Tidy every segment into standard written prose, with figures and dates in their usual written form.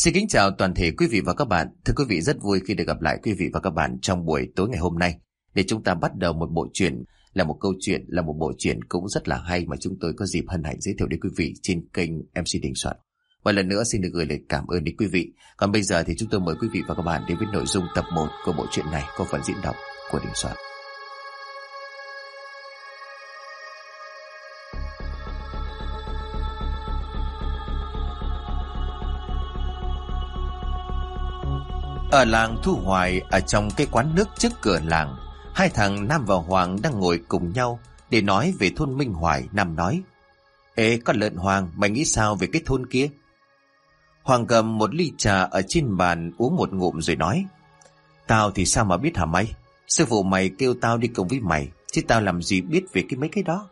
Xin kính chào toàn thể quý vị và các bạn. Thưa quý vị, rất vui khi được gặp lại quý vị và các bạn trong buổi tối ngày hôm nay để chúng ta bắt đầu một bộ truyện, là một câu chuyện, là một bộ truyện cũng rất là hay mà chúng tôi có dịp hân hạnh giới thiệu đến quý vị trên kênh MC Đình Soạn. Và lần nữa xin được gửi lời cảm ơn đến quý vị. Còn bây giờ thì chúng tôi mời quý vị và các bạn đến với nội dung tập 1 của bộ truyện này qua phần diễn đọc của Đình Soạn. Ở làng Thu Hoài, ở trong cái quán nước trước cửa làng, hai thằng Nam và Hoàng đang ngồi cùng nhau để nói về thôn Minh Hoài. Nam nói: Ê con lợn Hoàng, mày nghĩ sao về cái thôn kia? Hoàng cầm một ly trà ở trên bàn uống một ngụm rồi nói: Tao thì sao mà biết hả mày? Sư phụ mày kêu tao đi cùng với mày, chứ tao làm gì biết về mấy cái đó.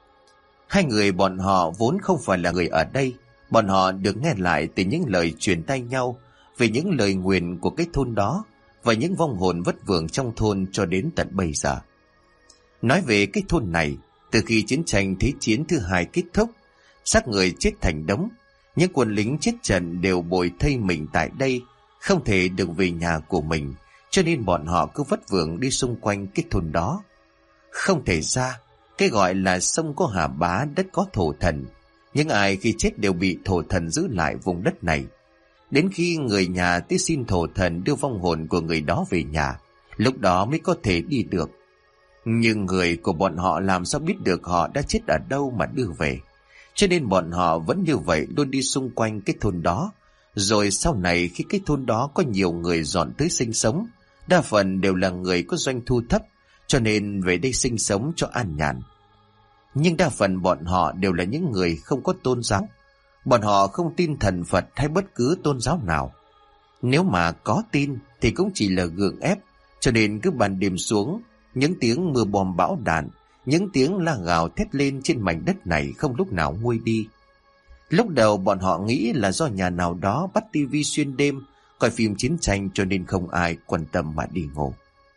Hai người bọn họ vốn không phải là người ở đây. Bọn họ được nghe lại từ những lời truyền tai nhau về những lời nguyền của cái thôn đó và những vong hồn vất vưởng trong thôn cho đến tận bây giờ. Nói về cái thôn này, từ khi chiến tranh Thế chiến thứ hai kết thúc, xác người chết thành đống, những quân lính chết trận đều bồi thây mình tại đây, không thể được về nhà của mình, cho nên bọn họ cứ vất vưởng đi xung quanh cái thôn đó. Không thể ra, cái gọi là sông có hà bá, đất có thổ thần, những ai khi chết đều bị thổ thần giữ lại vùng đất này. Đến khi người nhà tới xin thổ thần đưa vong hồn của người đó về nhà, lúc đó mới có thể đi được. Nhưng người của bọn họ làm sao biết được họ đã chết ở đâu mà đưa về, cho nên bọn họ vẫn như vậy luôn đi xung quanh cái thôn đó. Rồi sau này khi cái thôn đó có nhiều người dọn tới sinh sống, đa phần đều là người có doanh thu thấp, cho nên về đây sinh sống cho an nhàn. Nhưng đa phần bọn họ đều là những người không có tôn giáo. Bọn họ không tin thần Phật hay bất cứ tôn giáo nào. Nếu mà có tin thì cũng chỉ là gượng ép, cho nên cứ ban đêm xuống, những tiếng mưa bom bão đạn, những tiếng la gào thét lên trên mảnh đất này không lúc nào nguôi đi. Lúc đầu bọn họ nghĩ là do nhà nào đó bắt tivi xuyên đêm coi phim chiến tranh, cho nên không ai quan tâm mà đi ngủ.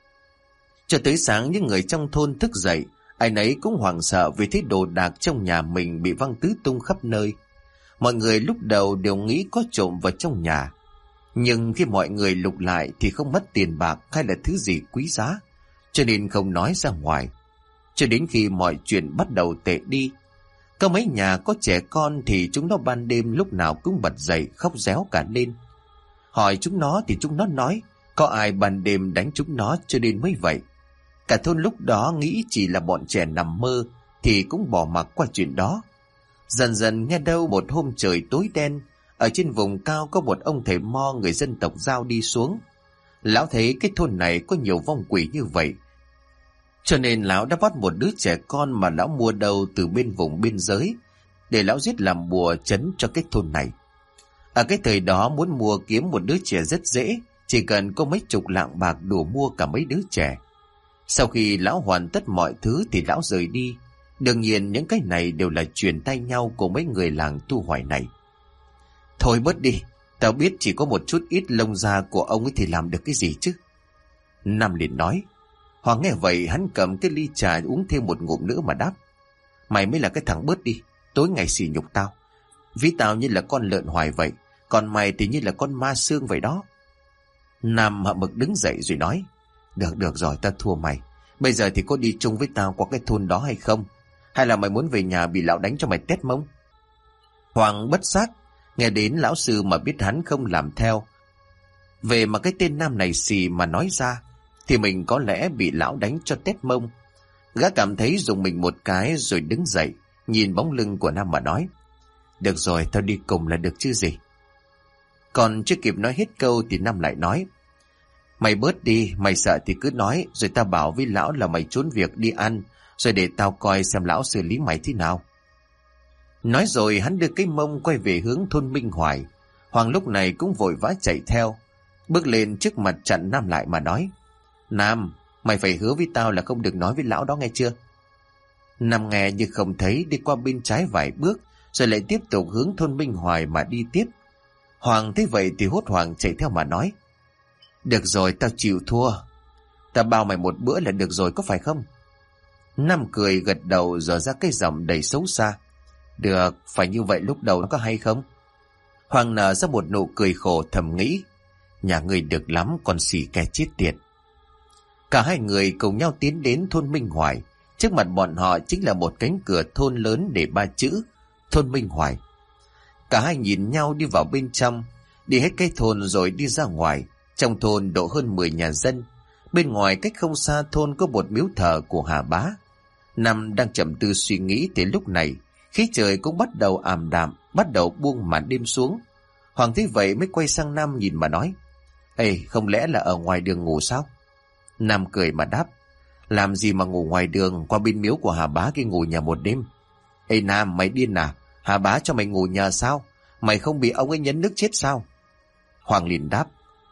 Cho tới sáng, những người trong thôn thức dậy, ai nấy cũng hoảng sợ vì thấy đồ đạc trong nhà mình bị văng tứ tung khắp nơi. Mọi người lúc đầu đều nghĩ có trộm vào trong nhà, nhưng khi mọi người lục lại thì không mất tiền bạc hay là thứ gì quý giá, cho nên không nói ra ngoài. Cho đến khi mọi chuyện bắt đầu tệ đi, có mấy nhà có trẻ con thì chúng nó ban đêm lúc nào cũng bật dậy khóc réo cả lên. Hỏi chúng nó thì chúng nó nói có ai ban đêm đánh chúng nó cho nên mới vậy. Cả thôn lúc đó nghĩ chỉ là bọn trẻ nằm mơ thì cũng bỏ mặc qua chuyện đó. Dần dần nghe đâu một hôm trời tối đen, ở trên vùng cao có một ông thầy mo người dân tộc Dao đi xuống. Lão thấy cái thôn này có nhiều vong quỷ như vậy, cho nên lão đã bắt một đứa trẻ con mà lão mua đâu từ bên vùng biên giới để lão giết làm bùa trấn cho cái thôn này. Ở cái thời đó muốn mua kiếm một đứa trẻ rất dễ, chỉ cần có mấy chục lạng bạc đủ mua cả mấy đứa trẻ. Sau khi lão hoàn tất mọi thứ thì lão rời đi. Đương nhiên những cái này đều là truyền tay nhau của mấy người làng Thu Hoài này. Thôi bớt đi, tao biết chỉ có một chút ít lông da của ông ấy thì làm được cái gì chứ. Nam liền nói. Hoàng nghe vậy hắn cầm cái ly trà uống thêm một ngụm nữa mà đáp. Mày mới là cái thằng bớt đi, tối ngày sỉ nhục tao. Ví tao như là con lợn Hoài vậy, còn mày thì như là con ma xương vậy đó. Nam hậm hực đứng dậy rồi nói. Được rồi, tao thua mày. Bây giờ thì có đi chung với tao qua cái thôn đó hay không? Hay là mày muốn về nhà bị lão đánh cho mày tét mông? Hoàng bất giác nghe đến lão sư mà biết hắn không làm theo. Về mà cái tên Nam này xì mà nói ra thì mình có lẽ bị lão đánh cho tét mông. Gã cảm thấy dùng mình một cái rồi đứng dậy, nhìn bóng lưng của Nam mà nói. Được rồi, tao đi cùng là được chứ gì. Còn chưa kịp nói hết câu thì Nam lại nói. Mày bớt đi, mày sợ thì cứ nói, rồi tao bảo với lão là mày trốn việc đi ăn, rồi để tao coi xem lão xử lý mày thế nào. Nói rồi hắn đưa cái mông quay về hướng thôn Minh Hoài. Hoàng lúc này cũng vội vã chạy theo, bước lên trước mặt chặn Nam lại mà nói. Nam, mày phải hứa với tao là không được nói với lão đó nghe chưa? Nam nghe như không thấy, đi qua bên trái vài bước, rồi lại tiếp tục hướng thôn Minh Hoài mà đi tiếp. Hoàng thấy vậy thì hốt hoảng chạy theo mà nói. Được rồi, tao chịu thua. Tao bao mày một bữa là được rồi, có phải không? Nam cười gật đầu rồi ra cái giọng đầy xấu xa. Được, phải như vậy lúc đầu nó có hay không? Hoàng nở ra một nụ cười khổ thầm nghĩ, nhà ngươi được lắm con xỉ kẻ chết tiệt. Cả hai người cùng nhau tiến đến thôn Minh Hoài. Trước mặt bọn họ chính là một cánh cửa thôn lớn để 3 chữ thôn Minh Hoài. Cả hai nhìn nhau đi vào bên trong. Đi hết cái thôn rồi đi ra ngoài. Trong thôn độ hơn 10 nhà dân. Bên ngoài cách không xa thôn có một miếu thờ của Hà Bá. Nam đang trầm tư suy nghĩ thì lúc này khí trời cũng bắt đầu ảm đạm, bắt đầu buông màn đêm xuống. Hoàng thấy vậy mới quay sang Nam nhìn mà nói, ê, không lẽ là ở ngoài đường ngủ sao? Nam cười mà đáp, làm gì mà ngủ ngoài đường, qua bên miếu của Hà Bá kia ngủ nhờ một đêm. Ê Nam, mày điên à? Hà Bá cho mày ngủ nhờ sao? Mày không bị ông ấy nhấn nước chết sao? Hoàng liền đáp.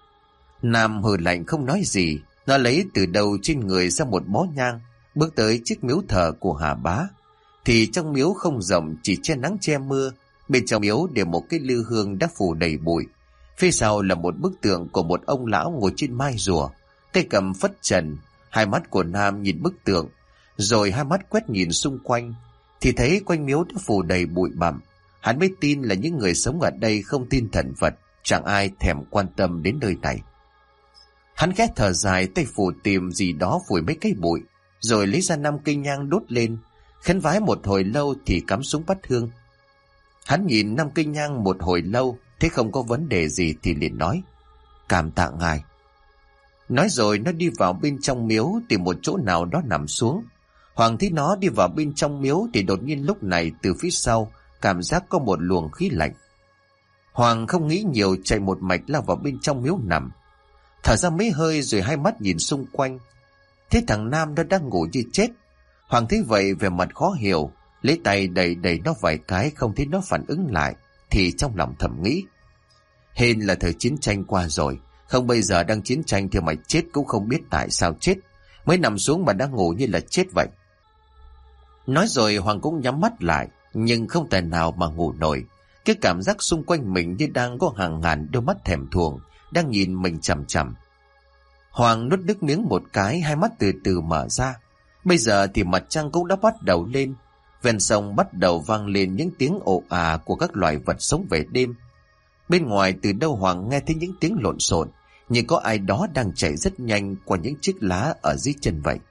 Nam hừ lạnh không nói gì. Nó lấy từ đầu trên người ra một bó nhang, bước tới chiếc miếu thờ của Hà Bá. Thì trong miếu không rộng, chỉ che nắng che mưa. Bên trong miếu để một cái lư hương đã phủ đầy bụi. Phía sau là một bức tượng của một ông lão ngồi trên mai rùa, tay cầm phất trần. Hai mắt của Nam nhìn bức tượng, rồi hai mắt quét nhìn xung quanh, thì thấy quanh miếu đã phủ đầy bụi bặm. Hắn mới tin là những người sống ở đây không tin thần Phật, chẳng ai thèm quan tâm đến nơi này. Hắn khẽ thở dài, tay phủ tìm gì đó phủi mấy cái bụi, rồi lấy ra 5 cây nhang đốt lên, khấn vái một hồi lâu thì cắm xuống bát hương. Hắn nhìn 5 cây nhang một hồi lâu, thấy không có vấn đề gì thì liền nói, cảm tạ ngài. Nói rồi nó đi vào bên trong miếu tìm một chỗ nào đó nằm xuống. Hoàng thấy nó đi vào bên trong miếu thì đột nhiên lúc này từ phía sau cảm giác có một luồng khí lạnh. Hoàng không nghĩ nhiều, chạy một mạch lao vào bên trong miếu nằm. Thở ra mấy hơi rồi hai mắt nhìn xung quanh, thấy thằng Nam nó đang ngủ như chết. Hoàng thấy vậy về mặt khó hiểu, lấy tay đẩy đẩy nó vài cái không thấy nó phản ứng lại, thì trong lòng thầm nghĩ, hên là thời chiến tranh qua rồi, không bây giờ đang chiến tranh thì mày chết cũng không biết tại sao chết, mới nằm xuống mà đang ngủ như là chết vậy. Nói rồi Hoàng cũng nhắm mắt lại, nhưng không thể nào mà ngủ nổi. Cái cảm giác xung quanh mình như đang có hàng ngàn đôi mắt thèm thuồng đang nhìn mình chằm chằm. Hoàng nuốt nước miếng một cái, hai mắt từ từ mở ra. Bây giờ thì mặt trăng cũng đã bắt đầu lên. Ven sông bắt đầu vang lên những tiếng ồ ả của các loài vật sống về đêm. Bên ngoài từ đâu Hoàng nghe thấy những tiếng lộn xộn, như có ai đó đang chạy rất nhanh qua những chiếc lá ở dưới chân vậy.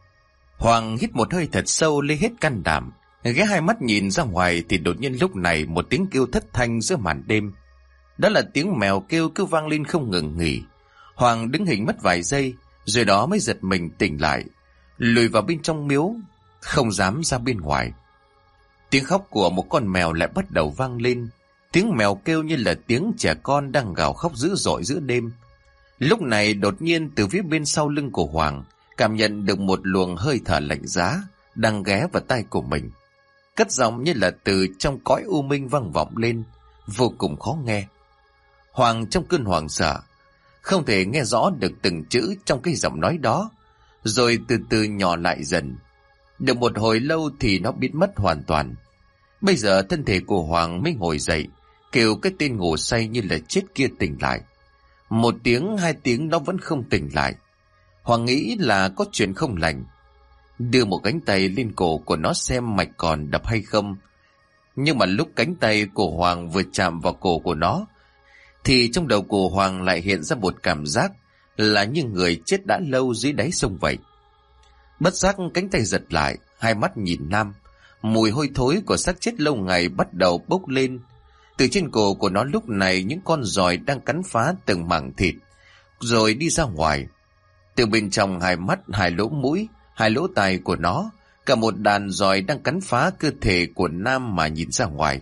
Hoàng hít một hơi thật sâu lấy hết can đảm, ghé hai mắt nhìn ra ngoài thì đột nhiên lúc này một tiếng kêu thất thanh giữa màn đêm. Đó là tiếng mèo kêu cứ vang lên không ngừng nghỉ. Hoàng đứng hình mất vài giây, rồi đó mới giật mình tỉnh lại, lùi vào bên trong miếu, không dám ra bên ngoài. Tiếng khóc của một con mèo lại bắt đầu vang lên. Tiếng mèo kêu như là tiếng trẻ con đang gào khóc dữ dội giữa đêm. Lúc này đột nhiên từ phía bên sau lưng của Hoàng cảm nhận được một luồng hơi thở lạnh giá đang ghé vào tai của mình, cất giọng như là từ trong cõi u minh vang vọng lên, vô cùng khó nghe. Hoàng trong cơn hoảng sợ không thể nghe rõ được từng chữ trong cái giọng nói đó, rồi từ từ nhỏ lại dần. Được một hồi lâu thì nó biến mất hoàn toàn. Bây giờ thân thể của Hoàng mới ngồi dậy, kêu cái tên ngủ say như là chết kia tỉnh lại. 1 tiếng 2 tiếng nó vẫn không tỉnh lại. Hoàng nghĩ là có chuyện không lành, đưa một cánh tay lên cổ của nó xem mạch còn đập hay không. Nhưng mà lúc cánh tay của Hoàng vừa chạm vào cổ của nó thì trong đầu của Hoàng lại hiện ra một cảm giác là như người chết đã lâu dưới đáy sông vậy. Bất giác cánh tay giật lại, hai mắt nhìn Nam. Mùi hôi thối của xác chết lâu ngày bắt đầu bốc lên. Từ trên cổ của nó lúc này những con giòi đang cắn phá từng mảng thịt, rồi đi ra ngoài. Từ bên trong hai mắt, hai lỗ mũi, hai lỗ tai của nó, cả một đàn giòi đang cắn phá cơ thể của Nam mà nhìn ra ngoài.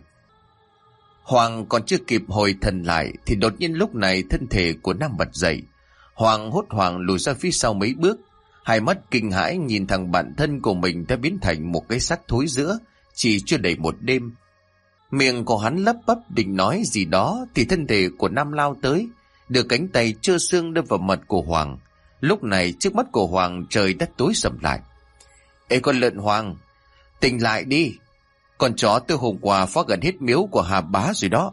Hoàng còn chưa kịp hồi thần lại thì đột nhiên lúc này thân thể của Nam bật dậy. Hoàng hốt hoảng lùi ra phía sau mấy bước, hai mắt kinh hãi nhìn thằng bạn thân của mình đã biến thành một cái xác thối rữa chỉ chưa đầy một đêm. Miệng của hắn lắp bắp định nói gì đó thì thân thể của Nam lao tới, đưa cánh tay trơ xương đâm vào mặt của Hoàng. Lúc này trước mắt của Hoàng trời đất tối sầm lại. Ê con lợn Hoàng, tỉnh lại đi, con chó từ hôm qua phá gần hết miếu của Hà Bá rồi đó.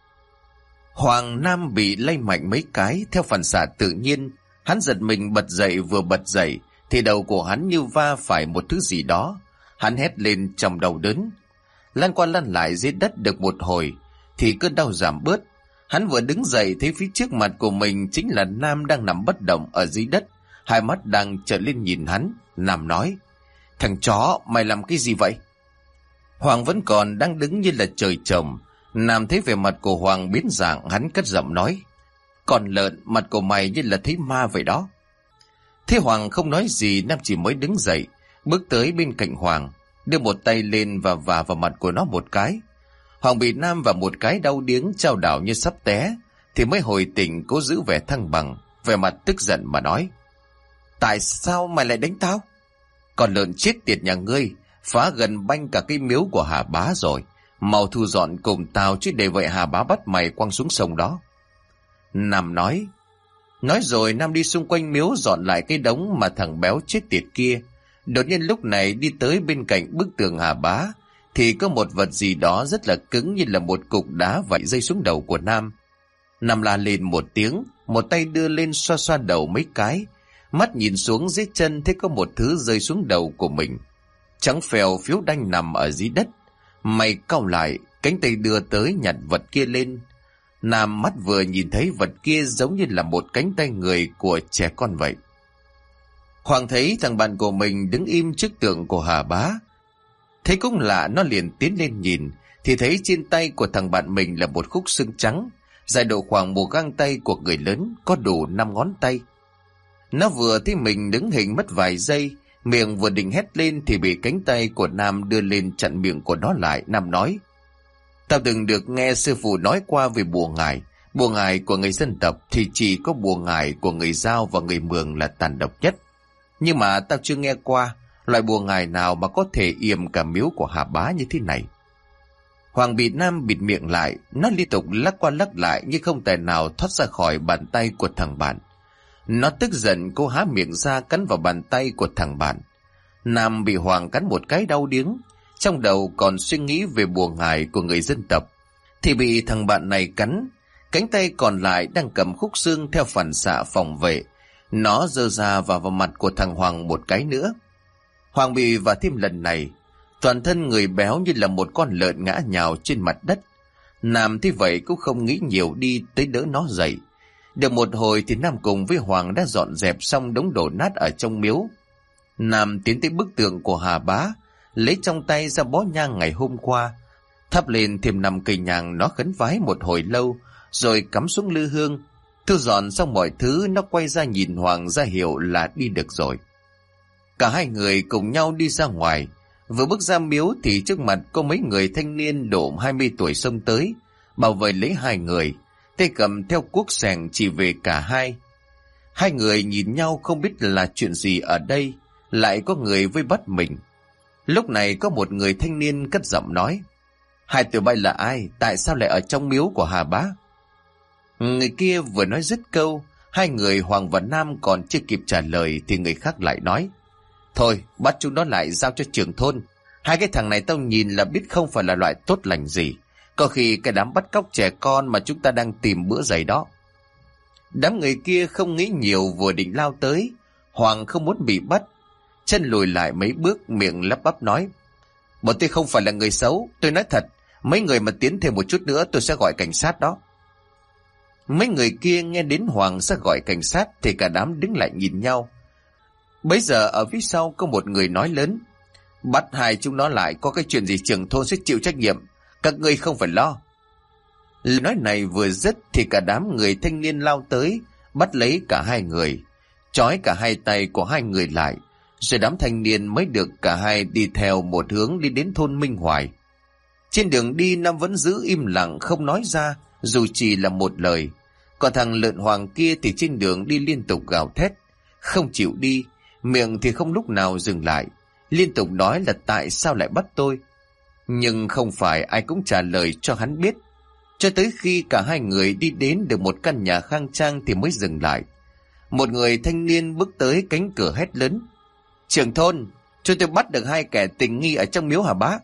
Hoàng Nam bị lay mạnh mấy cái, theo phản xạ tự nhiên hắn giật mình bật dậy. Vừa bật dậy thì đầu của hắn như va phải một thứ gì đó. Hắn hét lên trong đau đớn, lăn qua lăn lại dưới đất được một hồi thì cơn đau giảm bớt. Hắn vừa đứng dậy thấy phía trước mặt của mình chính là Nam đang nằm bất động ở dưới đất, hai mắt đang trợn lên nhìn hắn. Nam nói: "Thằng chó, mày làm cái gì vậy?" Hoàng vẫn còn đang đứng như là trời trồng. Nam thấy vẻ mặt của Hoàng biến dạng, hắn cất giọng nói: "Con lợn, mặt của mày như là thấy ma vậy đó." Thế Hoàng không nói gì, Nam chỉ mới đứng dậy, bước tới bên cạnh Hoàng, đưa một tay lên và vả vào mặt của nó một cái. Hoàng bị Nam vào một cái đau điếng chao đảo như sắp té, thì mới hồi tỉnh, cố giữ vẻ thăng bằng, vẻ mặt tức giận mà nói: "Tại sao mày lại đánh tao? Con lợn chết tiệt nhà ngươi, phá gần banh cả cái miếu của Hà Bá rồi. Mau thu dọn cùng tao, chứ để vậy Hà Bá bắt mày quăng xuống sông đó." Nam nói. Nói rồi Nam đi xung quanh miếu dọn lại cái đống mà thằng béo chết tiệt kia. Đột nhiên lúc này đi tới bên cạnh bức tường Hà Bá, thì có một vật gì đó rất là cứng, như là một cục đá vậy, rơi xuống đầu của Nam. Nam la lên một tiếng, một tay đưa lên xoa xoa đầu mấy cái, mắt nhìn xuống dưới chân thấy có một thứ rơi xuống đầu của mình. Trắng phèo phiếu đanh nằm ở dưới đất. Mày cau lại, cánh tay đưa tới nhặt vật kia lên. Nam mắt vừa nhìn thấy vật kia giống như là một cánh tay người của trẻ con vậy. Hoàng thấy thằng bạn của mình đứng im trước tượng của Hà Bá. Thấy cũng lạ, nó liền tiến lên nhìn, thì thấy trên tay của thằng bạn mình là một khúc xương trắng, dài độ khoảng một gang tay của người lớn, có đủ 5 ngón tay. Nó vừa thấy mình đứng hình mất vài giây, miệng vừa định hét lên thì bị cánh tay của Nam đưa lên chặn miệng của nó lại. Nam nói: "Tao từng được nghe sư phụ nói qua về bùa ngải. Bùa ngải của người dân tộc thì chỉ có bùa ngải của người Dao và người Mường là tàn độc nhất. Nhưng mà tao chưa nghe qua loại bùa ngải nào mà có thể yểm cả miếu của Hà Bá như thế này." Hoàng bị Nam bịt miệng lại, nó liên tục lắc qua lắc lại nhưng không tài nào thoát ra khỏi bàn tay của thằng bạn. Nó tức giận cố há miệng ra cắn vào bàn tay của thằng bạn. Nam bị Hoàng cắn một cái đau điếng, trong đầu còn suy nghĩ về bùa ngải của người dân tộc, thì bị thằng bạn này cắn. Cánh tay còn lại đang cầm khúc xương theo phản xạ phòng vệ, nó giơ ra vào mặt của thằng Hoàng một cái nữa. Hoàng bị và thêm lần này, toàn thân người béo như là một con lợn ngã nhào trên mặt đất. Nam thế vậy cũng không nghĩ nhiều, đi tới đỡ nó dậy. Được một hồi thì Nam cùng với Hoàng đã dọn dẹp xong đống đổ nát ở trong miếu. Nam tiến tới bức tượng của Hà Bá, lấy trong tay ra bó nhang ngày hôm qua, thắp lên thêm 5 cây nhang. Nó khấn vái một hồi lâu rồi cắm xuống lư hương. Thu dọn xong mọi thứ, nó quay ra nhìn Hoàng ra hiệu là đi được rồi. Cả hai người cùng nhau đi ra ngoài. Vừa bước ra miếu thì trước mặt có mấy người thanh niên độ 20 tuổi xông tới, bảo vệ lấy hai người, tay cầm theo cuốc xẻng chỉ về cả hai. Hai người nhìn nhau không biết là chuyện gì ở đây, lại có người vây bắt mình. Lúc này có một người thanh niên cất giọng nói: "Hai tụi bay là ai? Tại sao lại ở trong miếu của Hà Bá?" Người kia vừa nói dứt câu, hai người Hoàng và Nam còn chưa kịp trả lời thì người khác lại nói: "Thôi, bắt chúng nó lại giao cho trưởng thôn. Hai cái thằng này tao nhìn là biết không phải là loại tốt lành gì. Có khi cái đám bắt cóc trẻ con mà chúng ta đang tìm bữa giày đó." Đám người kia không nghĩ nhiều, vừa định lao tới. Hoàng không muốn bị bắt, chân lùi lại mấy bước, miệng lắp bắp nói: "Bọn tôi không phải là người xấu, tôi nói thật. Mấy người mà tiến thêm một chút nữa tôi sẽ gọi cảnh sát đó." Mấy người kia nghe đến Hoàng sẽ gọi cảnh sát thì cả đám đứng lại nhìn nhau. Bấy giờ ở phía sau có một người nói lớn: "Bắt hai chúng nó lại, có cái chuyện gì trưởng thôn sẽ chịu trách nhiệm, các ngươi không phải lo." Lời nói này vừa dứt thì cả đám người thanh niên lao tới, bắt lấy cả hai người, trói cả hai tay của hai người lại, rồi đám thanh niên mới được cả hai đi theo một hướng đi đến thôn Minh Hoài. Trên đường đi Nam vẫn giữ im lặng không nói ra dù chỉ là một lời. Còn thằng lợn Hoàng kia thì trên đường đi liên tục gào thét, không chịu đi, miệng thì không lúc nào dừng lại, liên tục nói là tại sao lại bắt tôi. Nhưng không phải ai cũng trả lời cho hắn biết. Cho tới khi cả hai người đi đến được một căn nhà khang trang thì mới dừng lại. Một người thanh niên bước tới cánh cửa hét lớn: "Trưởng thôn, chúng tôi bắt được hai kẻ tình nghi ở trong miếu Hà Bá."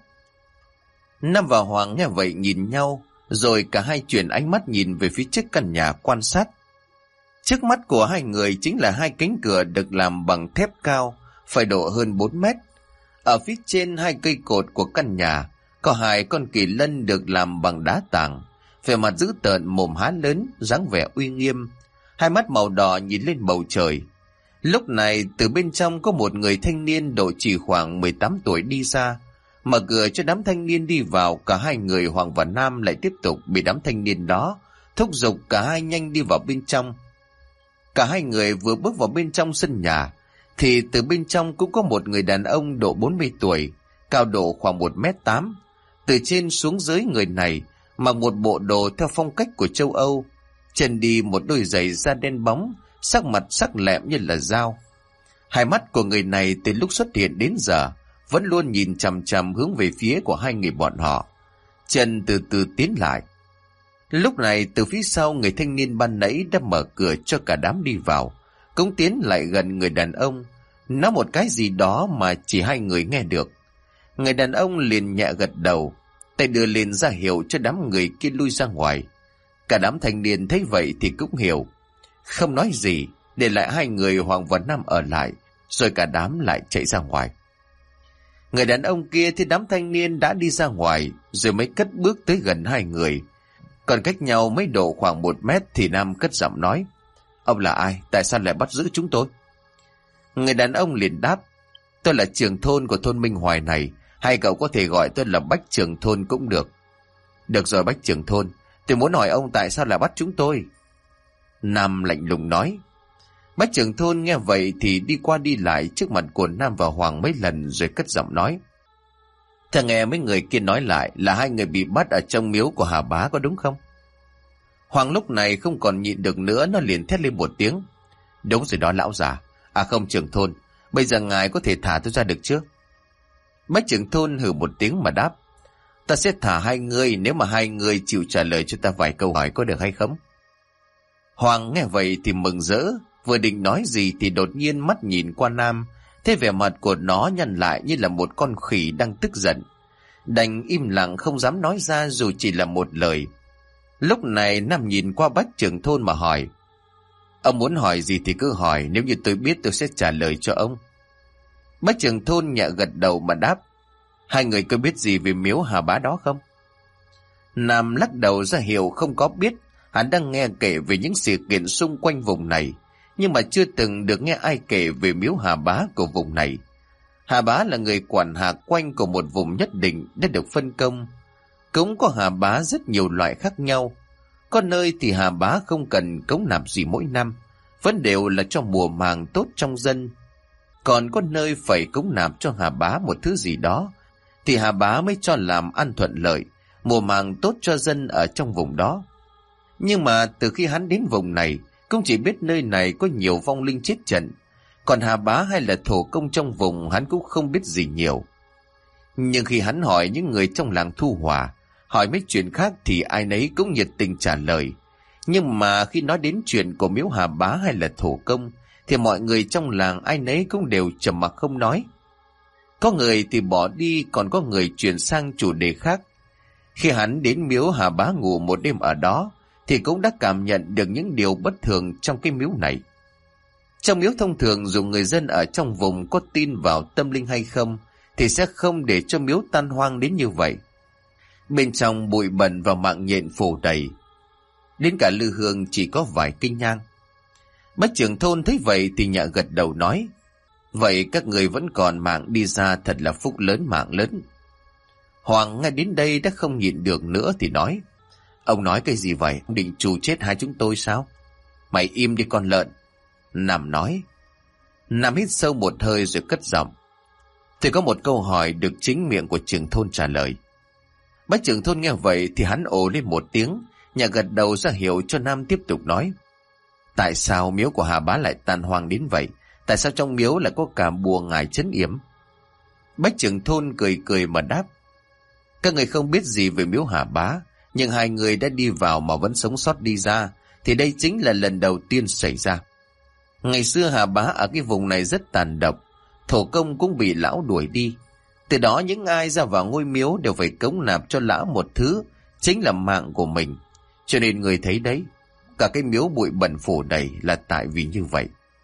Nam và Hoàng nghe vậy nhìn nhau, rồi cả hai chuyển ánh mắt nhìn về phía trước căn nhà quan sát. Trước mắt của hai người chính là hai cánh cửa được làm bằng thép cao, phải độ hơn 4 mét. Ở phía trên hai cây cột của căn nhà có hai con kỳ lân được làm bằng đá tảng. vẻ mặt dữ tợn, mồm há lớn, dáng vẻ uy nghiêm, hai mắt màu đỏ nhìn lên bầu trời. Lúc này từ bên trong có một người thanh niên độ chỉ khoảng 18 tuổi đi ra, mở cửa cho đám thanh niên đi vào. Cả hai người Hoàng và Nam lại tiếp tục bị đám thanh niên đó thúc giục cả hai nhanh đi vào bên trong. Cả hai người vừa bước vào bên trong sân nhà thì từ bên trong cũng có một người đàn ông độ 40 tuổi, cao độ khoảng 1m8. Từ trên xuống dưới, người này mặc một bộ đồ theo phong cách của châu Âu, chân đi một đôi giày da đen bóng, sắc mặt sắc lẹm như là dao. Hai mắt của người này từ lúc xuất hiện đến giờ vẫn luôn nhìn chằm chằm hướng về phía của hai người bọn họ. Chân từ từ tiến lại. Lúc này từ phía sau, người thanh niên ban nãy đã mở cửa cho cả đám đi vào, cũng tiến lại gần người đàn ông, nói một cái gì đó mà chỉ hai người nghe được. Người đàn ông liền nhẹ gật đầu, tay đưa lên ra hiệu cho đám người kia lui ra ngoài. Cả đám thanh niên thấy vậy thì cũng hiểu, không nói gì, để lại hai người Hoàng và Nam ở lại, rồi cả đám lại chạy ra ngoài. Người đàn ông kia thì đám thanh niên đã đi ra ngoài rồi mới cất bước tới gần hai người. Còn cách nhau mấy độ khoảng 1 mét thì Nam cất giọng nói: "Ông là ai? Tại sao lại bắt giữ chúng tôi?" Người đàn ông liền đáp: "Tôi là trưởng thôn của thôn Minh Hoài này, hay cậu có thể gọi tôi là Bách trưởng thôn cũng được." "Được rồi Bách trưởng thôn, tôi muốn hỏi ông tại sao lại bắt chúng tôi?" Nam lạnh lùng nói. Bách trưởng thôn nghe vậy thì đi qua đi lại trước mặt của Nam và Hoàng mấy lần rồi cất giọng nói: "Thằng nghe mấy người kia nói lại là hai người bị bắt ở trong miếu của Hà Bá, có đúng không?" Hoàng lúc này không còn nhịn được nữa, nó liền thét lên một tiếng: "Đúng rồi đó lão già. À không trưởng thôn, bây giờ ngài có thể thả tôi ra được chứ?" Bách trưởng thôn hừ một tiếng mà đáp: "Ta sẽ thả hai người nếu mà hai người chịu trả lời cho ta vài câu hỏi, có được hay không?" Hoàng nghe vậy thì mừng rỡ, vừa định nói gì thì đột nhiên mắt nhìn qua Nam, thấy vẻ mặt của nó nhăn lại như là một con khỉ đang tức giận, đành im lặng không dám nói ra dù chỉ là một lời. Lúc này Nam nhìn qua Bách trưởng thôn mà hỏi: "Ông muốn hỏi gì thì cứ hỏi, nếu như tôi biết tôi sẽ trả lời cho ông." Bách trưởng thôn nhẹ gật đầu mà đáp: "Hai người có biết gì về miếu Hà Bá đó không?" Nam lắc đầu ra hiệu không có biết. Hắn đang nghe kể về những sự kiện xung quanh vùng này, nhưng mà chưa từng được nghe ai kể về miếu Hà Bá của vùng này. Hà Bá là người quản hạt quanh của một vùng nhất định đã được phân công. Cũng có Hà Bá rất nhiều loại khác nhau. Có nơi thì Hà Bá không cần cống nạp gì mỗi năm, vẫn đều là cho mùa màng tốt trong dân. Còn có nơi phải cống nạp cho Hà Bá một thứ gì đó, thì Hà Bá mới cho làm ăn thuận lợi, mùa màng tốt cho dân ở trong vùng đó. Nhưng mà từ khi hắn đến vùng này, cũng chỉ biết nơi này có nhiều vong linh chết trận, còn Hà Bá hay là thổ công trong vùng hắn cũng không biết gì nhiều. Nhưng khi hắn hỏi những người trong làng Thu Hòa, hỏi mấy chuyện khác thì ai nấy cũng nhiệt tình trả lời. Nhưng mà khi nói đến chuyện của miếu Hà Bá hay là thổ công thì mọi người trong làng ai nấy cũng đều trầm mặc không nói. Có người thì bỏ đi, còn có người chuyển sang chủ đề khác. Khi hắn đến miếu Hà Bá ngủ một đêm ở đó thì cũng đã cảm nhận được những điều bất thường trong cái miếu này. Trong miếu thông thường, dù người dân ở trong vùng có tin vào tâm linh hay không thì sẽ không để cho miếu tan hoang đến như vậy. Bên trong bụi bẩn và mạng nhện phủ đầy, đến cả lư hương chỉ có vài cây nhang. Bách trưởng thôn thấy vậy thì nhẹ gật đầu nói: "Vậy các người vẫn còn mạng đi ra, thật là phúc lớn mạng lớn." Hoàng nghe đến đây đã không nhịn được nữa thì nói: "Ông nói cái gì vậy? Ông định trù chết hai chúng tôi sao?" "Mày im đi con lợn." Nam nói. Nam hít sâu một hơi rồi cất giọng: "Tôi có một câu hỏi được chính miệng của trưởng thôn trả lời." Bách trưởng thôn nghe vậy thì hắn ồ lên một tiếng, nhà gật đầu ra hiệu cho Nam tiếp tục nói: "Tại sao miếu của Hà Bá lại tan hoang đến vậy? Tại sao trong miếu lại có cả bùa ngải trấn yểm?" Bách trưởng thôn cười cười mà đáp: "Các người không biết gì về miếu Hà Bá, nhưng hai người đã đi vào mà vẫn sống sót đi ra thì đây chính là lần đầu tiên xảy ra. Ngày xưa Hà Bá ở cái vùng này rất tàn độc, thổ công cũng bị lão đuổi đi. Từ đó những ai ra vào ngôi miếu đều phải cống nạp cho lão một thứ, chính là mạng của mình. Cho nên người thấy đấy, cả cái miếu bụi bẩn phủ đầy là tại vì như vậy."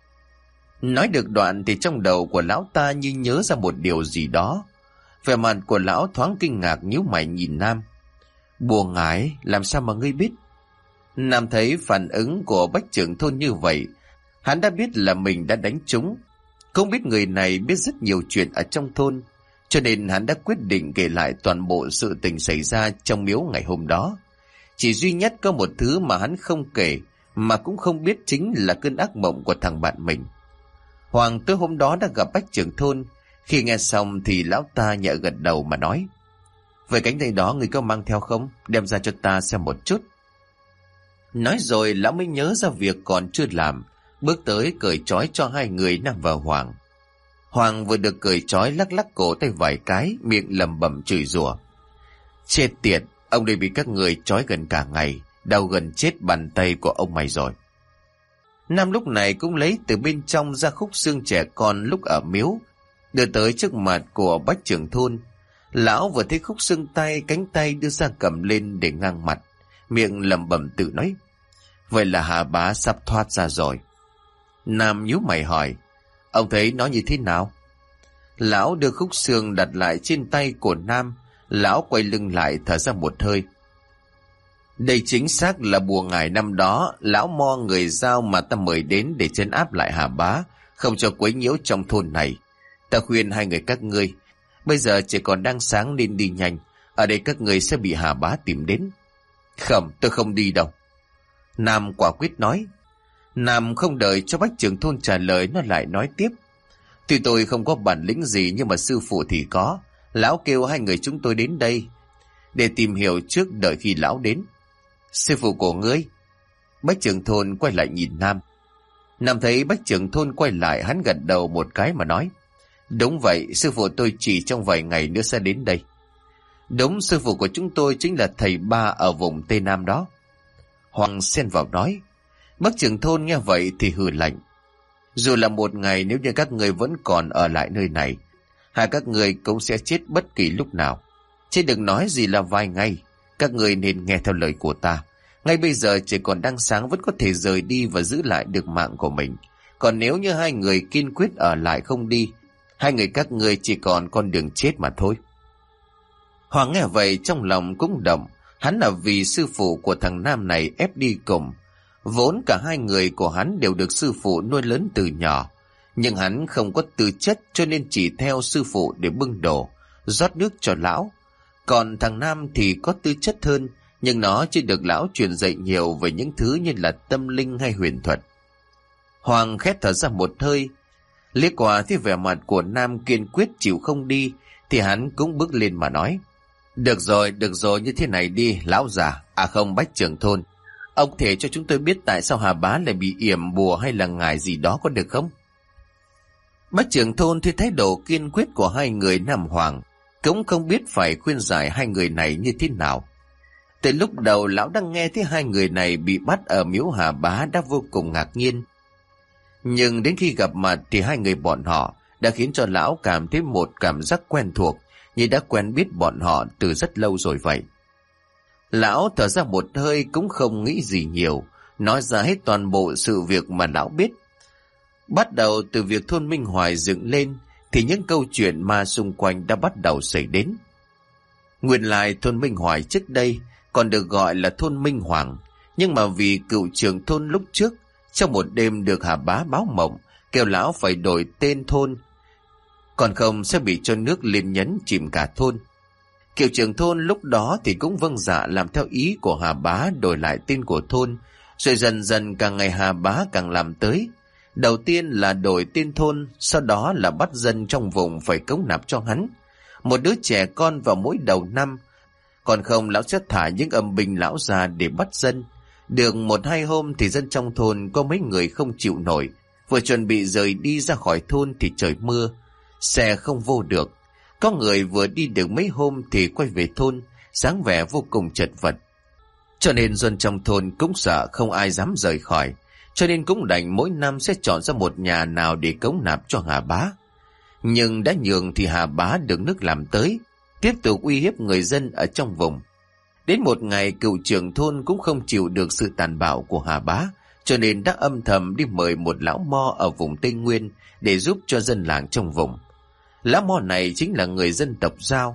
Nói được đoạn thì trong đầu của lão ta như nhớ ra một điều gì đó. Vẻ mặt của lão thoáng kinh ngạc, nhíu mày nhìn Nam. Bùa ngải, làm sao mà ngươi biết? Nam thấy phản ứng của bách trưởng thôn như vậy, hắn đã biết là mình đã đánh trúng. Không biết người này biết rất nhiều chuyện ở trong thôn, cho nên hắn đã quyết định kể lại toàn bộ sự tình xảy ra trong miếu ngày hôm đó. Chỉ duy nhất có một thứ mà hắn không kể, mà cũng không biết, chính là cơn ác mộng của thằng bạn mình. Hoàng tối hôm đó đã gặp bách trưởng thôn. Khi nghe xong thì lão ta nhẹ gật đầu mà nói: "Vậy cánh tay đó người có mang theo không? Đem ra cho ta xem một chút." Nói rồi lão mới nhớ ra việc còn chưa làm, bước tới cởi trói cho hai người Nam và Hoàng. Hoàng vừa được cởi trói lắc lắc cổ tay vài cái, miệng lẩm bẩm chửi rủa: "Chết tiệt, ông đây bị các người trói gần cả ngày, đau gần chết bàn tay của ông mày rồi." Nam lúc này cũng lấy từ bên trong ra khúc xương trẻ con lúc ở miếu, đưa tới trước mặt của bách trưởng thôn. Lão vừa thấy khúc xương tay, cánh tay đưa ra cầm lên để ngang mặt, miệng lẩm bẩm tự nói: "Vậy là Hà Bá sắp thoát ra rồi." Nam nhíu mày hỏi: "Ông thấy nó như thế nào?" Lão đưa khúc xương đặt lại trên tay của Nam. Lão quay lưng lại thở ra một hơi: "Đây chính xác là bùa ngải năm đó lão mo người Dao mà ta mời đến để trấn áp lại Hà Bá, không cho quấy nhiễu trong thôn này. Ta khuyên hai người các ngươi, bây giờ chỉ còn đang sáng nên đi nhanh, ở đây các ngươi sẽ bị Hà Bá tìm đến." "Không, tôi không đi đâu," Nam quả quyết nói. Nam không đợi cho bách trưởng thôn trả lời, nó lại nói tiếp: "Tuy tôi không có bản lĩnh gì, nhưng mà sư phụ thì có. Lão kêu hai người chúng tôi đến đây để tìm hiểu trước, đợi khi lão đến." "Sư phụ của ngươi?" Bách trưởng thôn quay lại nhìn Nam. Nam thấy bách trưởng thôn quay lại, hắn gật đầu một cái mà nói: "Đúng vậy, sư phụ tôi chỉ trong vài ngày nữa sẽ đến đây." "Đúng, sư phụ của chúng tôi chính là thầy Ba ở vùng Tây Nam đó." Hoàng xen vào nói. Bách trưởng thôn nghe vậy thì hừ lạnh: "Dù là một ngày, nếu như các người vẫn còn ở lại nơi này, hai các người cũng sẽ chết bất kỳ lúc nào. Chứ đừng nói gì là vài ngày. Các người nên nghe theo lời của ta. Ngay bây giờ chỉ còn đang sáng, vẫn có thể rời đi và giữ lại được mạng của mình. Còn nếu như hai người kiên quyết ở lại không đi, hai người các người chỉ còn con đường chết mà thôi." Hoàng nghe vậy trong lòng cũng động. Hắn là vì sư phụ của thằng Nam này ép đi cùng. Vốn cả hai người của hắn đều được sư phụ nuôi lớn từ nhỏ, nhưng hắn không có tư chất, cho nên chỉ theo sư phụ để bưng đồ, rót nước cho lão. Còn thằng Nam thì có tư chất hơn, nhưng nó chưa được lão truyền dạy nhiều về những thứ như là tâm linh hay huyền thuật. Hoàng khét thở ra một hơi, liếc qua thấy vẻ mặt của Nam kiên quyết chịu không đi, thì hắn cũng bước lên mà nói: được rồi, như thế này đi, lão già, không, bách trưởng thôn. Ông thể cho chúng tôi biết tại sao Hà Bá lại bị yểm bùa hay là ngải gì đó, có được không?" Bách trưởng thôn thì thái độ kiên quyết của hai người Nam Hoàng, cũng không biết phải khuyên giải hai người này như thế nào. Từ lúc đầu lão đang nghe thấy hai người này bị bắt ở miếu Hà Bá đã vô cùng ngạc nhiên. Nhưng đến khi gặp mặt thì hai người bọn họ đã khiến cho lão cảm thấy một cảm giác quen thuộc, như đã quen biết bọn họ từ rất lâu rồi vậy. Lão thở ra một hơi cũng không nghĩ gì nhiều, nói ra hết toàn bộ sự việc mà lão biết. Bắt đầu từ việc thôn Minh Hoài dựng lên thì những câu chuyện ma xung quanh đã bắt đầu xảy đến. Nguyên lại thôn Minh Hoài trước đây còn được gọi là thôn Minh Hoàng, nhưng mà vì cựu trưởng thôn lúc trước trong một đêm được Hà Bá báo mộng kêu lão phải đổi tên thôn, còn không sẽ bị cho nước lên nhấn chìm cả thôn. Cựu trưởng thôn lúc đó thì cũng vâng dạ làm theo ý của Hà Bá đổi lại tên của thôn, rồi dần dần càng ngày Hà Bá càng làm tới. Đầu tiên là đổi tên thôn, sau đó là bắt dân trong vùng phải cống nạp cho hắn một đứa trẻ con vào mỗi đầu năm, còn không lão sẽ thả những âm binh lão ra để bắt dân. Được một hai hôm thì dân trong thôn có mấy người không chịu nổi, vừa chuẩn bị rời đi ra khỏi thôn thì trời mưa, xe không vô được. Có người vừa đi được mấy hôm thì quay về thôn, dáng vẻ vô cùng chật vật. Cho nên dân trong thôn cũng sợ không ai dám rời khỏi, cho nên cũng đành mỗi năm sẽ chọn ra một nhà nào để cống nạp cho Hà Bá. Nhưng đã nhường thì Hà Bá được nước làm tới, tiếp tục uy hiếp người dân ở trong vùng. Đến một ngày cựu trưởng thôn cũng không chịu được sự tàn bạo của Hà Bá, cho nên đã âm thầm đi mời một lão mo ở vùng Tây Nguyên để giúp cho dân làng trong vùng. Lão mo này chính là người dân tộc Dao.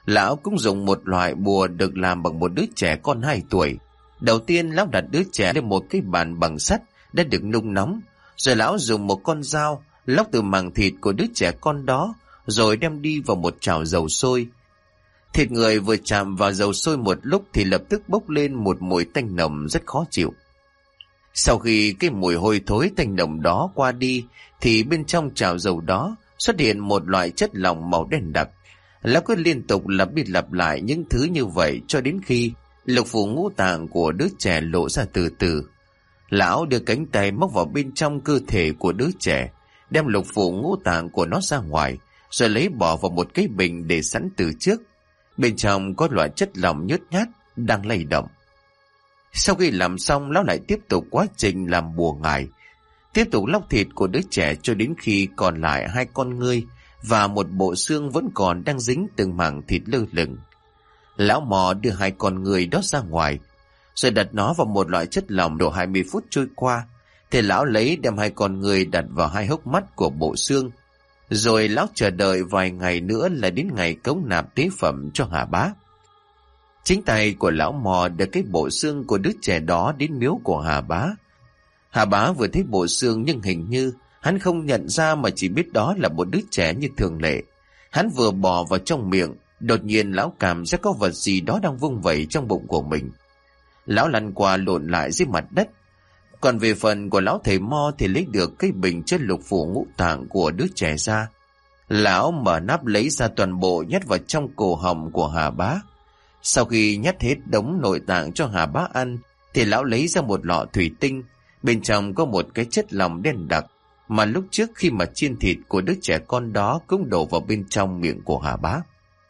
Lão cũng dùng một loại bùa được làm bằng một đứa trẻ con 2 tuổi. Đầu tiên lão đặt đứa trẻ lên một cái bàn bằng sắt đã được nung nóng, rồi lão dùng một con dao lóc từ màng thịt của đứa trẻ con đó, rồi đem đi vào một chảo dầu sôi. Thịt người vừa chạm vào dầu sôi một lúc thì lập tức bốc lên một mùi tanh nồng rất khó chịu. Sau khi cái mùi hôi thối tanh nồng đó qua đi thì bên trong chảo dầu đó xuất hiện một loại chất lỏng màu đen đặc. Lão cứ liên tục lặp đi lặp lại những thứ như vậy cho đến khi lục phủ ngũ tạng của đứa trẻ lộ ra từ từ. Lão đưa cánh tay móc vào bên trong cơ thể của đứa trẻ, đem lục phủ ngũ tạng của nó ra ngoài, rồi lấy bỏ vào một cái bình để sẵn từ trước. Bên trong có loại chất lỏng nhớt nhát đang lay động. Sau khi làm xong, lão lại tiếp tục quá trình làm bùa ngải, tiếp tục lóc thịt của đứa trẻ cho đến khi còn lại 2 con ngươi và một bộ xương vẫn còn đang dính từng mảng thịt lơ lửng. Lão mò đưa 2 con người đó ra ngoài, rồi đặt nó vào một loại chất lỏng. Độ 20 phút trôi qua thì lão lấy đem 2 con người đặt vào 2 hốc mắt của bộ xương, rồi lão chờ đợi vài ngày nữa là đến ngày cống nạp tế phẩm cho Hà Bá. Chính tay của lão mò đưa cái bộ xương của đứa trẻ đó đến miếu của Hà Bá. Hà Bá vừa thấy bộ xương nhưng hình như hắn không nhận ra, mà chỉ biết đó là một đứa trẻ như thường lệ. Hắn vừa bỏ vào trong miệng, đột nhiên lão cảm giác có vật gì đó đang vung vẩy trong bụng của mình. Lão lăn qua lộn lại dưới mặt đất. Còn về phần của lão thầy mo thì lấy được cái bình chất lục phủ ngũ tạng của đứa trẻ ra. Lão mở nắp lấy ra toàn bộ nhét vào trong cổ họng của Hà Bá. Sau khi nhét hết đống nội tạng cho Hà Bá ăn thì lão lấy ra một lọ thủy tinh, bên trong có một cái chất lỏng đen đặc mà lúc trước khi mà chiên thịt của đứa trẻ con đó cũng đổ vào bên trong miệng của Hà Bá.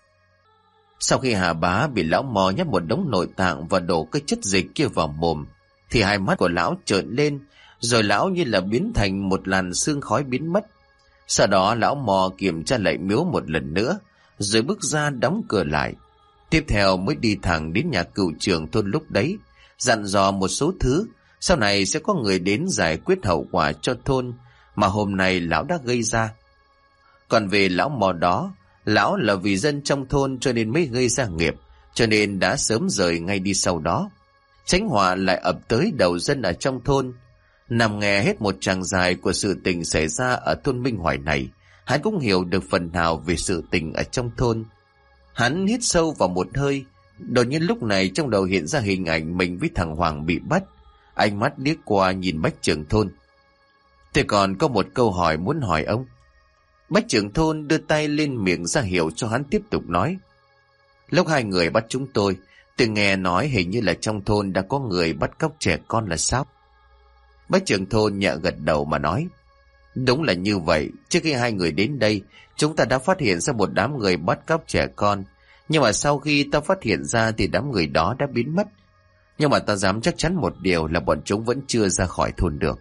Sau khi Hà Bá bị lão mò nhét một đống nội tạng và đổ cái chất dịch kia vào mồm thì 2 mắt của lão trợn lên, rồi lão như là biến thành một làn sương khói biến mất. Sau đó lão mò kiểm tra lại miếu một lần nữa, rồi bước ra đóng cửa lại. Tiếp theo mới đi thẳng đến nhà cựu trưởng thôn lúc đấy, dặn dò một số thứ, sau này sẽ có người đến giải quyết hậu quả cho thôn mà hôm nay lão đã gây ra. Còn về lão mò đó, lão là vì dân trong thôn cho nên mới gây ra nghiệp, cho nên đã sớm rời ngay đi sau đó. Tránh họa lại ập tới đầu dân ở trong thôn. Nằm nghe hết một tràng dài của sự tình xảy ra ở thôn Minh Hoài này, hắn cũng hiểu được phần nào về sự tình ở trong thôn. Hắn hít sâu vào một hơi, đột nhiên lúc này trong đầu hiện ra hình ảnh mình với thằng Hoàng bị bắt. Ánh mắt liếc qua nhìn Bách trưởng thôn. Tôi còn có một câu hỏi muốn hỏi ông. Bách trưởng thôn đưa tay lên miệng ra hiệu cho hắn tiếp tục nói. Lúc 2 người bắt chúng tôi nghe nói hình như là trong thôn đã có người bắt cóc trẻ con là sao? Bách trưởng thôn nhẹ gật đầu mà nói. Đúng là như vậy, trước khi 2 người đến đây, chúng ta đã phát hiện ra một đám người bắt cóc trẻ con. Nhưng mà sau khi ta phát hiện ra thì đám người đó đã biến mất. Nhưng mà ta dám chắc chắn một điều là bọn chúng vẫn chưa ra khỏi thôn được.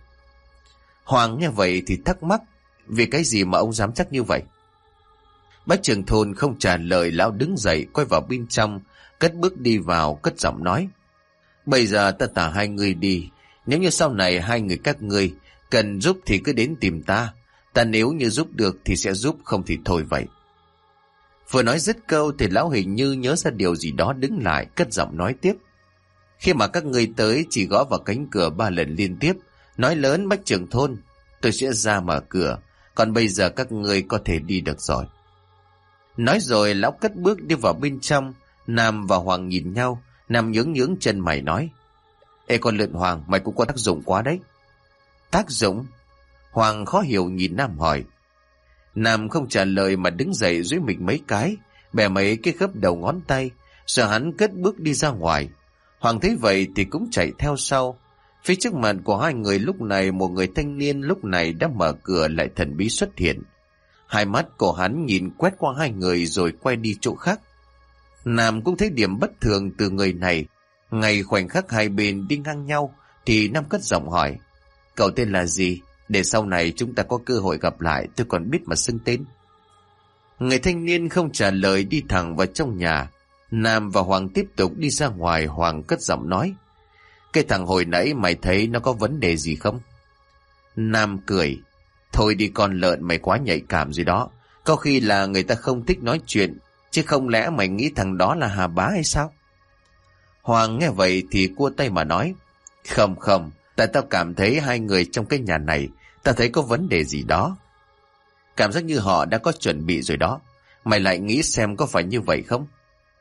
Hoàng nghe vậy thì thắc mắc, vì cái gì mà ông dám chắc như vậy? Bách trưởng thôn không trả lời, lão đứng dậy quay vào bên trong, cất bước đi vào, cất giọng nói. Bây giờ ta thả 2 người đi, nếu như sau này 2 người các ngươi cần giúp thì cứ đến tìm ta. Ta nếu như giúp được thì sẽ giúp, không thì thôi vậy. Vừa nói dứt câu thì lão hình như nhớ ra điều gì đó, đứng lại cất giọng nói tiếp. Khi mà các ngươi tới chỉ gõ vào cánh cửa 3 lần liên tiếp, nói lớn Bách trưởng thôn, tôi sẽ ra mở cửa, còn bây giờ các ngươi có thể đi được rồi. Nói rồi lão cất bước đi vào bên trong. Nam và Hoàng nhìn nhau, Nam nhướng nhướng chân mày nói. Ê con lợn Hoàng, mày cũng có tác dụng quá đấy. Tác dụng? Hoàng khó hiểu nhìn Nam hỏi. Nam không trả lời mà đứng dậy duỗi mình mấy cái, bẻ mấy cái khớp đầu ngón tay, rồi hắn cất bước đi ra ngoài. Hoàng thấy vậy thì cũng chạy theo sau. Phía trước mặt của 2 người lúc này, một người thanh niên lúc này đã mở cửa lại thần bí xuất hiện. 2 mắt của hắn nhìn quét qua 2 người rồi quay đi chỗ khác. Nam cũng thấy điểm bất thường từ người này. Ngay khoảnh khắc 2 bên đi ngang nhau thì Nam cất giọng hỏi. Cậu tên là gì? Để sau này chúng ta có cơ hội gặp lại tôi còn biết mà xưng tên. Người thanh niên không trả lời, đi thẳng vào trong nhà. Nam và Hoàng tiếp tục đi ra ngoài. Hoàng cất giọng nói. Cái thằng hồi nãy mày thấy nó có vấn đề gì không? Nam cười. Thôi đi con lợn, mày quá nhạy cảm gì đó. Có khi là người ta không thích nói chuyện, Chứ không lẽ mày nghĩ thằng đó là Hà Bá hay sao? Hoàng nghe vậy thì cua tay mà nói, không không, tại tao cảm thấy hai người trong cái nhà này, tao thấy có vấn đề gì đó. Cảm giác như họ đã có chuẩn bị rồi đó. Mày lại nghĩ xem có phải như vậy không?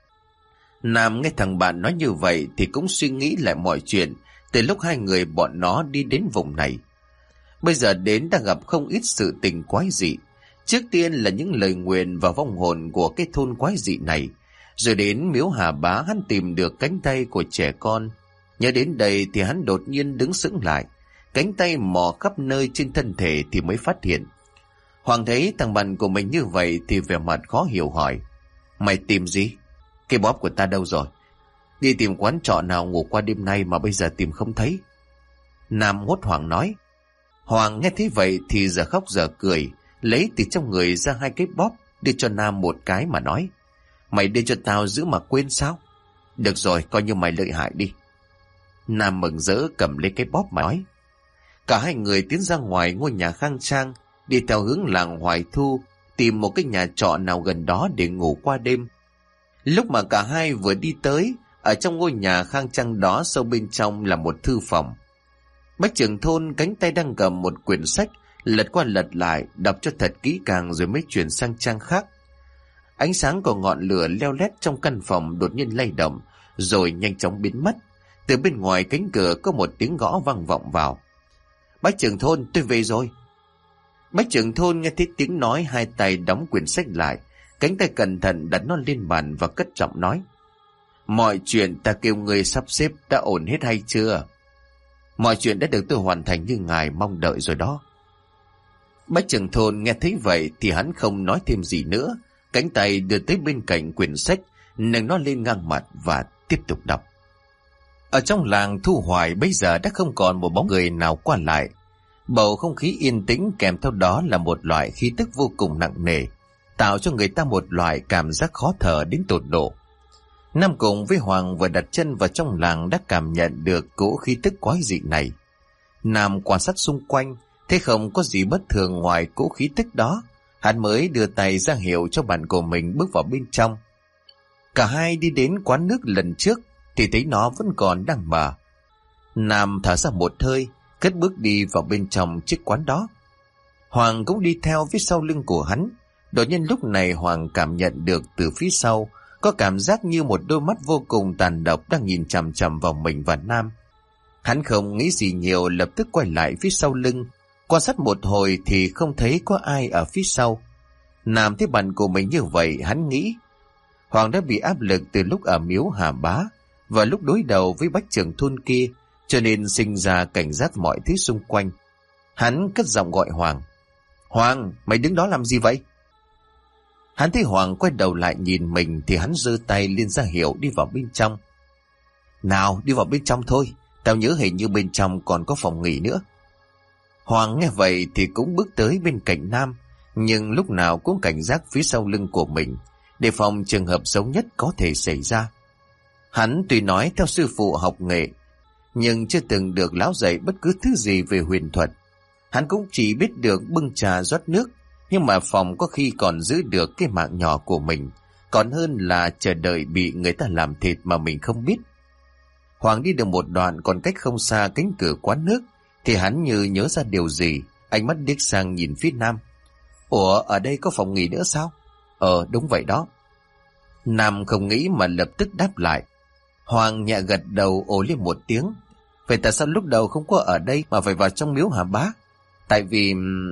Nam nghe thằng bạn nói như vậy thì cũng suy nghĩ lại mọi chuyện từ lúc hai người bọn nó đi đến vùng này. Bây giờ đến đã gặp không ít sự tình quái dị. Trước tiên là những lời nguyền và vong hồn của cái thôn quái dị này. Rồi đến miếu Hà Bá hắn tìm được cánh tay của trẻ con. Nhớ đến đây thì hắn đột nhiên đứng sững lại. Cánh tay mò khắp nơi trên thân thể thì mới phát hiện. Hoàng thấy thằng bạn của mình như vậy thì vẻ mặt khó hiểu hỏi, mày tìm gì? Cái bóp của ta đâu rồi? Đi tìm quán trọ nào ngủ qua đêm nay mà bây giờ tìm không thấy. Nam hốt hoảng nói. Hoàng nghe thấy vậy thì giờ khóc giờ cười, lấy từ trong người ra hai cái bóp, đưa cho Nam một cái mà nói, mày đưa cho tao giữ mà quên sao? Được rồi, coi như mày lợi hại đi. Nam mừng rỡ cầm lấy cái bóp mà nói. Cả hai người tiến ra ngoài ngôi nhà khang trang, đi theo hướng làng Hoài Thu, tìm một cái nhà trọ nào gần đó để ngủ qua đêm. Lúc mà cả hai vừa đi tới, ở trong ngôi nhà khang trang đó sâu bên trong là một thư phòng. Bác trưởng thôn cánh tay đang cầm một quyển sách, lật qua lật lại, đọc cho thật kỹ càng rồi mới chuyển sang trang khác. Ánh sáng của ngọn lửa leo lét trong căn phòng đột nhiên lay động, rồi nhanh chóng biến mất. Từ bên ngoài cánh cửa có một tiếng gõ vang vọng vào. Bác trưởng thôn, tôi về rồi. Bác trưởng thôn nghe thấy tiếng nói, hai tay đóng quyển sách lại, cánh tay cẩn thận đặt nó lên bàn và cất giọng nói. Mọi chuyện ta kêu người sắp xếp đã ổn hết hay chưa? Mọi chuyện đã được tôi hoàn thành như ngài mong đợi rồi đó. Bác trưởng thôn nghe thấy vậy thì hắn không nói thêm gì nữa, cánh tay đưa tới bên cạnh quyển sách, nâng nó lên ngang mặt và tiếp tục đọc. Ở trong làng Thu Hoài bây giờ đã không còn một bóng người nào qua lại. Bầu không khí yên tĩnh kèm theo đó là một loại khí tức vô cùng nặng nề, tạo cho người ta một loại cảm giác khó thở đến tột độ. Nam cùng với Hoàng vừa đặt chân vào trong làng đã cảm nhận được cỗ khí tức quái dị này. Nam quan sát xung quanh, thấy không có gì bất thường ngoài cỗ khí tức đó, hắn mới đưa tay ra hiệu cho bạn của mình bước vào bên trong. Cả hai đi đến quán nước lần trước thì thấy nó vẫn còn đang mở. Nam thở ra một hơi, cất bước đi vào bên trong chiếc quán đó. Hoàng cũng đi theo phía sau lưng của hắn. Đột nhiên lúc này Hoàng cảm nhận được từ phía sau có cảm giác như một đôi mắt vô cùng tàn độc đang nhìn chằm chằm vào mình và Nam. Hắn không nghĩ gì nhiều, lập tức quay lại phía sau lưng, quan sát một hồi thì không thấy có ai ở phía sau. Nam thấy bạn của mình như vậy, hắn nghĩ Hoàng đã bị áp lực từ lúc ở miếu Hà Bá và lúc đối đầu với bách trưởng thôn kia, cho nên sinh ra cảnh giác mọi thứ xung quanh. Hắn cất giọng gọi Hoàng. Hoàng, mày đứng đó làm gì vậy? Hắn thấy Hoàng quay đầu lại nhìn mình thì hắn giơ tay lên ra hiệu đi vào bên trong. Nào, đi vào bên trong thôi, tao nhớ hình như bên trong còn có phòng nghỉ nữa. Hoàng nghe vậy thì cũng bước tới bên cạnh Nam, nhưng lúc nào cũng cảnh giác phía sau lưng của mình, đề phòng trường hợp xấu nhất có thể xảy ra. Hắn tuy nói theo sư phụ học nghệ, nhưng chưa từng được lão dạy bất cứ thứ gì về huyền thuật. Hắn cũng chỉ biết được bưng trà rót nước, nhưng mà phòng có khi còn giữ được cái mạng nhỏ của mình, còn hơn là chờ đợi bị người ta làm thịt mà mình không biết. Hoàng đi được một đoạn còn cách không xa cánh cửa quán nước, thì hắn như nhớ ra điều gì, ánh mắt điếc sang nhìn phía Nam. Ủa, ở đây có phòng nghỉ nữa sao? Đúng vậy đó. Nam không nghĩ mà lập tức đáp lại. Hoàng nhẹ gật đầu ồ lên một tiếng. Vậy tại sao lúc đầu không có ở đây mà phải vào trong miếu Hà Bá? Tại vì...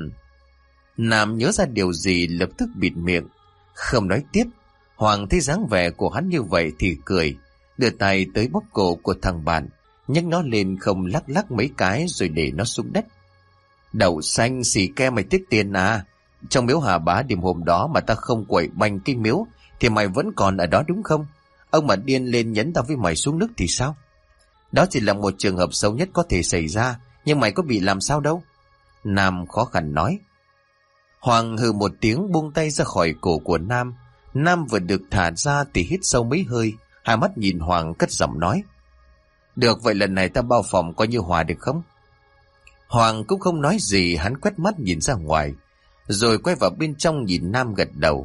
Nam nhớ ra điều gì lập tức bịt miệng, không nói tiếp. Hoàng thấy dáng vẻ của hắn như vậy thì cười, đưa tay tới bóp cổ của thằng bạn, nhấc nó lên không lắc lắc mấy cái rồi để nó xuống đất. Đậu xanh xì ke, mày tiếc tiền à? Trong miếu Hà Bá đêm hôm đó mà ta không quậy banh cái miếu thì mày vẫn còn ở đó đúng không? Ông mà điên lên nhấn tao với mày xuống nước thì sao? Đó chỉ là một trường hợp xấu nhất có thể xảy ra, nhưng mày có bị làm sao đâu. Nam khó khăn nói. Hoàng hừ một tiếng buông tay ra khỏi cổ của Nam. Nam vừa được thả ra thì hít sâu mấy hơi, hai mắt nhìn Hoàng cất giọng nói. Được, vậy lần này ta bao phòng coi như hòa được không? Hoàng cũng không nói gì, hắn quét mắt nhìn ra ngoài, rồi quay vào bên trong nhìn Nam gật đầu.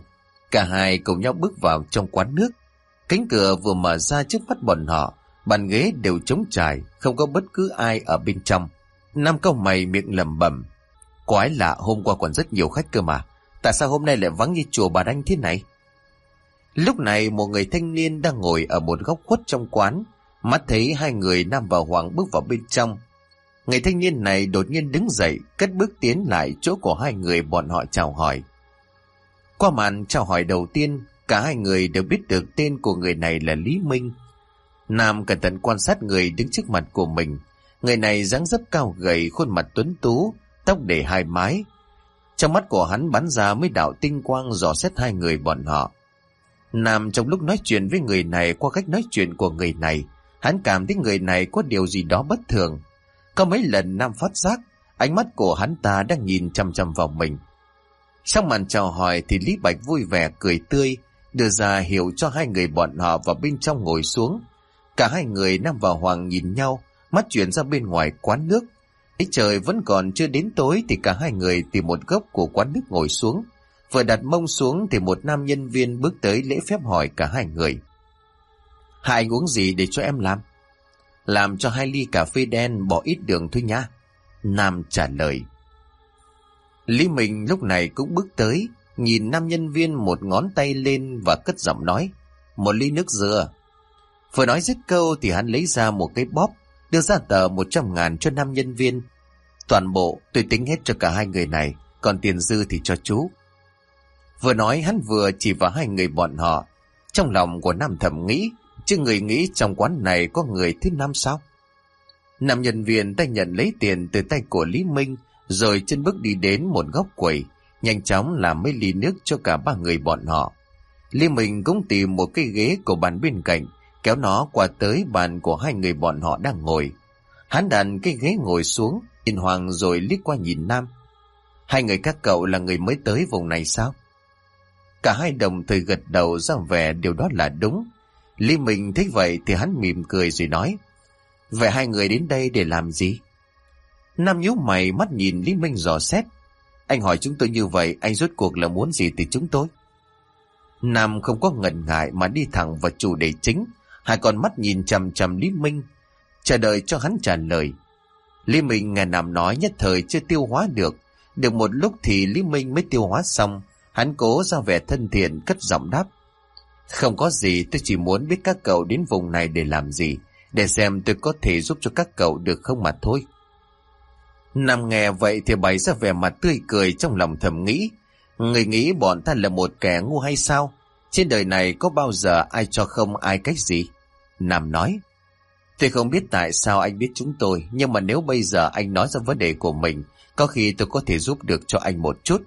Cả hai cùng nhau bước vào trong quán nước. Cánh cửa vừa mở ra trước mắt bọn họ, bàn ghế đều trống trải, không có bất cứ ai ở bên trong. Nam cau mày miệng lẩm bẩm: quái lạ, hôm qua còn rất nhiều khách cơ mà, tại sao hôm nay lại vắng như chùa Bà Đanh thế này? Lúc này một người thanh niên đang ngồi ở một góc khuất trong quán, mắt thấy hai người Nam và Hoàng bước vào bên trong. Người thanh niên này đột nhiên đứng dậy, cất bước tiến lại chỗ của hai người bọn họ chào hỏi. Qua màn chào hỏi đầu tiên, cả hai người đều biết được tên của người này là Lý Minh. Nam cẩn thận quan sát người đứng trước mặt của mình. Người này dáng dấp cao gầy, khuôn mặt tuấn tú, tóc để hai mái. Trong mắt của hắn bắn ra mấy đạo tinh quang dò xét hai người bọn họ. Nam trong lúc nói chuyện với người này, qua cách nói chuyện của người này, hắn cảm thấy người này có điều gì đó bất thường. Có mấy lần Nam phát giác ánh mắt của hắn ta đang nhìn chăm chăm vào mình. Trong màn chào hỏi thì Lý Bạch vui vẻ cười tươi, đưa ra hiệu cho hai người bọn họ vào bên trong ngồi xuống. Cả hai người Nam và Hoàng nhìn nhau, mắt chuyển ra bên ngoài quán nước. Thấy trời vẫn còn chưa đến tối thì cả hai người tìm một góc của quán nước ngồi xuống. Vừa đặt mông xuống thì một nam nhân viên bước tới lễ phép hỏi cả hai người: hai anh uống gì để cho em làm? Làm cho 2 ly cà phê đen, bỏ ít đường thôi nha. Nam trả lời. Lý Minh lúc này cũng bước tới, nhìn nam nhân viên một ngón tay lên và cất giọng nói: 1 ly nước dừa. Vừa nói dứt câu thì hắn lấy ra một cái bóp, đưa ra tờ 100.000 cho nam nhân viên. Toàn bộ tôi tính hết cho cả hai người này, còn tiền dư thì cho chú. Vừa nói hắn vừa chỉ vào hai người bọn họ. Trong lòng của Nam thầm nghĩ, chứ người nghĩ trong quán này có người thứ năm sao? Nam nhân viên tay nhận lấy tiền từ tay của Lý Minh, rồi chân bước đi đến một góc quầy, nhanh chóng làm mấy ly nước cho cả ba người bọn họ. Lý Minh cũng tìm một cái ghế của bàn bên cạnh, kéo nó qua tới bàn của hai người bọn họ đang ngồi. Hắn đặt cái ghế ngồi xuống, nhìn Hoàng rồi liếc qua nhìn Nam. Hai người các cậu là người mới tới vùng này sao? Cả hai đồng thời gật đầu ra vẻ điều đó là đúng. Lý Minh thấy vậy thì hắn mỉm cười rồi nói: vậy hai người đến đây để làm gì? Nam nhíu mày, mắt nhìn Lý Minh dò xét: anh hỏi chúng tôi như vậy, anh rốt cuộc là muốn gì từ chúng tôi? Nam không có ngần ngại mà đi thẳng vào chủ đề chính, hai con mắt nhìn chằm chằm Lý Minh, chờ đợi cho hắn trả lời. Lý Minh nghe Nam nói nhất thời chưa tiêu hóa được một lúc thì Lý Minh mới tiêu hóa xong. Hắn cố ra vẻ thân thiện, cất giọng đáp: không có gì, tôi chỉ muốn biết các cậu đến vùng này để làm gì, để xem tôi có thể giúp cho các cậu được không mà thôi. Nam nghe vậy thì bày ra vẻ mặt tươi cười, trong lòng thầm nghĩ: người nghĩ bọn ta là một kẻ ngu hay sao? Trên đời này có bao giờ ai cho không ai cách gì? Nam nói: tôi không biết tại sao anh biết chúng tôi, nhưng mà nếu bây giờ anh nói ra vấn đề của mình, có khi tôi có thể giúp được cho anh một chút.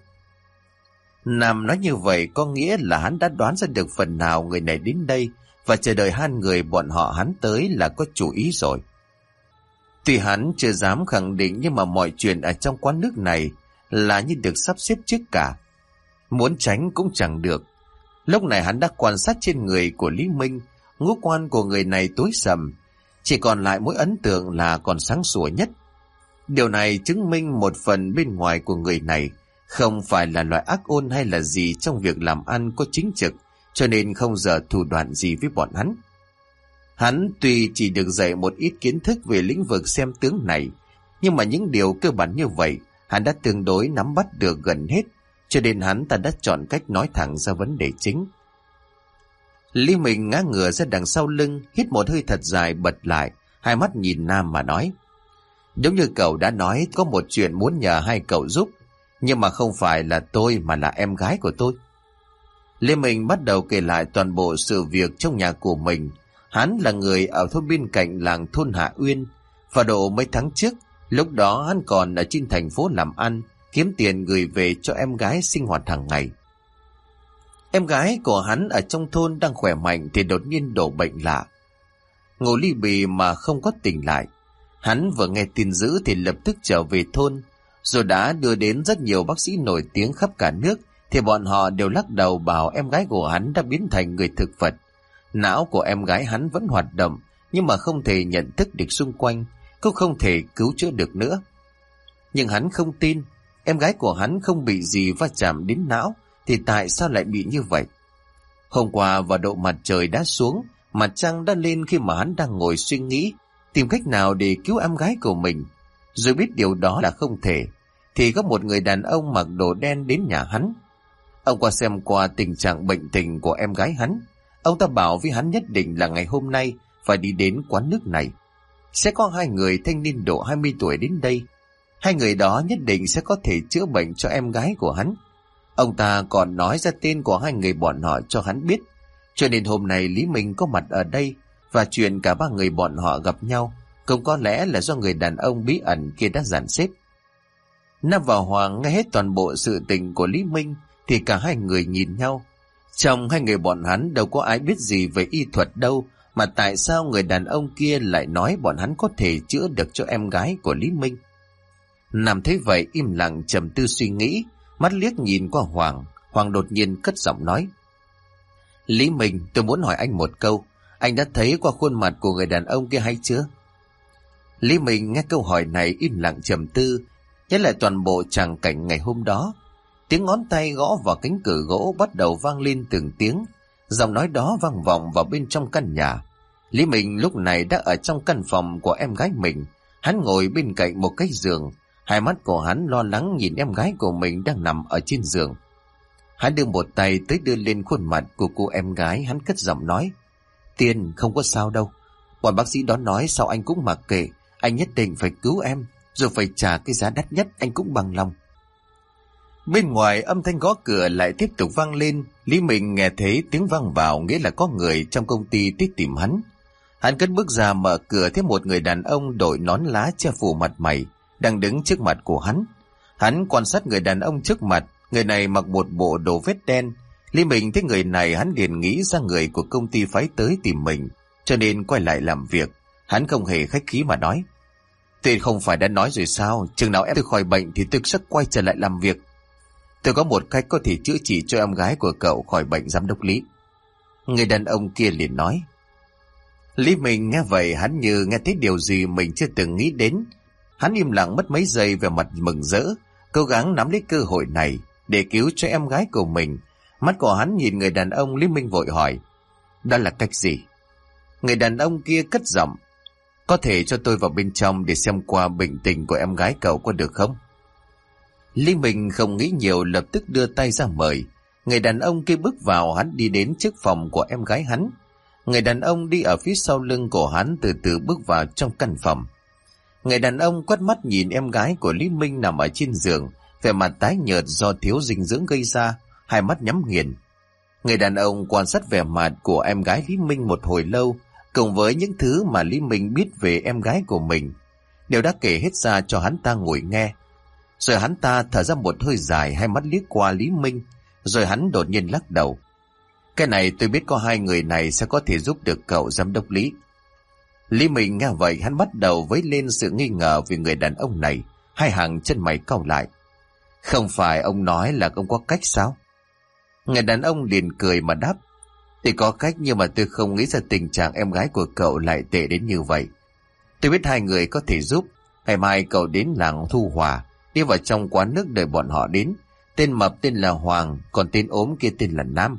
Nam nói như vậy có nghĩa là hắn đã đoán ra được phần nào người này đến đây và chờ đợi hai người bọn họ hắn tới là có chủ ý rồi. Tuy hắn chưa dám khẳng định, nhưng mà mọi chuyện ở trong quán nước này là như được sắp xếp trước cả. Muốn tránh cũng chẳng được. Lúc này hắn đã quan sát trên người của Lý Minh, ngũ quan của người này tối sầm, chỉ còn lại mỗi ấn tượng là còn sáng sủa nhất. Điều này chứng minh một phần bên ngoài của người này không phải là loại ác ôn hay là gì trong việc làm ăn có chính trực, cho nên không dở thủ đoạn gì với bọn hắn. Hắn tuy chỉ được dạy một ít kiến thức về lĩnh vực xem tướng này, nhưng mà những điều cơ bản như vậy hắn đã tương đối nắm bắt được gần hết, cho nên hắn ta đã chọn cách nói thẳng ra vấn đề chính. Lý Minh ngã ngửa ra đằng sau lưng, hít một hơi thật dài, bật lại, hai mắt nhìn Nam mà nói: đúng như cậu đã nói, có một chuyện muốn nhờ hai cậu giúp, nhưng mà không phải là tôi mà là em gái của tôi. Lý Minh bắt đầu kể lại toàn bộ sự việc trong nhà của mình. Hắn là người ở thôn bên cạnh làng thôn Hạ Uyên, và độ mấy tháng trước, lúc đó hắn còn ở trên thành phố làm ăn, kiếm tiền gửi về cho em gái sinh hoạt hàng ngày. Em gái của hắn ở trong thôn đang khỏe mạnh thì đột nhiên đổ bệnh lạ, ngủ ly bì mà không có tỉnh lại. Hắn vừa nghe tin dữ thì lập tức trở về thôn, rồi đã đưa đến rất nhiều bác sĩ nổi tiếng khắp cả nước, thì bọn họ đều lắc đầu bảo em gái của hắn đã biến thành người thực vật. Não của em gái hắn vẫn hoạt động, nhưng mà không thể nhận thức được xung quanh, cũng không thể cứu chữa được nữa. Nhưng hắn không tin, em gái của hắn không bị gì va chạm đến não, thì tại sao lại bị như vậy? Hôm qua vào độ mặt trời đã xuống, mặt trăng đã lên khi mà hắn đang ngồi suy nghĩ tìm cách nào để cứu em gái của mình. Rồi biết điều đó là không thể, thì có một người đàn ông mặc đồ đen đến nhà hắn. Ông qua xem qua tình trạng bệnh tình của em gái hắn. Ông ta bảo với hắn nhất định là ngày hôm nay phải đi đến quán nước này. Sẽ có hai người thanh niên độ 20 tuổi đến đây. Hai người đó nhất định sẽ có thể chữa bệnh cho em gái của hắn. Ông ta còn nói ra tên của hai người bọn họ cho hắn biết. Cho nên hôm nay Lý Minh có mặt ở đây, và chuyện cả ba người bọn họ gặp nhau cũng có lẽ là do người đàn ông bí ẩn kia đã dàn xếp. Nam và Hoàng nghe hết toàn bộ sự tình của Lý Minh thì cả hai người nhìn nhau. Trong hai người bọn hắn đâu có ai biết gì về y thuật đâu, mà tại sao người đàn ông kia lại nói bọn hắn có thể chữa được cho em gái của Lý Minh? Nam thấy vậy im lặng trầm tư suy nghĩ, mắt liếc nhìn qua Hoàng. Hoàng đột nhiên cất giọng nói: Lý Minh, tôi muốn hỏi anh một câu. Anh đã thấy qua khuôn mặt của người đàn ông kia hay chưa? Lý Minh nghe câu hỏi này im lặng trầm tư, nhớ lại toàn bộ tràng cảnh ngày hôm đó. Tiếng ngón tay gõ vào cánh cửa gỗ bắt đầu vang lên từng tiếng. Giọng nói đó vang vọng vào bên trong căn nhà. Lý Minh lúc này đã ở trong căn phòng của em gái mình. Hắn ngồi bên cạnh một cái giường. Hai mắt của hắn lo lắng nhìn em gái của mình đang nằm ở trên giường. Hắn đưa một tay tới đưa lên khuôn mặt của cô em gái. Hắn cất giọng nói: Tiên, không có sao đâu. Bọn bác sĩ đó nói sao anh cũng mặc kệ. Anh nhất định phải cứu em, rồi phải trả cái giá đắt nhất, anh cũng bằng lòng. Bên ngoài âm thanh gõ cửa lại tiếp tục vang lên. Lý Minh nghe thấy tiếng vang vào, nghĩa là có người trong công ty tới tìm hắn. Hắn cất bước ra mở cửa, thấy một người đàn ông đội nón lá che phủ mặt mày đang đứng trước mặt của hắn. Hắn quan sát người đàn ông trước mặt. Người này mặc một bộ đồ vest đen. Lý Minh thấy người này, hắn liền nghĩ ra người của công ty phái tới tìm mình, cho nên quay lại làm việc. Hắn không hề khách khí mà nói: Tôi không phải đã nói rồi sao, chừng nào em tôi khỏi bệnh thì tôi sẽ quay trở lại làm việc. Tôi có một cách có thể chữa trị cho em gái của cậu khỏi bệnh, giám đốc Lý. Người đàn ông kia liền nói. Lý Minh nghe vậy, hắn như nghe thấy điều gì mình chưa từng nghĩ đến. Hắn im lặng mất mấy giây, về mặt mừng rỡ, cố gắng nắm lấy cơ hội này để cứu cho em gái của mình. Mắt của hắn nhìn người đàn ông. Lý Minh vội hỏi: Đó là cách gì? Người đàn ông kia cất giọng: Có thể cho tôi vào bên trong để xem qua bệnh tình của em gái cậu có được không? Lý Minh không nghĩ nhiều, lập tức đưa tay ra mời. Người đàn ông kia bước vào. Hắn đi đến trước phòng của em gái hắn. Người đàn ông đi ở phía sau lưng của hắn, từ từ bước vào trong căn phòng. Người đàn ông quét mắt nhìn em gái của Lý Minh nằm ở trên giường, vẻ mặt tái nhợt do thiếu dinh dưỡng gây ra, hai mắt nhắm nghiền. Người đàn ông quan sát vẻ mặt của em gái Lý Minh một hồi lâu, cùng với những thứ mà Lý Minh biết về em gái của mình, đều đã kể hết ra cho hắn ta ngồi nghe. Rồi hắn ta thở ra một hơi dài, hai mắt liếc qua Lý Minh, rồi hắn đột nhiên lắc đầu. Cái này tôi biết có hai người này sẽ có thể giúp được cậu, giám đốc Lý. Lý Minh nghe vậy, hắn bắt đầu vấy lên sự nghi ngờ về người đàn ông này, hai hàng chân mày cau lại. Không phải ông nói là ông có cách sao? Người đàn ông liền cười mà đáp: Thì có cách, nhưng mà tôi không nghĩ ra tình trạng em gái của cậu lại tệ đến như vậy. Tôi biết hai người có thể giúp. Ngày mai cậu đến làng Thu Hòa, đi vào trong quán nước đợi bọn họ đến. Tên mập tên là Hoàng, còn tên ốm kia tên là Nam.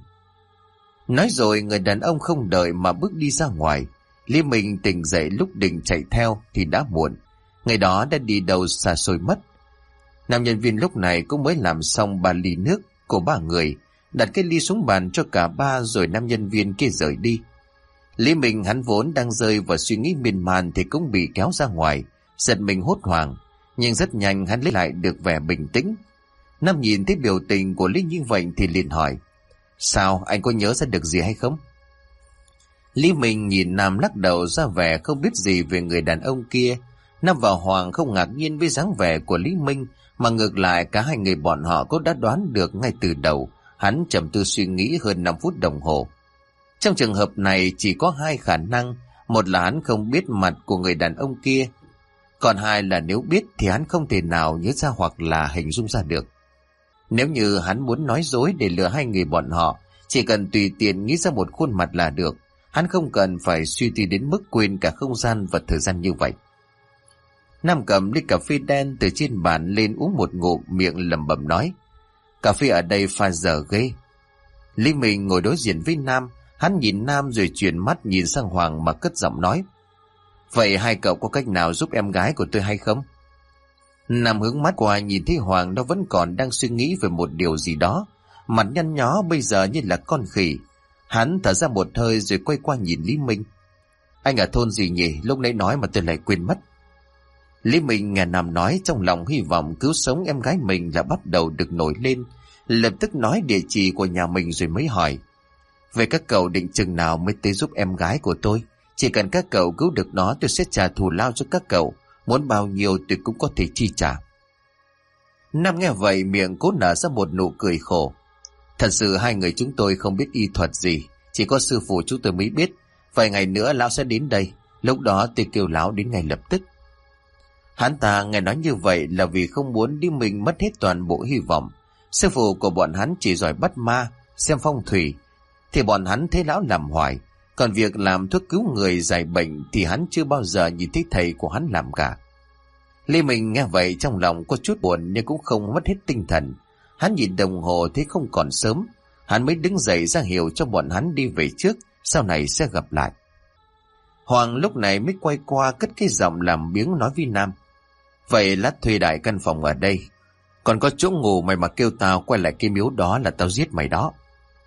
Nói rồi người đàn ông không đợi mà bước đi ra ngoài. Lý Minh tỉnh dậy lúc định chạy theo thì đã muộn. Ngày đó đã đi đâu xa xôi mất. Nam nhân viên lúc này cũng mới làm xong 3 ly nước của 3 người, đặt cái ly xuống bàn cho cả ba, rồi nam nhân viên kia rời đi. Lý Minh hắn vốn đang rơi vào suy nghĩ miên man thì cũng bị kéo ra ngoài, giật mình hốt hoảng, nhưng rất nhanh hắn lấy lại được vẻ bình tĩnh. Nam nhìn thấy biểu tình của Lý như vậy thì liền hỏi: Sao, anh có nhớ ra được gì hay không? Lý Minh nhìn Nam lắc đầu ra vẻ không biết gì về người đàn ông kia. Nam và Hoàng không ngạc nhiên với dáng vẻ của Lý Minh, mà ngược lại cả hai người bọn họ cũng đã đoán được ngay từ đầu. Hắn trầm tư suy nghĩ hơn 5 phút đồng hồ. Trong trường hợp này chỉ có hai khả năng: một là hắn không biết mặt của người đàn ông kia, còn hai là nếu biết thì hắn không thể nào nhớ ra hoặc là hình dung ra được. Nếu như hắn muốn nói dối để lừa hai người bọn họ, chỉ cần tùy tiện nghĩ ra một khuôn mặt là được. Hắn không cần phải suy tư đến mức quên cả không gian và thời gian như vậy. Nam cầm ly cà phê đen từ trên bàn lên uống một ngụm, miệng lẩm bẩm nói: Cà phê ở đây pha dở ghê. Lý Minh ngồi đối diện với Nam. Hắn nhìn Nam rồi chuyển mắt nhìn sang Hoàng mà cất giọng nói: Vậy hai cậu có cách nào giúp em gái của tôi hay không? Nam hướng mắt qua nhìn thấy Hoàng nó vẫn còn đang suy nghĩ về một điều gì đó. Mặt nhăn nhó bây giờ như là con khỉ. Hắn thở ra một hơi rồi quay qua nhìn Lý Minh: Anh ở thôn gì nhỉ? Lúc nãy nói mà tôi lại quên mất. Lý Minh nghe Nam nói, trong lòng hy vọng cứu sống em gái mình là bắt đầu được nổi lên. Lập tức nói địa chỉ của nhà mình rồi mới hỏi: Vậy các cậu định chừng nào mới tới giúp em gái của tôi? Chỉ cần các cậu cứu được nó, tôi sẽ trả thù lao cho các cậu. Muốn bao nhiêu tôi cũng có thể chi trả. Nam nghe vậy miệng cố nở ra một nụ cười khổ. Thật sự hai người chúng tôi không biết y thuật gì, chỉ có sư phụ chúng tôi mới biết. Vài ngày nữa lão sẽ đến đây, lúc đó tôi kêu lão đến ngay lập tức. Hắn ta nghe nói như vậy là vì không muốn Lý Minh mất hết toàn bộ hy vọng. Sư phụ của bọn hắn chỉ giỏi bắt ma, xem phong thủy, thì bọn hắn thấy lão làm hoài. Còn việc làm thuốc cứu người giải bệnh thì hắn chưa bao giờ nhìn thấy thầy của hắn làm cả. Lý Minh nghe vậy trong lòng có chút buồn nhưng cũng không mất hết tinh thần. Hắn nhìn đồng hồ thấy không còn sớm, hắn mới đứng dậy ra hiệu cho bọn hắn đi về trước, sau này sẽ gặp lại. Hoàng lúc này mới quay qua cất cái giọng làm biếng nói với Nam: Vậy lát thuê đại căn phòng ở đây, còn có chỗ ngủ, mày mà kêu tao quay lại cái miếu đó là tao giết mày đó.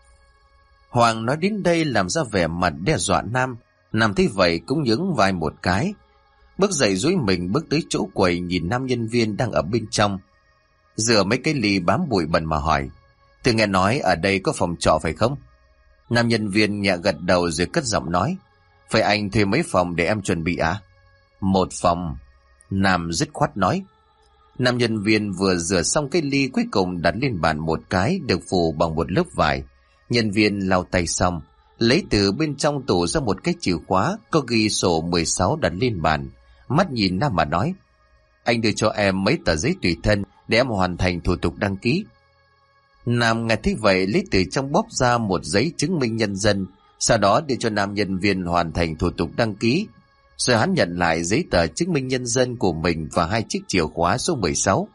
Hoàng nói đến đây làm ra vẻ mặt đe dọa Nam. Nam thấy vậy cũng nhướng vai một cái, bước dậy dúi mình bước tới chỗ quầy, nhìn nam nhân viên đang ở bên trong rửa mấy cái ly bám bụi bẩn mà hỏi: Tôi nghe nói ở đây có phòng trọ phải không? Nam nhân viên nhẹ gật đầu rồi cất giọng nói: Phải anh thuê mấy phòng để em chuẩn bị à? Một phòng, Nam dứt khoát nói. Nam nhân viên vừa rửa xong cái ly cuối cùng đặt lên bàn một cái được phủ bằng một lớp vải. Nhân viên lau tay xong, lấy từ bên trong tủ ra một cái chìa khóa có ghi sổ 16 đặt lên bàn, mắt nhìn Nam mà nói: Anh đưa cho em mấy tờ giấy tùy thân để em hoàn thành thủ tục đăng ký. Nam nghe thấy vậy lấy từ trong bóp ra một giấy chứng minh nhân dân, sau đó đưa cho nam nhân viên hoàn thành thủ tục đăng ký. Rồi hắn nhận lại giấy tờ chứng minh nhân dân của mình và hai chiếc chìa khóa số 16.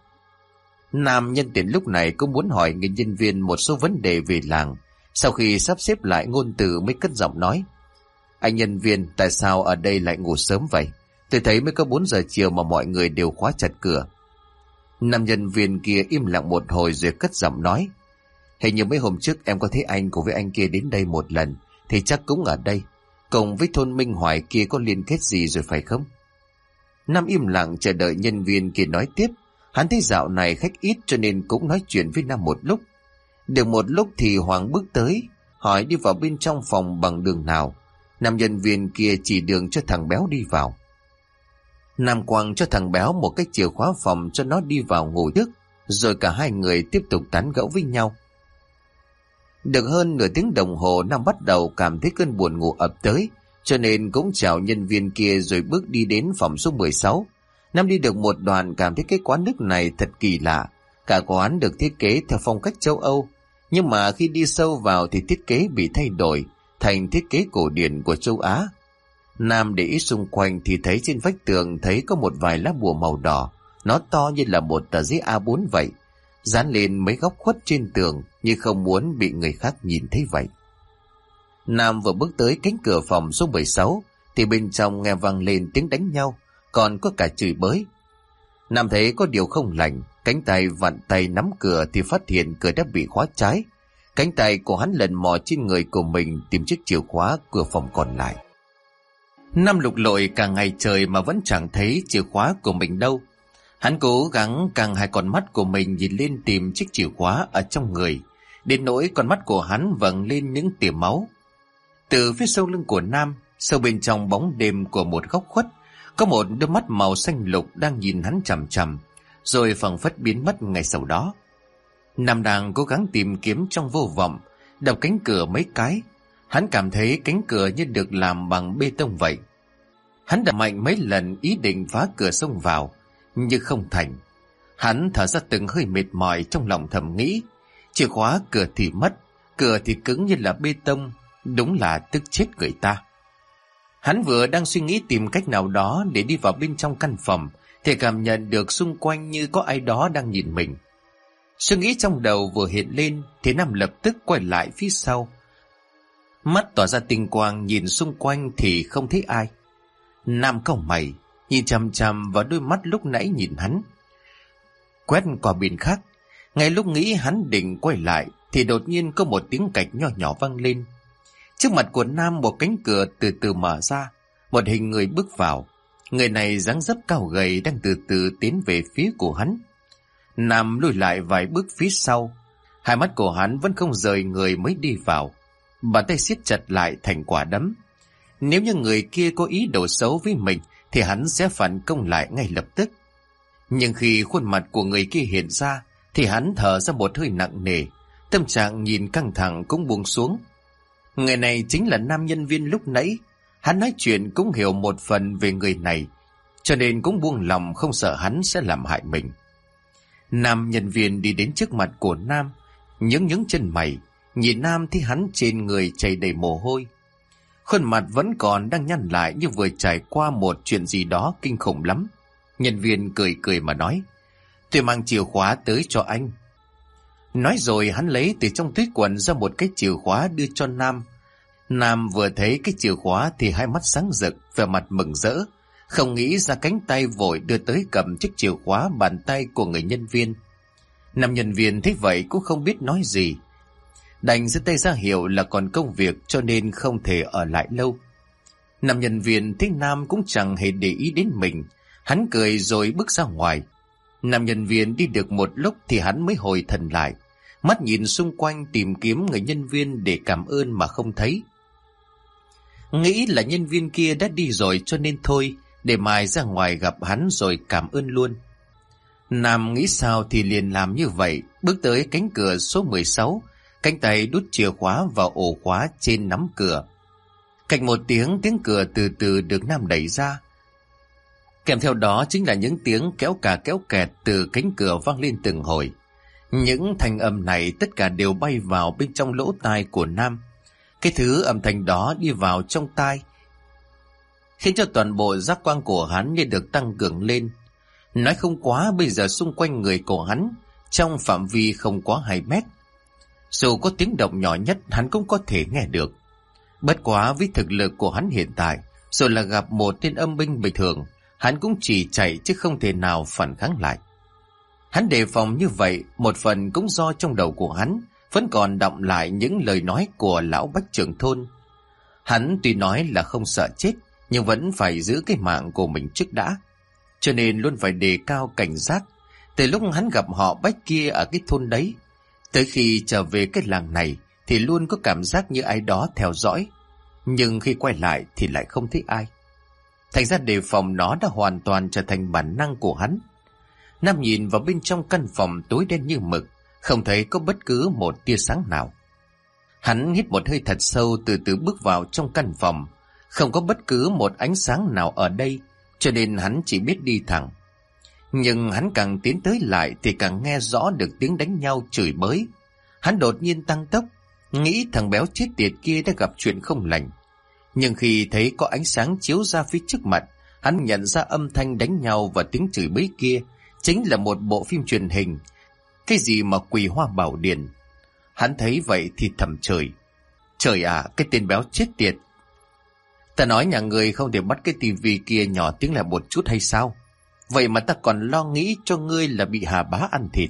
Nam nhân tiện lúc này cũng muốn hỏi người nhân viên một số vấn đề về làng. Sau khi sắp xếp lại ngôn từ mới cất giọng nói: Anh nhân viên, tại sao ở đây lại ngủ sớm vậy? Tôi thấy mới có 4 giờ chiều mà mọi người đều khóa chặt cửa. Nam nhân viên kia im lặng một hồi rồi cất giọng nói: Hình như mấy hôm trước em có thấy anh cùng với anh kia đến đây một lần, thì chắc cũng ở đây. Cùng với thôn Minh Hoài kia có liên kết gì rồi phải không? Nam im lặng chờ đợi nhân viên kia nói tiếp. Hắn thấy dạo này khách ít cho nên cũng nói chuyện với Nam một lúc. Được một lúc thì Hoàng bước tới, hỏi đi vào bên trong phòng bằng đường nào. Nam nhân viên kia chỉ đường cho thằng béo đi vào. Nam quăng cho thằng béo một cái chìa khóa phòng cho nó đi vào ngủ trước, rồi cả hai người tiếp tục tán gẫu với nhau. Được hơn nửa tiếng đồng hồ, Nam bắt đầu cảm thấy cơn buồn ngủ ập tới, cho nên cũng chào nhân viên kia rồi bước đi đến phòng số 16. Nam đi được một đoạn cảm thấy cái quán nước này thật kỳ lạ. Cả quán được thiết kế theo phong cách châu Âu, nhưng mà khi đi sâu vào thì thiết kế bị thay đổi thành thiết kế cổ điển của châu Á. Nam để ý xung quanh thì thấy trên vách tường thấy có một vài lá bùa màu đỏ, nó to như là một tờ giấy A4 vậy, dán lên mấy góc khuất trên tường như không muốn bị người khác nhìn thấy vậy. Nam vừa bước tới cánh cửa phòng số 16 thì bên trong nghe vang lên tiếng đánh nhau, còn có cả chửi bới. Nam thấy có điều không lành, cánh tay vặn tay nắm cửa thì phát hiện cửa đã bị khóa trái. Cánh tay của hắn lần mò trên người của mình tìm chiếc chìa khóa cửa phòng còn lại. Nam lục lội cả ngày trời mà vẫn chẳng thấy chìa khóa của mình đâu. Hắn cố gắng căng hai con mắt của mình nhìn lên tìm chiếc chìa khóa ở trong người, đến nỗi con mắt của hắn vầng lên những tia máu. Từ phía sau lưng của Nam, sâu bên trong bóng đêm của một góc khuất, có một đôi mắt màu xanh lục đang nhìn hắn chằm chằm, rồi phảng phất biến mất ngay sau đó. Nam đang cố gắng tìm kiếm trong vô vọng, đập cánh cửa mấy cái. Hắn cảm thấy cánh cửa như được làm bằng bê tông vậy. Hắn đập mạnh mấy lần ý định phá cửa xông vào, nhưng không thành. Hắn thở ra từng hơi mệt mỏi, trong lòng thầm nghĩ: chìa khóa cửa thì mất, cửa thì cứng như là bê tông, đúng là tức chết người ta. Hắn vừa đang suy nghĩ tìm cách nào đó để đi vào bên trong căn phòng thì cảm nhận được xung quanh như có ai đó đang nhìn mình. Suy nghĩ trong đầu vừa hiện lên thì Nam lập tức quay lại phía sau. Mắt tỏa ra tinh quang, nhìn xung quanh thì không thấy ai. Nam cau mày, nhìn chằm chằm vào đôi mắt lúc nãy nhìn hắn. Quét qua bên khác, ngay lúc nghĩ hắn định quay lại thì đột nhiên có một tiếng cạch nho nhỏ vang lên. Trước mặt của Nam một cánh cửa từ từ mở ra, một hình người bước vào. Người này dáng dấp cao gầy đang từ từ tiến về phía của hắn. Nam lùi lại vài bước phía sau, hai mắt của hắn vẫn không rời người mới đi vào. Bàn tay siết chặt lại thành quả đấm. Nếu như người kia có ý đồ xấu với mình thì hắn sẽ phản công lại ngay lập tức. Nhưng khi khuôn mặt của người kia hiện ra thì hắn thở ra một hơi nặng nề, tâm trạng nhìn căng thẳng cũng buông xuống. Người này chính là nam nhân viên lúc nãy. Hắn nói chuyện cũng hiểu một phần về người này, cho nên cũng buông lòng, không sợ hắn sẽ làm hại mình. Nam nhân viên đi đến trước mặt của Nam, nhướng chân mày, nhìn Nam thì hắn trên người chảy đầy mồ hôi. Khuôn mặt vẫn còn đang nhăn lại như vừa trải qua một chuyện gì đó kinh khủng lắm. Nhân viên cười cười mà nói, tôi mang chìa khóa tới cho anh. Nói rồi hắn lấy từ trong túi quần ra một cái chìa khóa đưa cho Nam. Nam vừa thấy cái chìa khóa thì hai mắt sáng rực, vẻ mặt mừng rỡ, không nghĩ ra cánh tay vội đưa tới cầm chiếc chìa khóa bàn tay của người nhân viên. Nam nhân viên thấy vậy cũng không biết nói gì, đành giơ tay ra hiệu là còn công việc cho nên không thể ở lại lâu. Nam nhân viên thấy Nam cũng chẳng hề để ý đến mình, hắn cười rồi bước ra ngoài. Nam nhân viên đi được một lúc thì hắn mới hồi thần lại, mắt nhìn xung quanh tìm kiếm người nhân viên để cảm ơn mà không thấy. Nghĩ là nhân viên kia đã đi rồi cho nên thôi, để mai ra ngoài gặp hắn rồi cảm ơn luôn. Nam nghĩ sao thì liền làm như vậy, bước tới cánh cửa số 16, cánh tay đút chìa khóa vào ổ khóa trên nắm cửa. Cạch một tiếng, tiếng cửa từ từ được Nam đẩy ra. Kèm theo đó chính là những tiếng kéo cà kéo kẹt từ cánh cửa vang lên từng hồi. Những thanh âm này tất cả đều bay vào bên trong lỗ tai của Nam. Cái thứ âm thanh đó đi vào trong tai, khiến cho toàn bộ giác quan của hắn như được tăng cường lên. Nói không quá, bây giờ xung quanh người của hắn, trong phạm vi không quá 2 mét, dù có tiếng động nhỏ nhất hắn cũng có thể nghe được. Bất quá với thực lực của hắn hiện tại, rồi là gặp một tên âm binh bình thường, hắn cũng chỉ chạy chứ không thể nào phản kháng lại. Hắn đề phòng như vậy, một phần cũng do trong đầu của hắn vẫn còn đọng lại những lời nói của lão bách trưởng thôn. Hắn tuy nói là không sợ chết, nhưng vẫn phải giữ cái mạng của mình trước đã, cho nên luôn phải đề cao cảnh giác. Từ lúc hắn gặp họ Bách kia ở cái thôn đấy, tới khi trở về cái làng này thì luôn có cảm giác như ai đó theo dõi, nhưng khi quay lại thì lại không thấy ai. Thành ra đề phòng nó đã hoàn toàn trở thành bản năng của hắn. Nam nhìn vào bên trong căn phòng tối đen như mực, không thấy có bất cứ một tia sáng nào. Hắn hít một hơi thật sâu, từ từ bước vào trong căn phòng. Không có bất cứ một ánh sáng nào ở đây, cho nên hắn chỉ biết đi thẳng. Nhưng hắn càng tiến tới lại thì càng nghe rõ được tiếng đánh nhau chửi bới. Hắn đột nhiên tăng tốc, nghĩ thằng béo chết tiệt kia đã gặp chuyện không lành. Nhưng khi thấy có ánh sáng chiếu ra phía trước mặt, hắn nhận ra âm thanh đánh nhau và tiếng chửi bới kia chính là một bộ phim truyền hình. Cái gì mà Quỳ Hoa Bảo Điển. Hắn thấy vậy thì thầm chửi, trời à, cái tên béo chết tiệt, ta nói nhà người không thể bắt cái tivi kia nhỏ tiếng lại một chút hay sao? Vậy mà ta còn lo nghĩ cho ngươi là bị Hà Bá ăn thịt.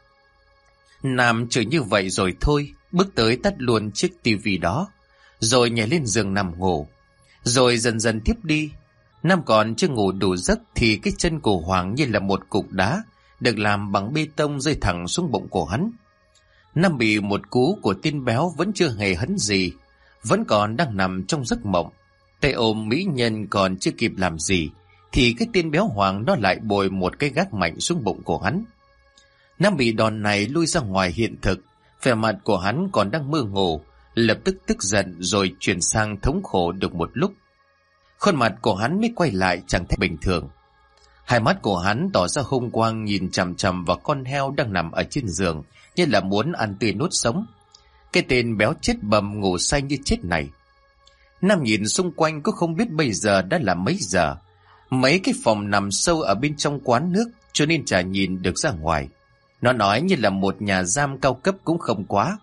Nam chửi như vậy rồi thôi, bước tới tắt luôn chiếc tivi đó, rồi nhảy lên giường nằm ngủ, rồi dần dần thiếp đi. Nam còn chưa ngủ đủ giấc thì cái chân của Hoàng như là một cục đá được làm bằng bê tông rơi thẳng xuống bụng của hắn. Nam bị một cú của tên béo vẫn chưa hề hấn gì, vẫn còn đang nằm trong giấc mộng. Tay ôm mỹ nhân còn chưa kịp làm gì thì cái tên béo Hoàng nó lại bồi một cái gác mạnh xuống bụng của hắn. Nam bị đòn này lui ra ngoài hiện thực, vẻ mặt của hắn còn đang mơ hồ, lập tức tức giận rồi chuyển sang thống khổ được một lúc. Khuôn mặt của hắn mới quay lại chẳng thấy bình thường. Hai mắt của hắn tỏ ra hung quang, nhìn chằm chằm vào con heo đang nằm ở trên giường như là muốn ăn tươi nuốt sống. Cái tên béo chết bầm ngủ say như chết này. Nam nhìn xung quanh cũng không biết bây giờ đã là mấy giờ. Mấy cái phòng nằm sâu ở bên trong quán nước cho nên chả nhìn được ra ngoài. Nó nói như là một nhà giam cao cấp cũng không quá.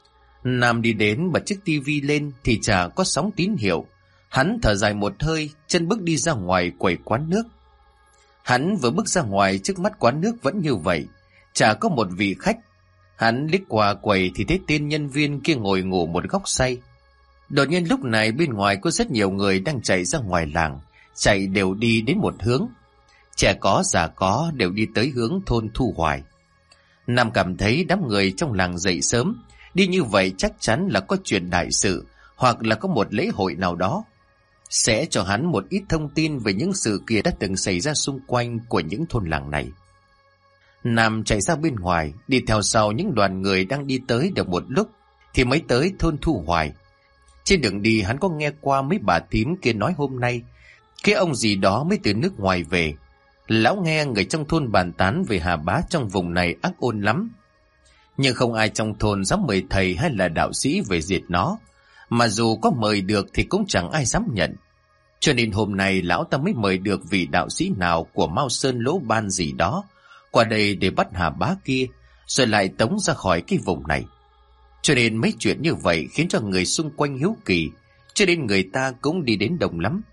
Nam đi đến bật chiếc tivi lên thì chả có sóng tín hiệu. Hắn thở dài một hơi, chân bước đi ra ngoài quầy quán nước. Hắn vừa bước ra ngoài, trước mắt quán nước vẫn như vậy, chả có một vị khách. Hắn liếc qua quầy thì thấy tên nhân viên kia ngồi ngủ một góc say. Đột nhiên lúc này bên ngoài có rất nhiều người đang chạy ra ngoài làng, chạy đều đi đến một hướng. Trẻ có già có đều đi tới hướng thôn Thu Hoài. Nam cảm thấy đám người trong làng dậy sớm, đi như vậy chắc chắn là có chuyện đại sự, hoặc là có một lễ hội nào đó. Sẽ cho hắn một ít thông tin về những sự kiện đã từng xảy ra xung quanh của những thôn làng này. Nam chạy ra bên ngoài, đi theo sau những đoàn người đang đi tới được một lúc, thì mới tới thôn Thu Hoài. Trên đường đi hắn có nghe qua mấy bà thím kia nói hôm nay, cái ông gì đó mới từ nước ngoài về. Lão nghe người trong thôn bàn tán về Hà Bá trong vùng này ác ôn lắm. Nhưng không ai trong thôn dám mời thầy hay là đạo sĩ về diệt nó, mà dù có mời được thì cũng chẳng ai dám nhận. Cho nên hôm nay lão ta mới mời được vị đạo sĩ nào của Mao Sơn Lỗ Ban gì đó qua đây để bắt Hà Bá kia, rồi lại tống ra khỏi cái vùng này. Cho nên mấy chuyện như vậy khiến cho người xung quanh hiếu kỳ, cho nên người ta cũng đi đến đông lắm.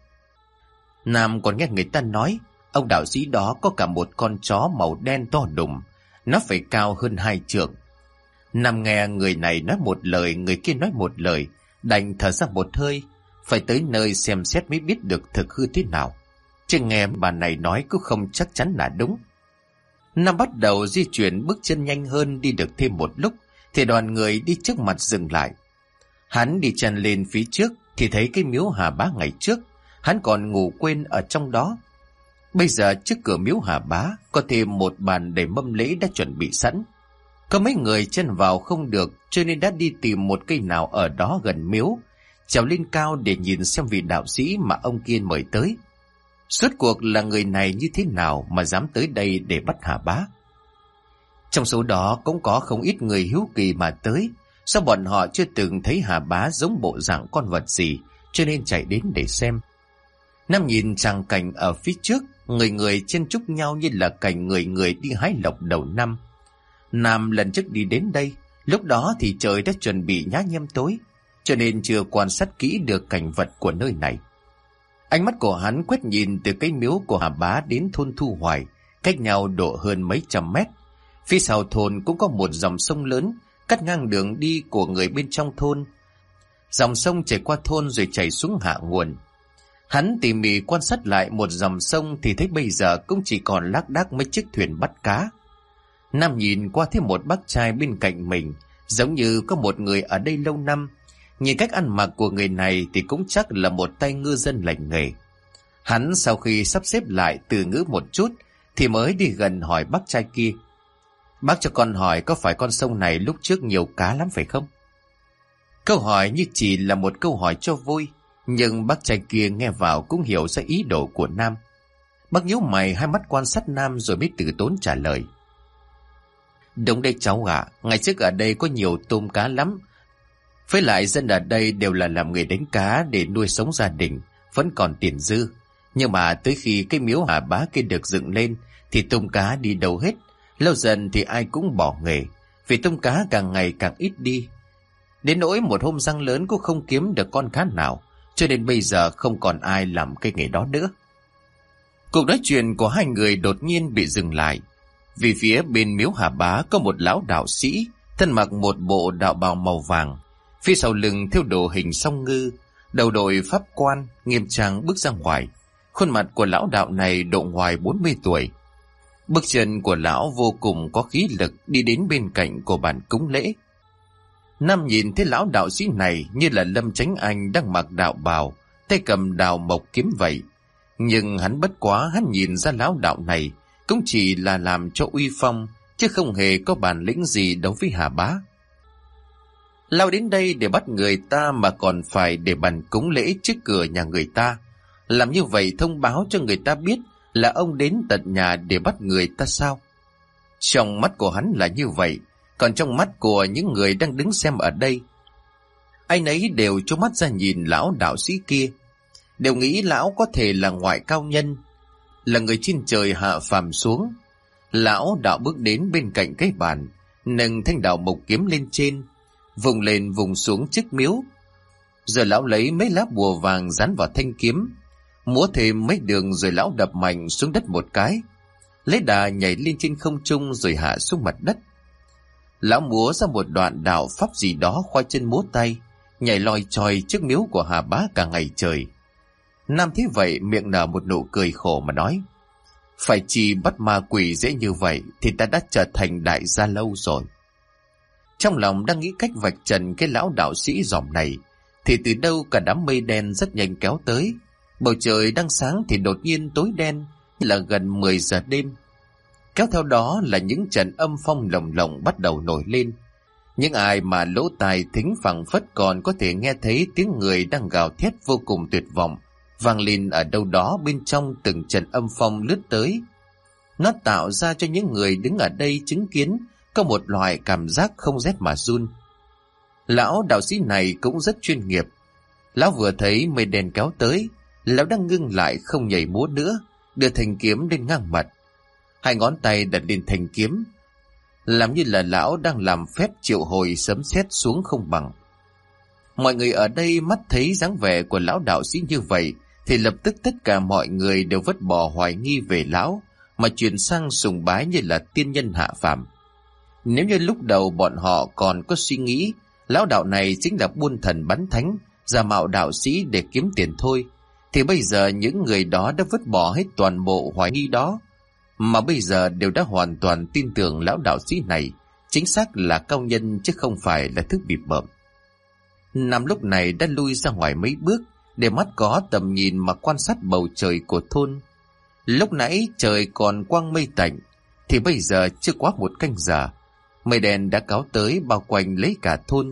Nam còn nghe người ta nói ông đạo sĩ đó có cả một con chó màu đen to đùng, nó phải cao hơn 2 trượng. Nam nghe người này nói một lời, người kia nói một lời, đành thở ra một hơi, phải tới nơi xem xét mới biết được thực hư thế nào. Chứ nghe bà này nói cũng không chắc chắn là đúng. Nam bắt đầu di chuyển bước chân nhanh hơn, đi được thêm một lúc thì đoàn người đi trước mặt dừng lại. Hắn đi chân lên phía trước thì thấy cái miếu Hà Bá ngày trước hắn còn ngủ quên ở trong đó. Bây giờ trước cửa miếu Hà Bá có thêm một bàn để mâm lễ đã chuẩn bị sẵn. Có mấy người chen vào không được, cho nên đã đi tìm một cây nào ở đó gần miếu, trèo lên cao để nhìn xem vị đạo sĩ mà ông kia mời tới. Suốt cuộc là người này như thế nào mà dám tới đây để bắt Hà Bá. Trong số đó cũng có không ít người hiếu kỳ mà tới, sao bọn họ chưa từng thấy Hà Bá giống bộ dạng con vật gì, cho nên chạy đến để xem. Nam nhìn tràng cảnh ở phía trước, người người chen chúc nhau như là cảnh người người đi hái lộc đầu năm. Nam lần trước đi đến đây, lúc đó thì trời đã chuẩn bị nhá nhem tối, cho nên chưa quan sát kỹ được cảnh vật của nơi này. Ánh mắt của hắn quét nhìn từ cái miếu của Hà Bá đến thôn Thu Hoài, cách nhau độ hơn mấy trăm mét. Phía sau thôn cũng có một dòng sông lớn cắt ngang đường đi của người bên trong thôn. Dòng sông chảy qua thôn rồi chảy xuống hạ nguồn. Hắn tỉ mỉ quan sát lại một dòng sông thì thấy bây giờ cũng chỉ còn lác đác mấy chiếc thuyền bắt cá. Nam nhìn qua thấy một bác trai bên cạnh mình, giống như có một người ở đây lâu năm. Nhìn cách ăn mặc của người này thì cũng chắc là một tay ngư dân lành nghề. Hắn sau khi sắp xếp lại từ ngữ một chút thì mới đi gần hỏi bác trai kia: "Bác cho con hỏi, có phải con sông này lúc trước nhiều cá lắm phải không?" Câu hỏi như chỉ là một câu hỏi cho vui, nhưng bác trai kia nghe vào cũng hiểu ra ý đồ của Nam. Bác nhíu mày, hai mắt quan sát Nam rồi mới từ tốn trả lời: "Đúng đấy cháu ạ, ngày trước ở đây có nhiều tôm cá lắm. Với lại dân ở đây đều là làm nghề đánh cá để nuôi sống gia đình, vẫn còn tiền dư. Nhưng mà tới khi cái miếu Hà Bá kia được dựng lên thì tôm cá đi đâu hết. Lâu dần thì ai cũng bỏ nghề, vì tôm cá càng ngày càng ít đi. Đến nỗi một hôm răng lớn cũng không kiếm được con cá nào, cho nên bây giờ không còn ai làm cái nghề đó nữa." Cuộc nói chuyện của hai người đột nhiên bị dừng lại, vì phía bên miếu Hà Bá có một lão đạo sĩ thân mặc một bộ đạo bào màu vàng, phía sau lưng thêu đồ hình song ngư, đầu đội pháp quan, nghiêm trang bước ra ngoài. Khuôn mặt của lão đạo này độ ngoài 40 tuổi. Bước chân của lão vô cùng có khí lực đi đến bên cạnh của bàn cúng lễ. Nam nhìn thấy lão đạo sĩ này như là Lâm Chánh Anh đang mặc đạo bào, tay cầm đào mộc kiếm vậy. Nhưng hắn bất quá, hắn nhìn ra lão đạo này cũng chỉ là làm cho uy phong, chứ không hề có bản lĩnh gì đấu với Hà Bá. Lao đến đây để bắt người ta mà còn phải để bàn cúng lễ trước cửa nhà người ta. Làm như vậy thông báo cho người ta biết là ông đến tận nhà để bắt người ta sao? Trong mắt của hắn là như vậy, còn trong mắt của những người đang đứng xem ở đây, ai nấy đều trố mắt ra nhìn lão đạo sĩ kia, đều nghĩ lão có thể là ngoại cao nhân, là người trên trời hạ phàm xuống. Lão đạo bước đến bên cạnh cái bàn, nâng thanh đạo mộc kiếm lên trên, vùng lên vùng xuống trước miếu. Rồi lão lấy mấy lá bùa vàng dán vào thanh kiếm, múa thêm mấy đường rồi lão đập mạnh xuống đất một cái, lấy đà nhảy lên trên không trung rồi hạ xuống mặt đất. Lão múa ra một đoạn đạo pháp gì đó, khoai chân múa tay, nhảy loi choi trước miếu của Hà Bá cả ngày trời. Nam thấy vậy miệng nở một nụ cười khổ mà nói: phải chi bắt ma quỷ dễ như vậy thì ta đã trở thành đại gia lâu rồi. Trong lòng đang nghĩ cách vạch trần cái lão đạo sĩ giòm này, thì từ đâu cả đám mây đen rất nhanh kéo tới. Bầu trời đang sáng thì đột nhiên tối đen, là gần 10 giờ đêm. Kéo theo đó là những trận âm phong lồng lộng bắt đầu nổi lên. Những ai mà lỗ tai thính phảng phất còn có thể nghe thấy tiếng người đang gào thét vô cùng tuyệt vọng vang lên ở đâu đó bên trong từng trận âm phong lướt tới. Nó tạo ra cho những người đứng ở đây chứng kiến có một loại cảm giác không rét mà run. Lão đạo sĩ này cũng rất chuyên nghiệp. Lão vừa thấy mây đen kéo tới, lão đang ngưng lại không nhảy múa nữa, đưa thanh kiếm lên ngang mặt. Hai ngón tay đặt lên thanh kiếm, làm như là lão đang làm phép triệu hồi sấm sét xuống không bằng. Mọi người ở đây mắt thấy dáng vẻ của lão đạo sĩ như vậy thì lập tức tất cả mọi người đều vứt bỏ hoài nghi về lão, mà chuyển sang sùng bái như là tiên nhân hạ phàm. Nếu như lúc đầu bọn họ còn có suy nghĩ lão đạo này chính là buôn thần bắn thánh, giả mạo đạo sĩ để kiếm tiền thôi, thì bây giờ những người đó đã vứt bỏ hết toàn bộ hoài nghi đó, mà bây giờ đều đã hoàn toàn tin tưởng lão đạo sĩ này chính xác là cao nhân chứ không phải là thứ bịp bợm. Nam lúc này đã lui ra ngoài mấy bước để mắt có tầm nhìn mà quan sát bầu trời của thôn. Lúc nãy trời còn quang mây tạnh, thì bây giờ chưa quá một canh giờ, mây đen đã kéo tới bao quanh lấy cả thôn.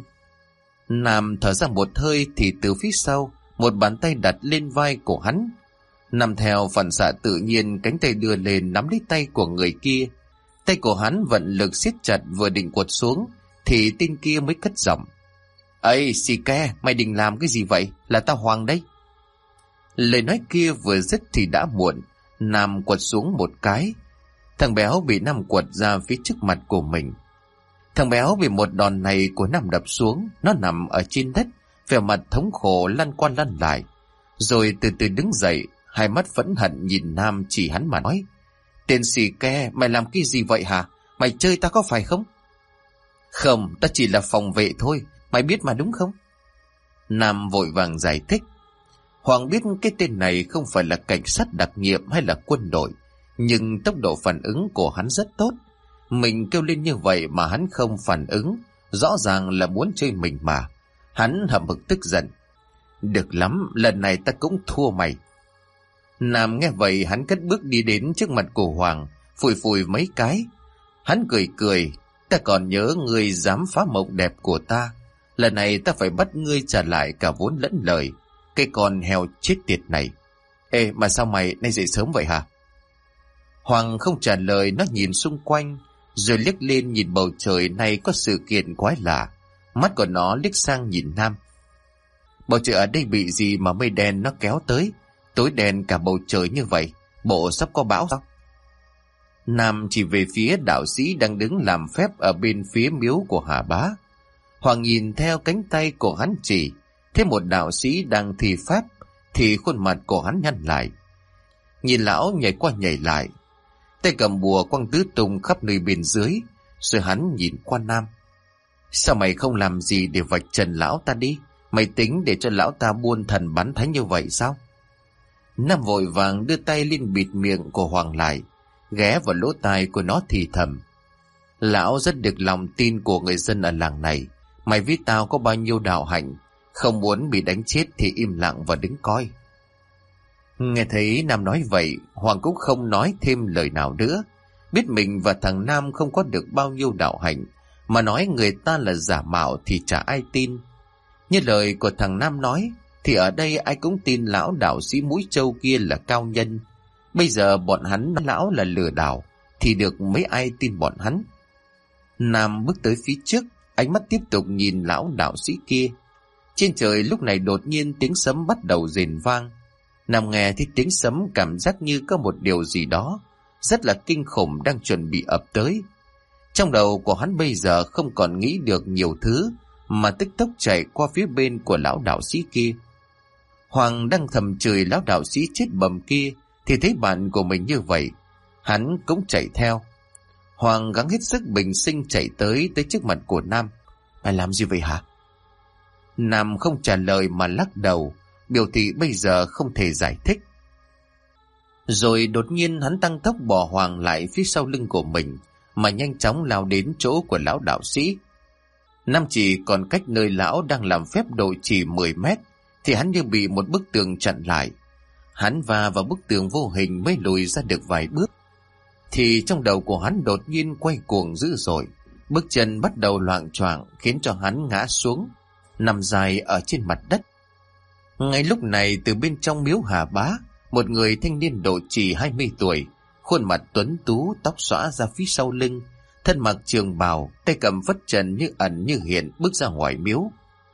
Nam thở ra một hơi thì từ phía sau một bàn tay đặt lên vai của hắn. Nằm theo phản xạ tự nhiên, cánh tay đưa lên nắm lấy tay của người kia. Tay của hắn vận lực siết chặt, vừa định quật xuống thì tên kia mới cất giọng: "Ây, xì ke, mày định làm cái gì vậy? Là tao Hoàng đấy." Lời nói kia vừa dứt thì đã muộn. Nam quật xuống một cái, thằng béo bị Nam quật ra phía trước mặt của mình. Thằng béo bị một đòn này của Nam đập xuống, nó nằm ở trên đất, vẻ mặt thống khổ lăn qua lăn lại, rồi từ từ đứng dậy, hai mắt phẫn hận nhìn Nam chỉ hắn mà nói: "Tên xì ke, mày làm cái gì vậy hả? Mày chơi ta có phải không?" "Không, ta chỉ là phòng vệ thôi, mày biết mà đúng không?" Nam vội vàng giải thích. Hoàng biết cái tên này không phải là cảnh sát đặc nhiệm hay là quân đội, nhưng tốc độ phản ứng của hắn rất tốt. Mình kêu lên như vậy mà hắn không phản ứng, rõ ràng là muốn chơi mình mà. Hắn hậm hực tức giận: "Được lắm, lần này ta cũng thua mày." Nam nghe vậy hắn cất bước đi đến trước mặt của Hoàng, phủi phủi mấy cái. Hắn cười cười: "Ta còn nhớ ngươi dám phá mộng đẹp của ta, lần này ta phải bắt ngươi trả lại cả vốn lẫn lời, cái con heo chết tiệt này. Ê, mà sao mày nay dậy sớm vậy hả?" Hoàng không trả lời, nó nhìn xung quanh rồi liếc lên nhìn bầu trời này có sự kiện quái lạ. Mắt của nó liếc sang nhìn Nam. "Bầu trời ở đây bị gì mà mây đen nó kéo tới, tối đen cả bầu trời như vậy, bộ sắp có bão sao?" Nam chỉ về phía đạo sĩ đang đứng làm phép ở bên phía miếu của Hà Bá. Hoàng nhìn theo cánh tay của hắn chỉ thấy một đạo sĩ đang thi pháp, thì khuôn mặt của hắn nhăn lại. Nhìn lão nhảy qua nhảy lại, tay cầm bùa quăng tứ tung khắp nơi bên dưới, rồi hắn nhìn qua Nam: "Sao mày không làm gì để vạch trần lão ta đi? Mày tính để cho lão ta buôn thần bắn thánh như vậy sao?" Nam vội vàng đưa tay lên bịt miệng của Hoàng lại, ghé vào lỗ tai của nó thì thầm: "Lão rất được lòng tin của người dân ở làng này. Mày biết tao có bao nhiêu đạo hạnh, không muốn bị đánh chết thì im lặng và đứng coi." Nghe thấy Nam nói vậy, Hoàng cũng không nói thêm lời nào nữa. Biết mình và thằng Nam không có được bao nhiêu đạo hạnh, mà nói người ta là giả mạo thì chả ai tin. Như lời của thằng Nam nói, thì ở đây ai cũng tin lão đạo sĩ mũi trâu kia là cao nhân. Bây giờ bọn hắn nói lão là lừa đảo, thì được mấy ai tin bọn hắn. Nam bước tới phía trước, ánh mắt tiếp tục nhìn lão đạo sĩ kia. Trên trời lúc này đột nhiên tiếng sấm bắt đầu rền vang. Nam nghe thấy tiếng sấm cảm giác như có một điều gì đó rất là kinh khủng đang chuẩn bị ập tới. Trong đầu của hắn bây giờ không còn nghĩ được nhiều thứ, mà tức tốc chạy qua phía bên của lão đạo sĩ kia. Hoàng đang thầm chửi lão đạo sĩ chết bầm kia, thì thấy bạn của mình như vậy, hắn cũng chạy theo. Hoàng gắng hết sức bình sinh chạy tới trước mặt của Nam. Mày làm gì vậy hả? Nam không trả lời mà lắc đầu, biểu thị bây giờ không thể giải thích. Rồi đột nhiên hắn tăng tốc bỏ Hoàng lại phía sau lưng của mình, mà nhanh chóng lao đến chỗ của lão đạo sĩ. Nam chỉ còn cách nơi lão đang làm phép độ chỉ 10 mét, thì hắn như bị một bức tường chặn lại. Hắn va vào bức tường vô hình mới lùi ra được vài bước. Thì trong đầu của hắn đột nhiên quay cuồng dữ dội, bước chân bắt đầu loạng choạng khiến cho hắn ngã xuống, nằm dài ở trên mặt đất. Ngay lúc này từ bên trong miếu Hà Bá, một người thanh niên độ chỉ 20 tuổi, khuôn mặt tuấn tú, tóc xõa ra phía sau lưng, thân mặc trường bào, tay cầm phất trần như ẩn như hiện bước ra ngoài miếu.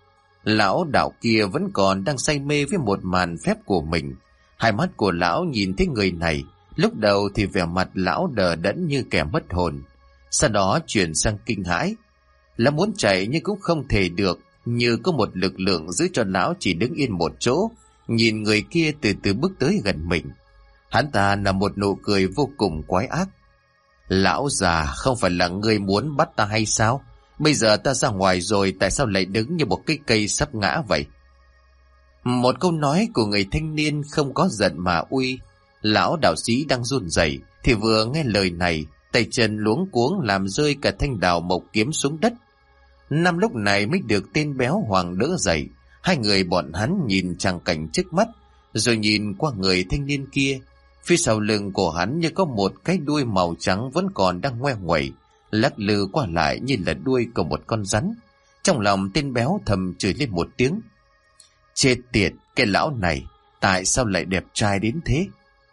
Lão đạo kia vẫn còn đang say mê với một màn phép của mình. Hai mắt của lão nhìn thấy người này, lúc đầu thì vẻ mặt lão đờ đẫn như kẻ mất hồn, sau đó chuyển sang kinh hãi. Lão muốn chạy nhưng cũng không thể được, như có một lực lượng giữ cho lão chỉ đứng yên một chỗ, nhìn người kia từ từ bước tới gần mình. Hắn ta là một nụ cười vô cùng quái ác. Lão già, không phải là ngươi muốn bắt ta hay sao? Bây giờ ta ra ngoài rồi, tại sao lại đứng như một cái cây sắp ngã vậy? Một câu nói của người thanh niên không có giận mà uy. Lão đạo sĩ đang run rẩy, thì vừa nghe lời này, tay chân luống cuống làm rơi cả thanh đào mộc kiếm xuống đất. Nam lúc này mới được tên béo Hoàng đỡ dậy. Hai người bọn hắn nhìn tràng cảnh trước mắt, rồi nhìn qua người thanh niên kia. Phía sau lưng của hắn như có một cái đuôi màu trắng vẫn còn đang ngoe nguẩy, lắc lư qua lại như là đuôi của một con rắn. Trong lòng tên béo thầm chửi lên một tiếng. Chết tiệt, cái lão này, tại sao lại đẹp trai đến thế?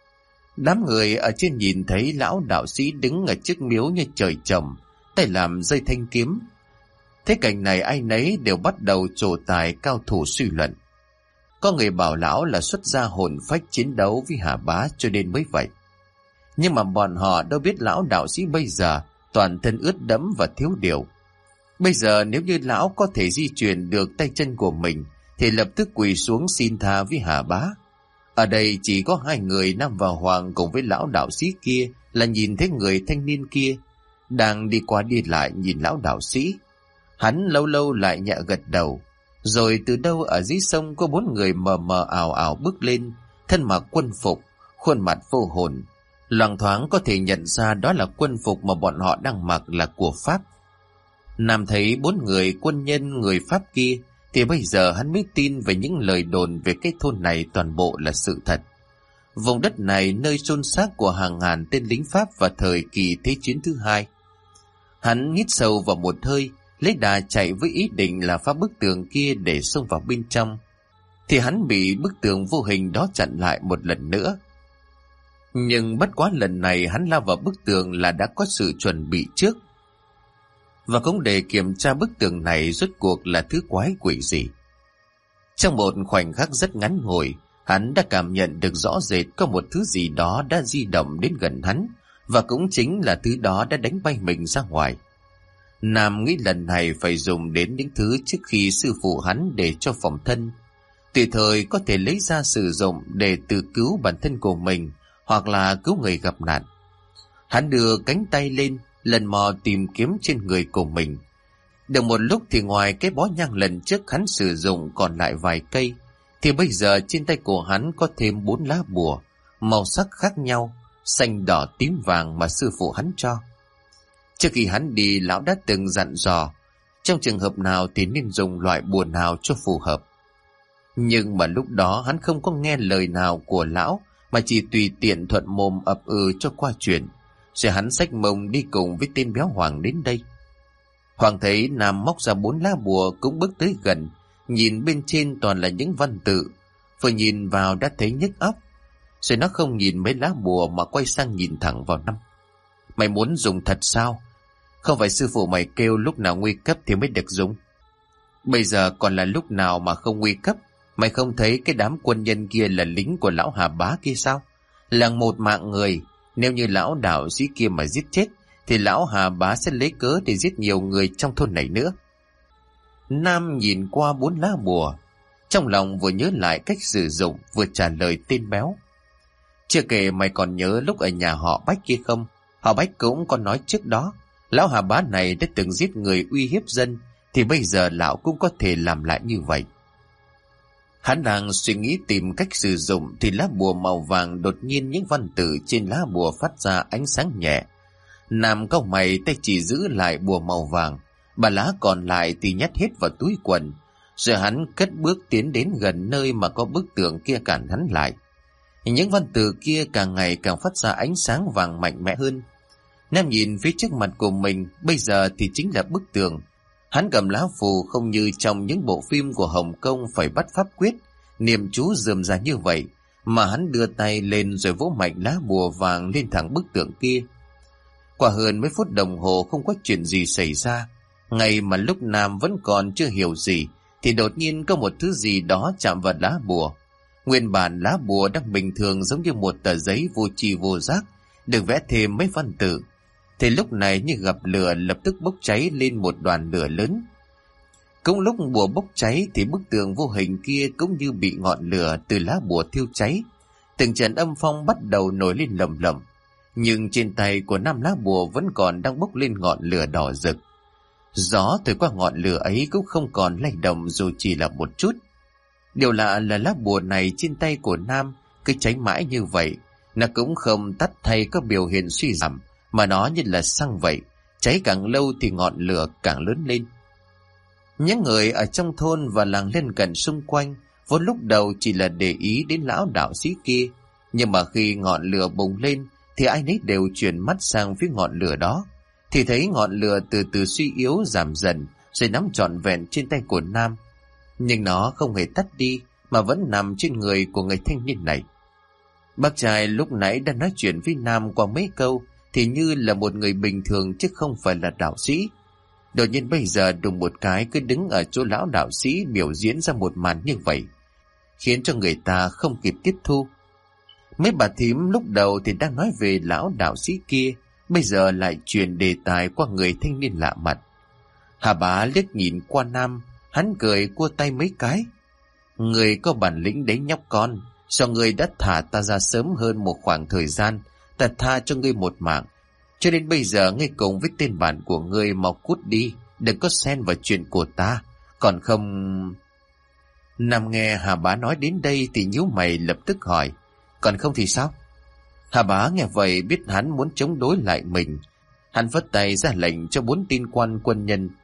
Đám người ở trên nhìn thấy lão đạo sĩ đứng ở trước miếu như trời trồng, tay làm dây thanh kiếm. Thế cảnh này ai nấy đều bắt đầu trổ tài cao thủ suy luận. Có người bảo lão là xuất ra hồn phách chiến đấu với Hà Bá cho nên mới vậy. Nhưng mà bọn họ đâu biết lão đạo sĩ bây giờ toàn thân ướt đẫm và thiếu điều. Bây giờ nếu như lão có thể di chuyển được tay chân của mình thì lập tức quỳ xuống xin tha với Hà Bá. Ở đây chỉ có hai người, Nam và Hoàng cùng với lão đạo sĩ kia, là nhìn thấy người thanh niên kia đang đi qua đi lại nhìn lão đạo sĩ. Hắn lâu lâu lại nhẹ gật đầu. Rồi từ đâu ở dưới sông có 4 người mờ mờ ảo ảo bước lên, thân mặc quân phục, khuôn mặt vô hồn. Loạng thoáng có thể nhận ra đó là quân phục mà bọn họ đang mặc là của Pháp. Nam thấy 4 người quân nhân người Pháp kia, thì bây giờ hắn mới tin về những lời đồn về cái thôn này toàn bộ là sự thật. Vùng đất này nơi chôn xác của hàng ngàn tên lính Pháp vào thời kỳ Thế chiến thứ hai. Hắn hít sâu vào một hơi, lấy đà chạy với ý định là phá bức tường kia để xông vào bên trong, thì hắn bị bức tường vô hình đó chặn lại một lần nữa. Nhưng bất quá lần này hắn lao vào bức tường là đã có sự chuẩn bị trước, và cũng để kiểm tra bức tường này rốt cuộc là thứ quái quỷ gì. Trong một khoảnh khắc rất ngắn ngủi, hắn đã cảm nhận được rõ rệt có một thứ gì đó đã di động đến gần hắn, và cũng chính là thứ đó đã đánh bay mình ra ngoài. Nam nghĩ lần này phải dùng đến những thứ trước khi sư phụ hắn để cho phòng thân, tùy thời có thể lấy ra sử dụng để tự cứu bản thân của mình hoặc là cứu người gặp nạn. Hắn đưa cánh tay lên, lần mò tìm kiếm trên người của mình. Được một lúc thì ngoài cái bó nhang lần trước hắn sử dụng còn lại vài cây, thì bây giờ trên tay của hắn có thêm 4 lá bùa, màu sắc khác nhau, xanh đỏ tím vàng mà sư phụ hắn cho. Trước khi hắn đi, lão đã từng dặn dò trong trường hợp nào thì nên dùng loại bùa nào cho phù hợp. Nhưng mà lúc đó hắn không có nghe lời nào của lão, mà chỉ tùy tiện thuận mồm ập cho qua chuyện. Rồi hắn xách mông đi cùng với tên béo Hoàng đến đây. Hoàng thấy Nam móc ra 4 lá bùa cũng bước tới gần, nhìn bên trên toàn là những văn tự, vừa nhìn vào đã thấy nhức óc. Rồi nó không nhìn mấy lá bùa mà quay sang nhìn thẳng vào Năm. Mày muốn dùng thật sao? Không phải sư phụ mày kêu lúc nào nguy cấp thì mới được dùng. Bây giờ còn là lúc nào mà không nguy cấp? Mày không thấy cái đám quân nhân kia là lính của lão Hà Bá kia sao? Là một mạng người, Nếu như lão đạo sĩ kia mà giết chết, thì lão Hà Bá sẽ lấy cớ để giết nhiều người trong thôn này nữa. Nam nhìn qua 4 lá bùa, trong lòng vừa nhớ lại cách sử dụng, vừa trả lời tên béo. Chưa kể mày còn nhớ lúc ở nhà họ Bách kia không? Họ Bách cũng có nói trước đó, lão Hà Bá này đã từng giết người uy hiếp dân, thì bây giờ lão cũng có thể làm lại như vậy. Hắn đang suy nghĩ tìm cách sử dụng thì lá bùa màu vàng đột nhiên những văn tự trên lá bùa phát ra ánh sáng nhẹ. Nam cau mày tay chỉ giữ lại bùa màu vàng, bà lá còn lại thì nhét hết vào túi quần. Rồi hắn cất bước tiến đến gần nơi mà có bức tượng kia cản hắn lại. Những văn tự kia càng ngày càng phát ra ánh sáng vàng mạnh mẽ hơn. Nam nhìn phía trước mặt của mình, bây giờ thì chính là bức tượng. Hắn cầm lá phù không như trong những bộ phim của Hồng Kông phải bắt pháp quyết, niệm chú rườm rà như vậy, mà hắn đưa tay lên rồi vỗ mạnh lá bùa vàng lên thẳng bức tượng kia. Qua hơn mấy phút đồng hồ không có chuyện gì xảy ra. Ngay mà lúc Nam vẫn còn chưa hiểu gì, thì đột nhiên có một thứ gì đó chạm vào lá bùa. Nguyên bản lá bùa đang bình thường giống như một tờ giấy vô tri vô giác, được vẽ thêm mấy văn tự. Thì lúc này như gặp lửa, lập tức bốc cháy lên một đoàn lửa lớn. Cũng lúc bùa bốc cháy thì bức tượng vô hình kia cũng như bị ngọn lửa từ lá bùa thiêu cháy. Từng trận âm phong bắt đầu nổi lên lầm lầm, nhưng trên tay của Nam lá bùa vẫn còn đang bốc lên ngọn lửa đỏ rực. Gió thổi qua ngọn lửa ấy cũng không còn lay động dù chỉ là một chút. Điều lạ là lá bùa này trên tay của Nam cứ cháy mãi như vậy, nó cũng không tắt thay có biểu hiện suy giảm, mà nó như là xăng vậy, cháy càng lâu thì ngọn lửa càng lớn lên. Những người ở trong thôn và làng lân cận xung quanh vốn lúc đầu chỉ là để ý đến lão đạo sĩ kia, nhưng mà khi ngọn lửa bùng lên thì ai nấy đều chuyển mắt sang phía ngọn lửa đó, thì thấy ngọn lửa từ từ suy yếu giảm dần rồi nắm trọn vẹn trên tay của Nam. Nhưng nó không hề tắt đi mà vẫn nằm trên người của người thanh niên này. Bác trai lúc nãy đã nói chuyện với Nam qua mấy câu thì như là một người bình thường chứ không phải là đạo sĩ. Đột nhiên bây giờ đùng một cái cứ đứng ở chỗ lão đạo sĩ biểu diễn ra một màn như vậy, khiến cho người ta không kịp tiếp thu. Mấy bà thím lúc đầu thì đang nói về lão đạo sĩ kia, bây giờ lại chuyển đề tài qua người thanh niên lạ mặt. Hà Bá liếc nhìn qua Nam, hắn cười cua tay mấy cái. Người có bản lĩnh đấy nhóc con, sao người đã thả ta ra sớm hơn một khoảng thời gian, ta tha cho ngươi một mạng. Cho đến bây giờ ngươi cùng với tên bạn của ngươi mau cút đi, đừng có xen vào chuyện của ta, còn không... Nam nghe Hà Bá nói đến đây thì nhíu mày lập tức hỏi, còn không thì sao? Hà Bá nghe vậy biết hắn muốn chống đối lại mình. Hắn vất tay ra lệnh cho 4 tên quân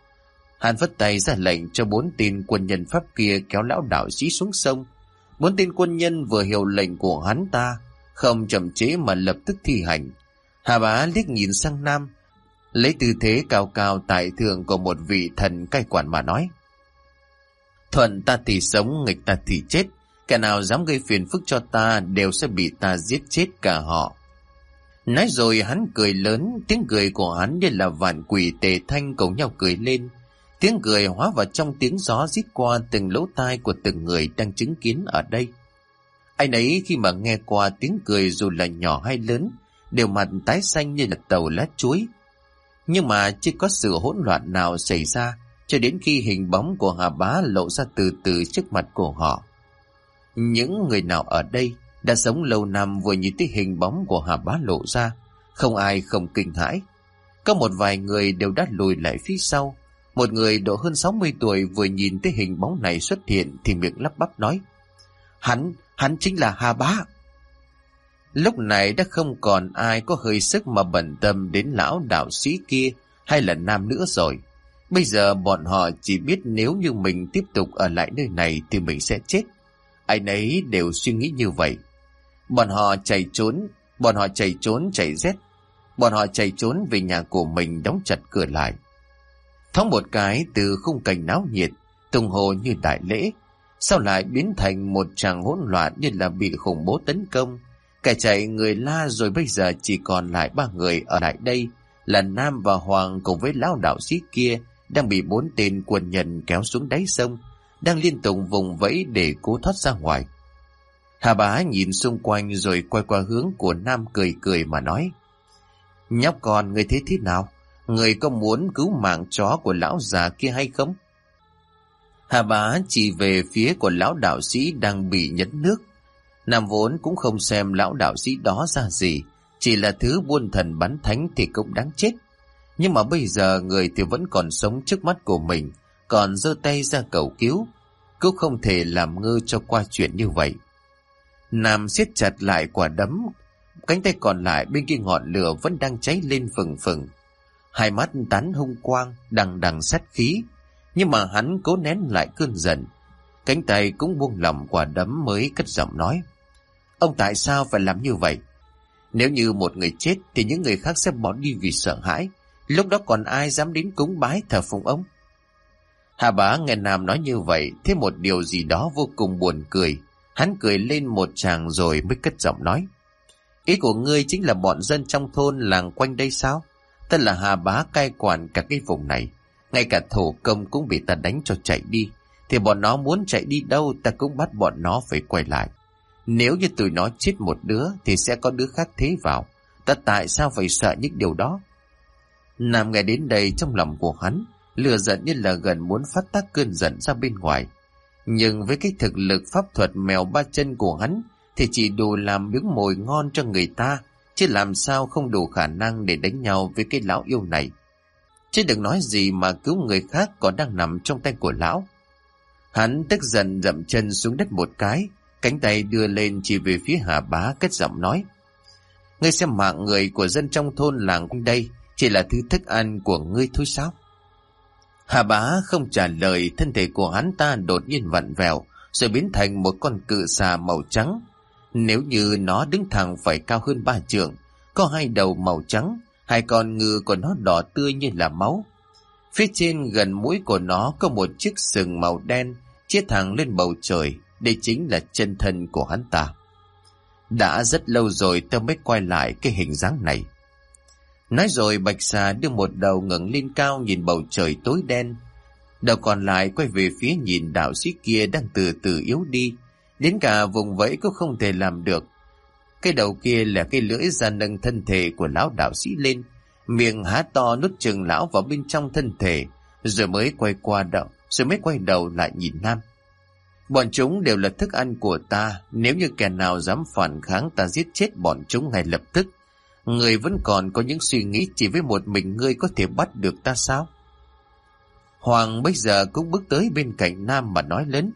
nhân Pháp kia kéo lão đạo sĩ xuống sông. 4 tên quân nhân vừa hiểu lệnh của hắn ta, không chậm chế mà lập tức thi hành. Hà Bá liếc nhìn sang Nam, lấy tư thế cao cao tại thượng của một vị thần cai quản mà nói, thuận ta thì sống, nghịch ta thì chết, kẻ nào dám gây phiền phức cho ta đều sẽ bị ta giết chết cả họ. Nói rồi hắn cười lớn, tiếng cười của hắn như là vạn quỷ tề thanh cùng nhau cười lên. Tiếng cười hóa vào trong tiếng gió rít qua từng lỗ tai của từng người đang chứng kiến ở đây. Ai nấy khi mà nghe qua tiếng cười dù là nhỏ hay lớn đều mặt tái xanh như là tàu lá chuối. Nhưng mà chưa có sự hỗn loạn nào xảy ra cho đến khi hình bóng của Hà Bá lộ ra từ từ trước mặt của họ. Những người nào ở đây đã sống lâu năm vừa nhìn thấy hình bóng của Hà Bá lộ ra, không ai không kinh hãi. Có một vài người đều đã lùi lại phía sau. Một người độ hơn 60 tuổi vừa nhìn thấy hình bóng này xuất hiện thì miệng lắp bắp nói, Hắn chính là Hà Bá. Lúc này đã không còn ai có hơi sức mà bận tâm đến lão đạo sĩ kia hay là Nam nữa rồi. Bây giờ bọn họ chỉ biết nếu như mình tiếp tục ở lại nơi này thì mình sẽ chết. Ai nấy đều suy nghĩ như vậy. Bọn họ chạy trốn chạy rét. Bọn họ chạy trốn về nhà của mình đóng chặt cửa lại. Thoáng một cái từ khung cảnh náo nhiệt, tung hồ như đại lễ, sau lại biến thành một tràng hỗn loạn như là bị khủng bố tấn công. Kẻ chạy người la rồi bây giờ chỉ còn lại 3 người ở lại đây là Nam và Hoàng cùng với lão đạo sĩ kia đang bị 4 tên quân nhân kéo xuống đáy sông, đang liên tục vùng vẫy để cố thoát ra ngoài. Hà Bá nhìn xung quanh rồi quay qua hướng của Nam cười cười mà nói: Nhóc con, người thấy thế nào? Người có muốn cứu mạng chó của lão già kia hay không? Hà Bá chỉ về phía của lão đạo sĩ đang bị nhấn nước. Nam vốn cũng không xem lão đạo sĩ đó ra gì, chỉ là thứ buôn thần bắn thánh thì cũng đáng chết. Nhưng mà bây giờ người thì vẫn còn sống trước mắt của mình, còn giơ tay ra cầu cứu, cũng không thể làm ngơ cho qua chuyện như vậy. Nam siết chặt lại quả đấm, cánh tay còn lại bên kia ngọn lửa vẫn đang cháy lên phừng phừng. Hai mắt tán hung quang, đằng đằng sát khí, nhưng mà hắn cố nén lại cơn giận. Cánh tay cũng buông lỏng quả đấm mới cất giọng nói: Ông tại sao phải làm như vậy? Nếu như một người chết thì những người khác sẽ bỏ đi vì sợ hãi. Lúc đó còn ai dám đến cúng bái thờ phụng ông? Hà Bá nghe Nam nói như vậy, thấy một điều gì đó vô cùng buồn cười. Hắn cười lên một tràng rồi mới cất giọng nói: Ý của ngươi chính là bọn dân trong thôn làng quanh đây sao? Ta là Hà Bá cai quản cả cái vùng này. Ngay cả thổ công cũng bị ta đánh cho chạy đi. Thì bọn nó muốn chạy đi đâu ta cũng bắt bọn nó phải quay lại. Nếu như tụi nó chết một đứa thì sẽ có đứa khác thế vào. Ta tại sao phải sợ những điều đó? Nam nghe đến đây trong lòng của hắn lửa giận như là gần muốn phát tác cơn giận ra bên ngoài. Nhưng với cái thực lực pháp thuật mèo ba chân của hắn thì chỉ đủ làm miếng mồi ngon cho người ta, chứ làm sao không đủ khả năng để đánh nhau với cái lão yêu này. Chứ đừng nói gì mà cứu người khác còn đang nằm trong tay của lão. Hắn tức giận dậm chân xuống đất một cái, cánh tay đưa lên chỉ về phía Hà Bá cất giọng nói: Ngươi xem mạng người của dân trong thôn làng quanh đây chỉ là thứ thức ăn của ngươi thôi sao? Hà Bá không trả lời, thân thể của hắn ta đột nhiên vặn vẹo rồi biến thành một con cự xà màu trắng. Nếu như nó đứng thẳng phải cao hơn 3 trượng, có hai đầu màu trắng, hai con ngư của nó đỏ tươi như là máu. Phía trên gần mũi của nó có một chiếc sừng màu đen chia thẳng lên bầu trời. Đây chính là chân thân của hắn ta. Đã rất lâu rồi tôi mới quay lại cái hình dáng này. Nói rồi bạch xà đưa một đầu ngẩng lên cao nhìn bầu trời tối đen. Đầu còn lại quay về phía nhìn đạo sĩ kia đang từ từ yếu đi. Đến cả vùng vẫy cũng không thể làm được. Cái đầu kia là cái lưỡi ra nâng thân thể của lão đạo sĩ lên. Miệng há to nuốt chừng lão vào bên trong thân thể. Rồi mới quay đầu lại nhìn Nam. Bọn chúng đều là thức ăn của ta. Nếu như kẻ nào dám phản kháng ta giết chết bọn chúng ngay lập tức. Người vẫn còn có những suy nghĩ chỉ với một mình ngươi có thể bắt được ta sao? Hoàng bây giờ cũng bước tới bên cạnh Nam mà nói lớn: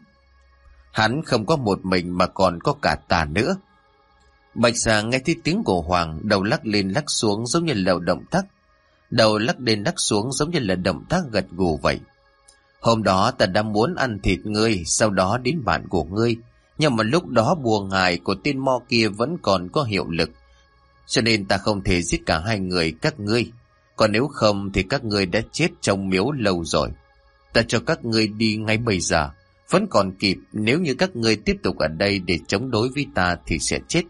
Hắn không có một mình mà còn có cả ta nữa. Bạch xà nghe thấy tiếng của Hoàng, đầu lắc lên lắc xuống giống như là động tác. Đầu lắc lên lắc xuống giống như là động tác gật gù vậy. Hôm đó ta đã muốn ăn thịt ngươi, sau đó đến bạn của ngươi. Nhưng mà lúc đó bùa ngài của tên mo kia vẫn còn có hiệu lực. Cho nên ta không thể giết cả hai người các ngươi. Còn nếu không thì các ngươi đã chết trong miếu lâu rồi. Ta cho các ngươi đi ngay bây giờ. Vẫn còn kịp, nếu như các ngươi tiếp tục ở đây để chống đối với ta thì sẽ chết.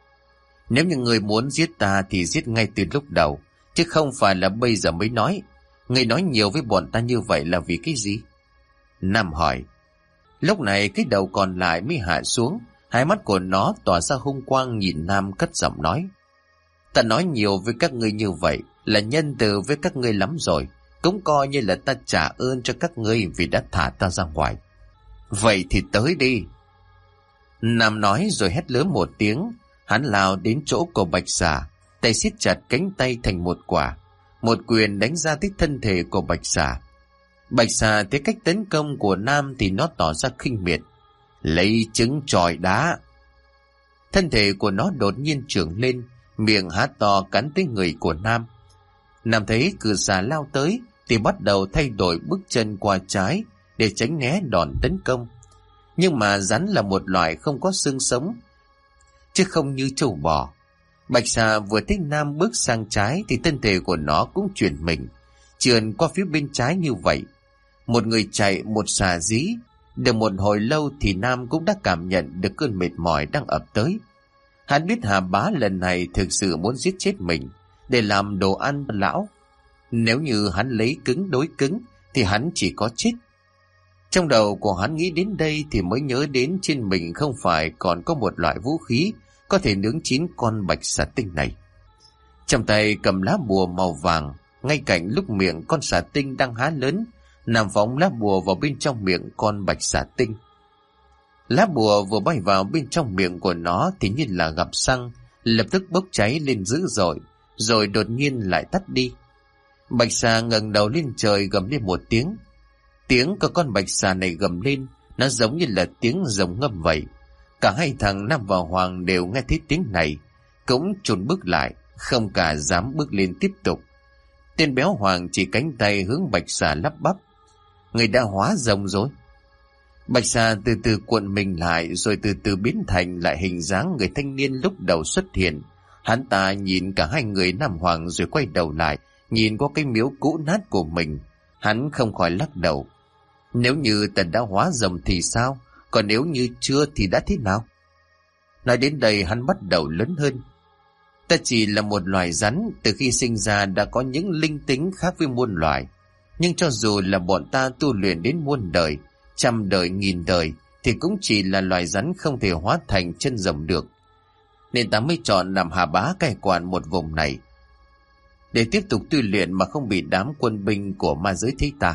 Nếu như ngươi muốn giết ta thì giết ngay từ lúc đầu, chứ không phải là bây giờ mới nói. Ngươi nói nhiều với bọn ta như vậy là vì cái gì? Nam hỏi. Lúc này cái đầu còn lại mới hạ xuống, hai mắt của nó tỏa ra hung quang nhìn Nam cất giọng nói: Ta nói nhiều với các ngươi như vậy là nhân từ với các ngươi lắm rồi, cũng coi như là ta trả ơn cho các ngươi vì đã thả ta ra ngoài. Vậy thì tới đi. Nam nói rồi hét lớn một tiếng. Hắn lao đến chỗ của bạch xà, tay siết chặt cánh tay thành một quả, một quyền đánh ra tới thân thể của bạch xà. Bạch xà thấy cách tấn công của Nam thì nó tỏ ra khinh miệt: Lấy trứng chọi đá. Thân thể của nó đột nhiên trưởng lên, miệng há to cắn tới người của Nam. Nam thấy cự xà lao tới thì bắt đầu thay đổi bước chân qua trái để tránh né đòn tấn công. Nhưng mà rắn là một loại không có xương sống, chứ không như trâu bò. Bạch xà vừa thấy Nam bước sang trái thì thân thể của nó cũng chuyển mình, trườn qua phía bên trái như vậy. Một người chạy, một xà dí. Được một hồi lâu thì Nam cũng đã cảm nhận được cơn mệt mỏi đang ập tới. Hắn biết Hà Bá lần này thực sự muốn giết chết mình để làm đồ ăn lão. Nếu như hắn lấy cứng đối cứng thì hắn chỉ có chết. Trong đầu của hắn nghĩ đến đây thì mới nhớ đến trên mình không phải còn có một loại vũ khí có thể nướng chín con bạch xà tinh này. Trong tay cầm lá bùa màu vàng, ngay cạnh lúc miệng con xà tinh đang há lớn, Nam phóng lá bùa vào bên trong miệng con bạch xà tinh. Lá bùa vừa bay vào bên trong miệng của nó thì như là gặp xăng, lập tức bốc cháy lên dữ dội, rồi đột nhiên lại tắt đi. Bạch xà ngẩng đầu lên trời gầm lên một tiếng. Tiếng của con bạch xà này gầm lên, nó giống như là tiếng rồng ngâm vậy. Cả hai thằng Nam và Hoàng đều nghe thấy tiếng này, cũng chùn bước lại, không cả dám bước lên tiếp tục. Tên béo Hoàng chỉ cánh tay hướng bạch xà lắp bắp: người đã hóa rồng rồi. Bạch xà từ từ cuộn mình lại, rồi từ từ biến thành lại hình dáng người thanh niên lúc đầu xuất hiện. Hắn ta nhìn cả hai người Nam Hoàng rồi quay đầu lại, nhìn qua cái miếu cũ nát của mình. Hắn không khỏi lắc đầu. Nếu như ta đã hóa rồng thì sao? Còn nếu như chưa thì đã thế nào? Nói đến đây hắn bắt đầu lớn hơn. Ta chỉ là một loài rắn, từ khi sinh ra đã có những linh tính khác với muôn loài. Nhưng cho dù là bọn ta tu luyện đến muôn đời, trăm đời, nghìn đời, thì cũng chỉ là loài rắn không thể hóa thành chân rồng được. Nên ta mới chọn làm hà bá cai quản một vùng này, để tiếp tục tu luyện mà không bị đám quân binh của ma giới thấy ta.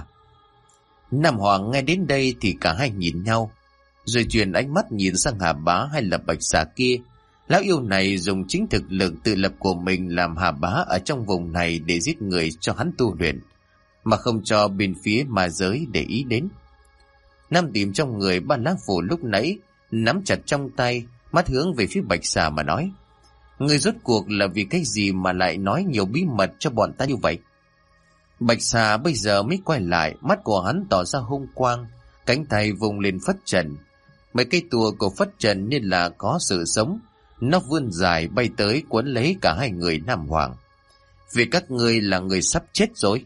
Nam Hoàng nghe đến đây thì cả hai nhìn nhau, rồi chuyển ánh mắt nhìn sang hà bá hay là bạch xà kia. Lão yêu này dùng chính thực lực tự lập của mình làm hà bá ở trong vùng này để giết người cho hắn tu luyện, mà không cho bên phía ma giới để ý đến. Nam tìm trong người ba lá phù lúc nãy, nắm chặt trong tay, mắt hướng về phía bạch xà mà nói: người rốt cuộc là vì cái gì mà lại nói nhiều bí mật cho bọn ta như vậy? Bạch xà bây giờ mới quay lại, mắt của hắn tỏ ra hung quang, cánh tay vùng lên phất trần. Mấy cây tua của phất trần như là có sự sống, nó vươn dài bay tới quấn lấy cả hai người Nam Hoàng. Vì các ngươi là người sắp chết rồi.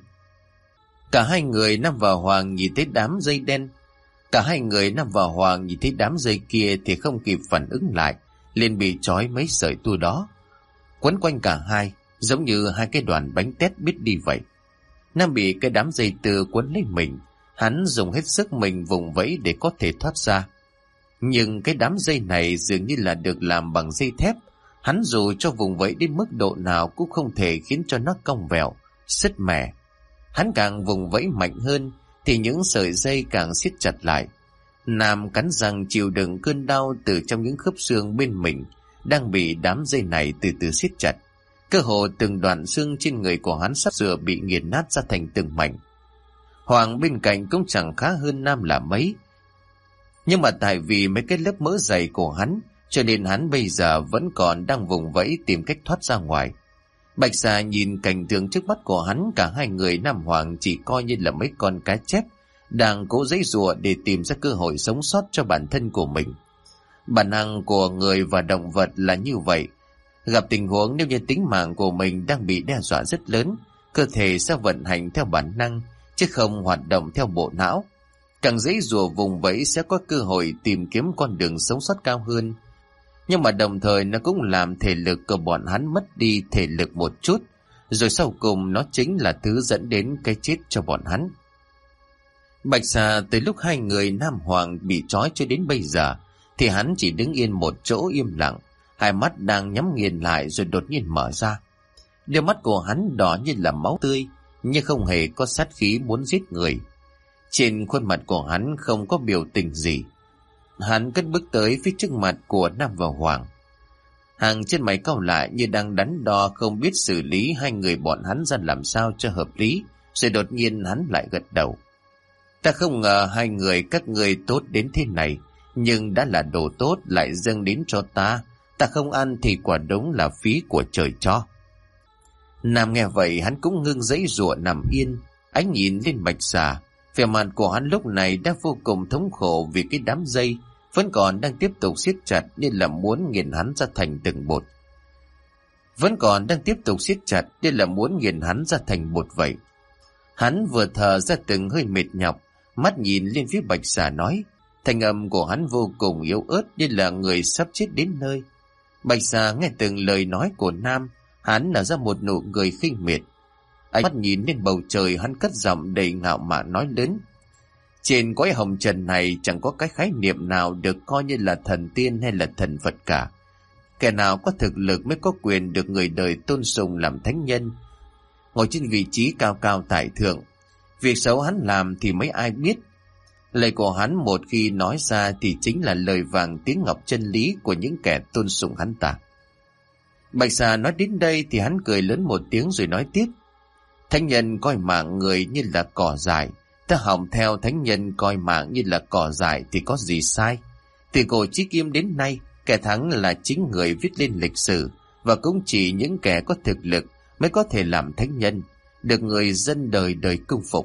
Cả hai người Nam và Hoàng nhìn thấy đám dây đen. Cả hai người Nam và Hoàng nhìn thấy đám dây kia thì không kịp phản ứng lại, liền bị trói mấy sợi tua đó, quấn quanh cả hai, giống như hai cái đoàn bánh tét biết đi vậy. Nam bị cái đám dây từ quấn lấy mình, hắn dùng hết sức mình vùng vẫy để có thể thoát ra. Nhưng cái đám dây này dường như là được làm bằng dây thép, hắn dù cho vùng vẫy đến mức độ nào cũng không thể khiến cho nó cong vẹo, sứt mẻ. Hắn càng vùng vẫy mạnh hơn thì những sợi dây càng siết chặt lại. Nam cắn răng chịu đựng cơn đau từ trong những khớp xương bên mình đang bị đám dây này từ từ siết chặt. Cơ hồ từng đoạn xương trên người của hắn sắp sửa bị nghiền nát ra thành từng mảnh. Hoàng bên cạnh cũng chẳng khá hơn Nam là mấy, nhưng mà tại vì mấy cái lớp mỡ dày của hắn, cho nên hắn bây giờ vẫn còn đang vùng vẫy tìm cách thoát ra ngoài. Bạch xà nhìn cảnh tượng trước mắt của hắn, cả hai người Nam Hoàng chỉ coi như là mấy con cá chép đang cố giãy giụa để tìm ra cơ hội sống sót cho bản thân của mình. Bản năng của người và động vật là như vậy. Gặp tình huống nếu như tính mạng của mình đang bị đe dọa rất lớn, cơ thể sẽ vận hành theo bản năng, chứ không hoạt động theo bộ não. Càng giãy giụa vùng vẫy sẽ có cơ hội tìm kiếm con đường sống sót cao hơn. Nhưng mà đồng thời nó cũng làm thể lực của bọn hắn mất đi thể lực một chút, rồi sau cùng nó chính là thứ dẫn đến cái chết cho bọn hắn. Bạch xà từ lúc hai người Nam Hoàng bị trói cho đến bây giờ thì hắn chỉ đứng yên một chỗ im lặng, hai mắt đang nhắm nghiền lại rồi đột nhiên mở ra. Đôi mắt của hắn đỏ như là máu tươi, nhưng không hề có sát khí muốn giết người. Trên khuôn mặt của hắn không có biểu tình gì. Hắn cất bước tới phía trước mặt của Nam và Hoàng. Hàng chân mày cau lại như đang đắn đo không biết xử lý hai người bọn hắn ra làm sao cho hợp lý, rồi đột nhiên hắn lại gật đầu. Ta không ngờ hai người các ngươi tốt đến thế này, nhưng đã là đồ tốt lại dâng đến cho ta. Ta không ăn thì quả đúng là phí của trời cho. Nam nghe vậy hắn cũng ngưng giãy giụa nằm yên, ánh nhìn lên bạch xà. Vẻ mặt của hắn lúc này đã vô cùng thống khổ vì cái đám dây vẫn còn đang tiếp tục siết chặt như là muốn nghiền hắn ra thành từng bột. Vẫn còn đang tiếp tục siết chặt như là muốn nghiền hắn ra thành bột vậy. Hắn vừa thở ra từng hơi mệt nhọc, mắt nhìn lên phía bạch xà nói, thanh âm của hắn vô cùng yếu ớt như là người sắp chết đến nơi. Bạch xà nghe từng lời nói của Nam, hắn nở ra một nụ cười khinh miệt. Ánh mắt nhìn lên bầu trời, hắn cất giọng đầy ngạo mạn nói lớn, Trên cõi hồng trần này chẳng có cái khái niệm nào được coi như là thần tiên hay là thần Phật cả. Kẻ nào có thực lực mới có quyền được người đời tôn sùng làm thánh nhân, ngồi trên vị trí cao cao tại thượng. Việc xấu hắn làm thì mấy ai biết. Lời của hắn một khi nói ra thì chính là lời vàng tiếng ngọc chân lý của những kẻ tôn sùng hắn ta. Bạch xà nói đến đây thì hắn cười lớn một tiếng rồi nói tiếp. Thánh nhân coi mạng người như là cỏ dại, ta hòng theo thánh nhân coi mạng như là cỏ dại thì có gì sai. Từ cổ chí kim đến nay, kẻ thắng là chính người viết lên lịch sử, và cũng chỉ những kẻ có thực lực mới có thể làm thánh nhân, được người dân đời đời cung phục.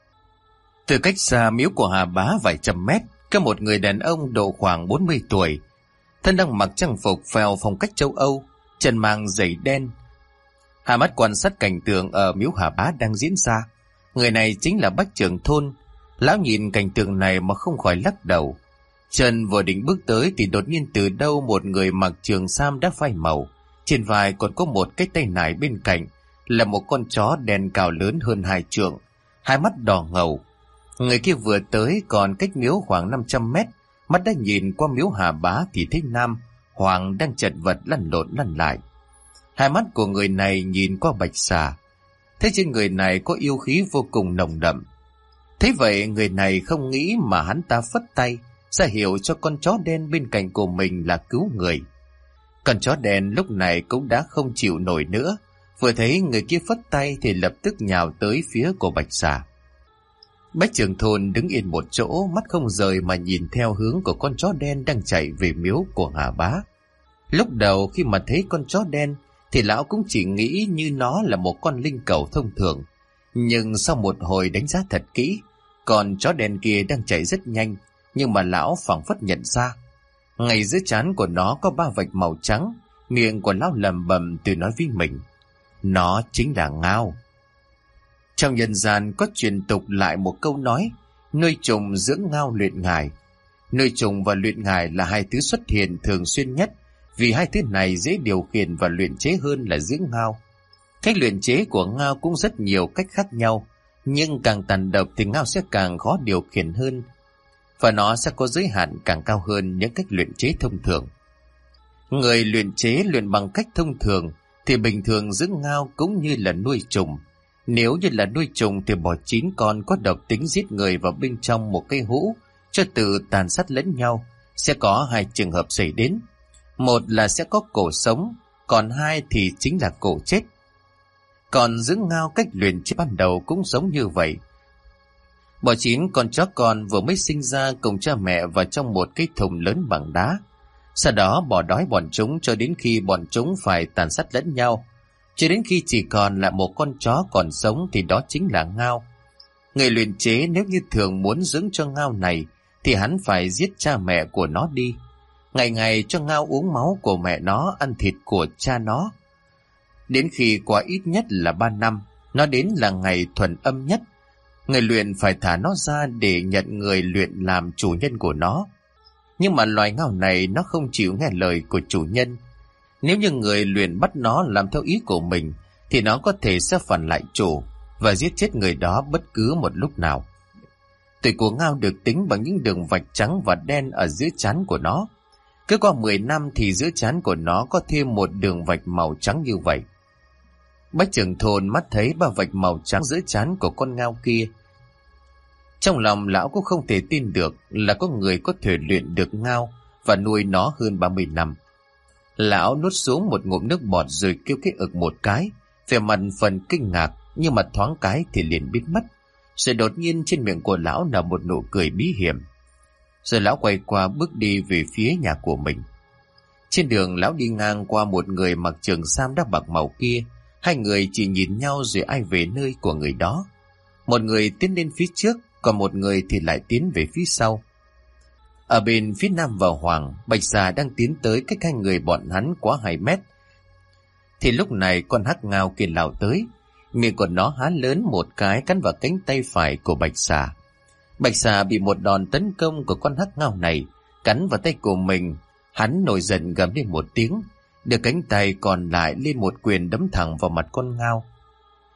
Từ cách xa miếu của Hà Bá vài trăm mét, có một người đàn ông độ khoảng 40 tuổi, thân đang mặc trang phục phèo phong cách châu Âu, chân mang giày đen. Hai mắt quan sát cảnh tượng ở miếu Hà Bá đang diễn ra. Người này chính là bách trưởng thôn. Lão nhìn cảnh tượng này mà không khỏi lắc đầu. Trần vừa định bước tới thì đột nhiên từ đâu một người mặc trường sam đã phai màu, trên vai còn có một cái tay nải bên cạnh là một con chó đen cao lớn hơn 2 trượng, hai mắt đỏ ngầu. Người kia vừa tới còn cách miếu khoảng 500 mét, mắt đã nhìn qua miếu Hà Bá thì thấy Nam Hoàng đang chật vật lăn lộn lăn lại. Hai mắt của người này nhìn qua Bạch Xà, thấy trên người này có yêu khí vô cùng nồng đậm. Thế vậy người này không nghĩ mà hắn ta phất tay ra hiệu cho con chó đen bên cạnh của mình là cứu người. Con chó đen lúc này cũng đã không chịu nổi nữa, vừa thấy người kia phất tay thì lập tức nhào tới phía của Bạch Xà. Bách trưởng thôn đứng yên một chỗ, mắt không rời mà nhìn theo hướng của con chó đen đang chạy về miếu của Hà Bá. Lúc đầu khi mà thấy con chó đen thì lão cũng chỉ nghĩ như nó là một con linh cẩu thông thường, nhưng sau một hồi đánh giá thật kỹ, con chó đen kia đang chạy rất nhanh, nhưng mà lão phảng phất nhận ra, ngay dưới trán của nó có 3 vạch màu trắng. Miệng của lão lẩm bẩm tự nói với mình, nó chính là ngao. Trong nhân gian có truyền tục lại một câu nói, nuôi trùng dưỡng ngao luyện ngài. Nuôi trùng và luyện ngài là hai thứ xuất hiện thường xuyên nhất, vì hai thứ này dễ điều khiển và luyện chế hơn là dưỡng ngao. Cách luyện chế của ngao cũng rất nhiều cách khác nhau, nhưng càng tàn độc thì ngao sẽ càng khó điều khiển hơn, và nó sẽ có giới hạn càng cao hơn những cách luyện chế thông thường. Người luyện chế luyện bằng cách thông thường thì bình thường dưỡng ngao cũng như là nuôi trùng. Nếu như là nuôi trùng thì bỏ 9 con có độc tính giết người vào bên trong một cây hũ cho từ tàn sát lẫn nhau. Sẽ có 2 trường hợp xảy đến. Một là sẽ có cổ sống, còn 2 thì chính là cổ chết. Còn dưỡng ngao cách luyện chế ban đầu cũng giống như vậy. Bỏ 9 con chó con vừa mới sinh ra cùng cha mẹ vào trong một cái thùng lớn bằng đá. Sau đó bỏ đói bọn chúng cho đến khi bọn chúng phải tàn sát lẫn nhau. Cho đến khi chỉ còn lại một con chó còn sống thì đó chính là ngao. Người luyện chế nếu như thường muốn dưỡng cho ngao này thì hắn phải giết cha mẹ của nó đi. Ngày ngày cho ngao uống máu của mẹ nó, ăn thịt của cha nó. Đến khi qua ít nhất là 3 năm, nó đến là ngày thuần âm nhất. Người luyện phải thả nó ra để nhận người luyện làm chủ nhân của nó. Nhưng mà loài ngao này nó không chịu nghe lời của chủ nhân. Nếu như người luyện bắt nó làm theo ý của mình thì nó có thể sẽ phản lại chủ và giết chết người đó bất cứ một lúc nào. Tuổi của ngao được tính bằng những đường vạch trắng và đen ở dưới trán của nó. Cứ qua 10 năm thì giữa trán của nó có thêm một đường vạch màu trắng như vậy. Bách trưởng thôn mắt thấy 3 vạch màu trắng giữa trán của con ngao kia. Trong lòng lão cũng không thể tin được là có người có thể luyện được ngao và nuôi nó hơn 30 năm. Lão nuốt xuống một ngụm nước bọt rồi kêu cái ực một cái, vẻ mặt phần kinh ngạc nhưng mà thoáng cái thì liền biến mất. Rồi đột nhiên trên miệng của lão nở một nụ cười bí hiểm. Rồi lão quay qua bước đi về phía nhà của mình. Trên đường lão đi ngang qua một người mặc trường sam đắp bạc màu kia. 2 người chỉ nhìn nhau rồi ai về nơi của người đó. Một người tiến lên phía trước, còn một người thì lại tiến về phía sau. Ở bên phía Nam và Hoàng, Bạch Xà đang tiến tới cách 2 người bọn hắn quá 2 mét. Thì lúc này con hắc ngao kia lao tới, miệng của nó há lớn một cái cắn vào cánh tay phải của Bạch Xà. Bạch Xà bị một đòn tấn công của con hắc ngao này cắn vào tay của mình. Hắn nổi giận gầm lên một tiếng, đưa cánh tay còn lại lên một quyền đấm thẳng vào mặt con ngao.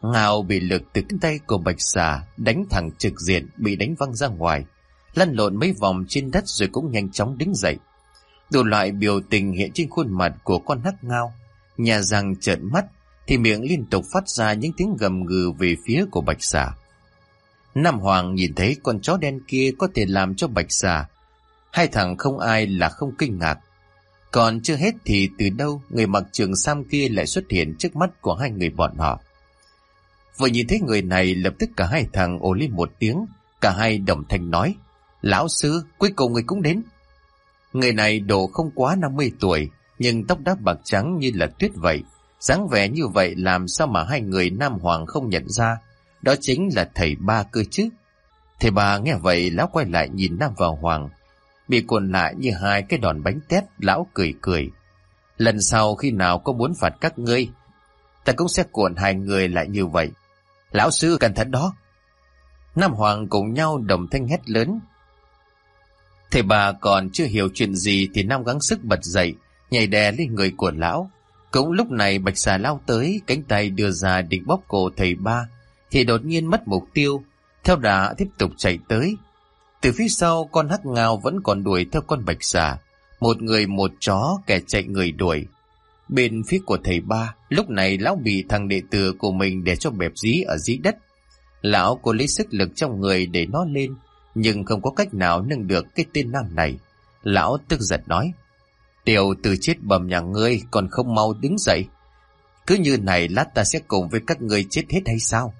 Ngao bị lực từ cánh tay của Bạch Xà đánh thẳng trực diện, bị đánh văng ra ngoài, lăn lộn mấy vòng trên đất rồi cũng nhanh chóng đứng dậy. Đủ loại biểu tình hiện trên khuôn mặt của con hắc ngao, nhà răng trợn mắt thì miệng liên tục phát ra những tiếng gầm gừ về phía của Bạch Xà. Nam Hoàng nhìn thấy con chó đen kia có thể làm cho Bạch Xà, hai thằng không ai là không kinh ngạc. Còn chưa hết thì từ đâu người mặc trường sam kia lại xuất hiện trước mắt của hai người bọn họ. Vừa nhìn thấy người này, lập tức cả hai thằng ồ lên một tiếng, cả hai đồng thanh nói: "Lão sư, cuối cùng người cũng đến." Người này độ không quá 50 tuổi, nhưng tóc đã bạc trắng như là tuyết vậy. Dáng vẻ như vậy làm sao mà hai người Nam Hoàng không nhận ra đó chính là thầy Ba cơ chứ. Thầy Ba nghe vậy, lão quay lại nhìn Nam và Hoàng, bị cuộn lại như hai cái đòn bánh tét. Lão cười cười: "Lần sau khi nào có muốn phạt các ngươi, ta cũng sẽ cuộn hai người lại như vậy. Lão sư cẩn thận đó." Nam Hoàng cùng nhau đồng thanh hét lớn. Thầy Ba còn chưa hiểu chuyện gì thì Nam gắng sức bật dậy, nhảy đè lên người của lão. Cũng lúc này Bạch Xà lao tới, cánh tay đưa ra định bóp cổ thầy Ba thì đột nhiên mất mục tiêu, theo đà tiếp tục chạy tới. Từ phía sau, con hắc ngao vẫn còn đuổi theo con Bạch Xà, một người một chó, kẻ chạy người đuổi. Bên phía của thầy Ba, lúc này lão bị thằng đệ tử của mình để cho bẹp dí ở dưới đất. Lão cố lấy sức lực trong người để nó lên, nhưng không có cách nào nâng được cái tên nam này. Lão tức giận nói: "Tiểu tử chết bầm nhà ngươi còn không mau đứng dậy, cứ như này lát ta sẽ cùng với các ngươi chết hết hay sao?"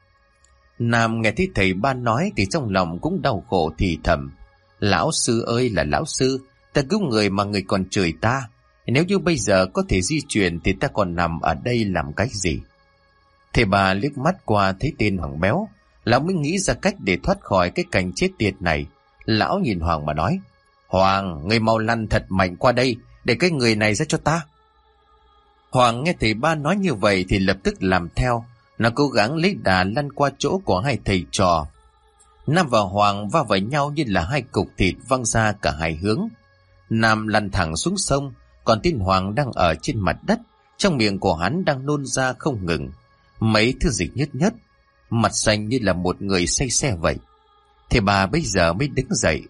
Nam nghe thấy thầy Ba nói thì trong lòng cũng đau khổ thì thầm: "Lão sư ơi là lão sư, ta cứu người mà người còn chửi ta. Nếu như bây giờ có thể di chuyển thì ta còn nằm ở đây làm cái gì?" Thầy Ba liếc mắt qua thấy tên Hoàng béo, lão mới nghĩ ra cách để thoát khỏi cái cảnh chết tiệt này. Lão nhìn Hoàng mà nói: "Hoàng, người mau lăn thật mạnh qua đây, để cái người này ra cho ta." Hoàng nghe thầy Ba nói như vậy thì lập tức làm theo. Nó cố gắng lấy đà lăn qua chỗ của hai thầy trò. Nam và Hoàng va vào nhau như là hai cục thịt văng ra cả hai hướng. Nam lăn thẳng xuống sông, còn tên Hoàng đang ở trên mặt đất, trong miệng của hắn đang nôn ra không ngừng mấy thứ dịch nhớt nhớt, mặt xanh như là một người say xe vậy. Thầy Ba bây giờ mới đứng dậy,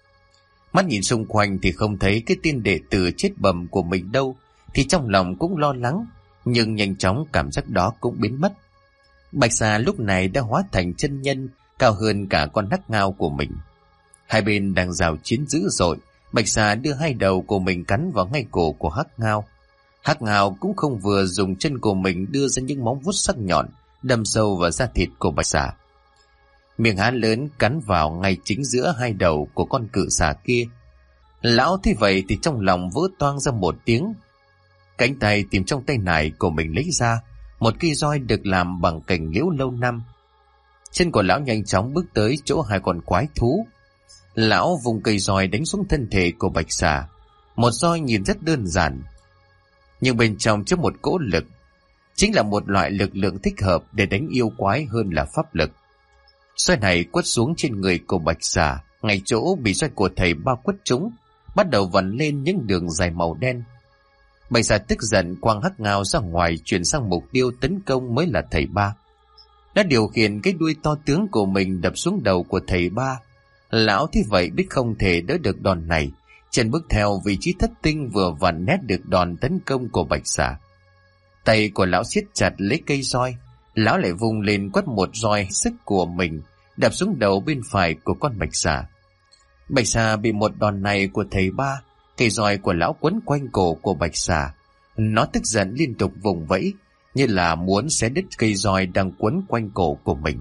mắt nhìn xung quanh thì không thấy cái tên đệ tử chết bầm của mình đâu, thì trong lòng cũng lo lắng, nhưng nhanh chóng cảm giác đó cũng biến mất. Bạch Xà lúc này đã hóa thành chân nhân, cao hơn cả con hắc ngao của mình. Hai bên đang giao chiến dữ dội. Bạch Xà đưa hai đầu của mình cắn vào ngay cổ của hắc ngao. Hắc ngao cũng không vừa, dùng chân của mình đưa ra những móng vuốt sắc nhọn đâm sâu vào da thịt của Bạch Xà. Miệng há lớn cắn vào ngay chính giữa hai đầu của con cự xà kia. Lão thấy vậy thì trong lòng vỡ toang ra một tiếng. Cánh tay tìm trong tay nải của mình lấy ra một cây roi được làm bằng cành liễu lâu năm. Chân của lão nhanh chóng bước tới chỗ hai con quái thú. Lão vùng cây roi đánh xuống thân thể của Bạch Xà. Một roi nhìn rất đơn giản, nhưng bên trong chứa một cỗ lực, chính là một loại lực lượng thích hợp để đánh yêu quái hơn là pháp lực. Roi này quất xuống trên người của Bạch Xà, ngay chỗ bị roi của thầy Ba quất trúng, bắt đầu vằn lên những đường dài màu đen. Bạch Xà tức giận quăng hắc ngao ra ngoài, chuyển sang mục tiêu tấn công mới là thầy Ba. Đã điều khiển cái đuôi to tướng của mình đập xuống đầu của thầy Ba. Lão thấy vậy biết không thể đỡ được đòn này, chân bước theo vị trí thất tinh vừa vặn nét được đòn tấn công của Bạch Xà. Tay của lão siết chặt lấy cây roi, lão lại vùng lên quất một roi sức của mình đập xuống đầu bên phải của con Bạch Xà. Bạch Xà bị một đòn này của thầy Ba, cây roi của lão quấn quanh cổ của Bạch Xà. Nó tức giận liên tục vùng vẫy, như là muốn xé đứt cây roi đang quấn quanh cổ của mình.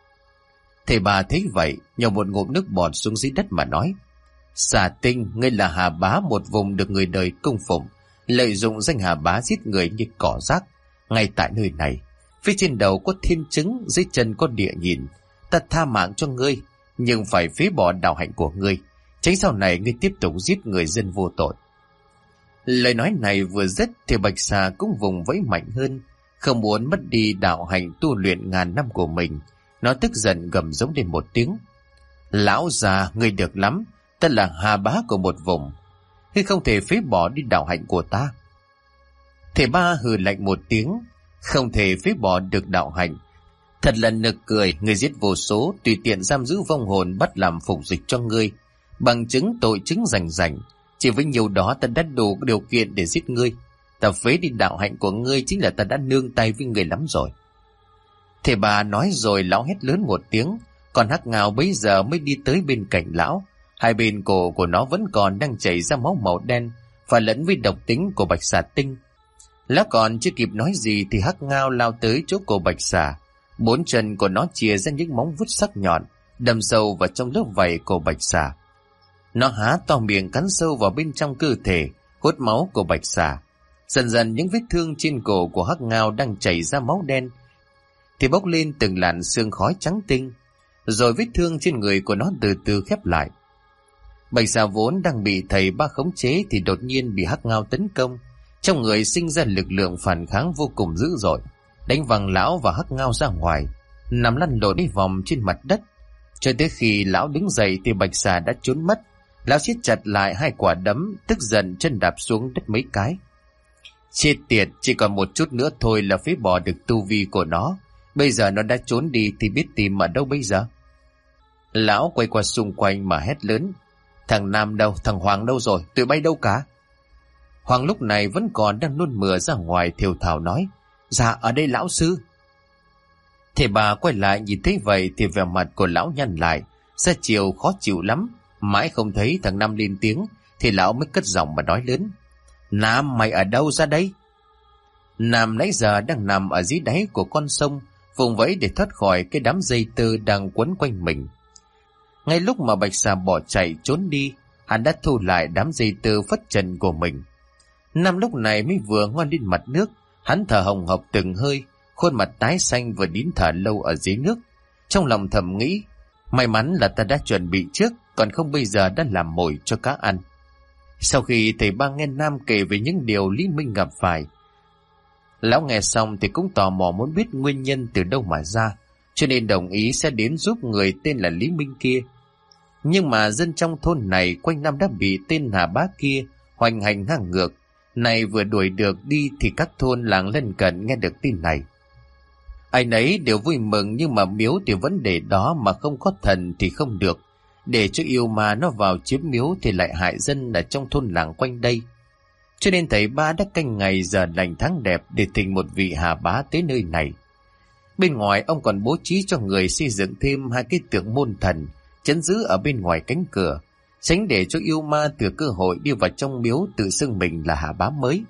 Thầy Ba thấy vậy, nhổ một ngụm nước bọt xuống dưới đất mà nói: "Xà tinh, ngươi là Hà Bá, một vùng được người đời cung phụng, lợi dụng danh Hà Bá giết người như cỏ rác. Ngay tại nơi này, phía trên đầu có thiên trứng, dưới chân có địa nhìn. Ta tha mạng cho ngươi, nhưng phải phế bỏ đạo hạnh của ngươi, tránh sau này ngươi tiếp tục giết người dân vô tội." Lời nói này vừa dứt thì Bạch Xà cũng vùng vẫy mạnh hơn, không muốn mất đi đạo hạnh tu luyện ngàn năm của mình. Nó tức giận gầm giống lên một tiếng: "Lão già, ngươi được lắm, ta là Hà Bá của một vùng, ngươi không thể phế bỏ đi đạo hạnh của ta." Thầy Ba hừ lạnh một tiếng, Không thể phế bỏ được đạo hạnh. Thật là nực cười, người giết vô số, tùy tiện giam giữ vong hồn bắt làm phục dịch cho ngươi. Bằng chứng tội chứng rành rành, chỉ với nhiều đó ta đã đủ điều kiện để giết ngươi. Ta phế đi đạo hạnh của ngươi chính là ta đã nương tay với ngươi lắm rồi. Thầy bà nói rồi lão hét lớn một tiếng, còn Hắc Ngao bấy giờ mới đi tới bên cạnh lão. Hai bên cổ của nó vẫn còn đang chảy ra máu màu đen và lẫn với độc tính của bạch xà tinh. Lão còn chưa kịp nói gì thì Hắc Ngao lao tới chỗ cổ bạch xà. Bốn chân của nó chìa ra những móng vuốt sắc nhọn, đâm sâu vào trong lớp vảy của bạch xà. Nó há to miệng cắn sâu vào bên trong cơ thể, hút máu của bạch xà. Dần dần những vết thương trên cổ của Hắc Ngao đang chảy ra máu đen thì bốc lên từng làn sương khói trắng tinh, rồi vết thương trên người của nó từ từ khép lại. Bạch xà vốn đang bị thầy ba khống chế thì đột nhiên bị Hắc Ngao tấn công, trong người sinh ra lực lượng phản kháng vô cùng dữ dội, đánh văng lão và Hắc Ngao ra ngoài, nằm lăn lộn đi vòng trên mặt đất. Cho tới khi lão đứng dậy thì bạch xà đã trốn mất. Lão siết chặt lại hai quả đấm, tức giận chân đạp xuống đất mấy cái. Chết tiệt, chỉ còn một chút nữa thôi là phế bỏ được tu vi của nó. Bây giờ nó đã trốn đi thì biết tìm ở đâu bây giờ? Lão quay qua xung quanh mà hét lớn. Thằng Nam đâu, thằng Hoàng đâu rồi, tụi bay đâu cả? Hoàng lúc này vẫn còn đang nôn mửa ra ngoài, thều thào nói. Dạ ở đây lão sư. Thầy bà quay lại nhìn thấy vậy thì vẻ mặt của lão nhăn lại, ra chiều khó chịu lắm. Mãi không thấy thằng Nam lên tiếng thì lão mới cất giọng mà nói lớn. Nam, mày ở đâu ra đây? Nam nãy giờ đang nằm ở dưới đáy của con sông, vùng vẫy để thoát khỏi cái đám dây tơ đang quấn quanh mình. Ngay lúc mà bạch xà bỏ chạy trốn đi, hắn đã thu lại đám dây tơ phất trần của mình. Nam lúc này mới vừa ngoan lên mặt nước, hắn thở hồng hộc từng hơi, khuôn mặt tái xanh vừa nín thở lâu ở dưới nước. Trong lòng thầm nghĩ, may mắn là ta đã chuẩn bị trước, còn không bây giờ đã làm mồi cho cá ăn. Sau khi thầy ba nghe Nam kể về những điều Lý Minh gặp phải, lão nghe xong thì cũng tò mò muốn biết nguyên nhân từ đâu mà ra, cho nên đồng ý sẽ đến giúp người tên là Lý Minh kia. Nhưng mà dân trong thôn này quanh năm đã bị tên Hà Bá kia hoành hành ngang ngược, này vừa đuổi được đi thì các thôn làng lân cận nghe được tin này. Ai nấy đều vui mừng, nhưng mà miếu thì vẫn để đó, mà không có thần thì không được. Để cho yêu ma nó vào chiếm miếu thì lại hại dân ở trong thôn làng quanh đây. Cho nên thầy ba đã canh ngày giờ lành tháng đẹp để thỉnh một vị Hà Bá tới nơi này. Bên ngoài ông còn bố trí cho người xây dựng thêm hai cái tượng môn thần trấn giữ ở bên ngoài cánh cửa, tránh để cho yêu ma thừa cơ hội đi vào trong miếu tự xưng mình là Hà Bá mới.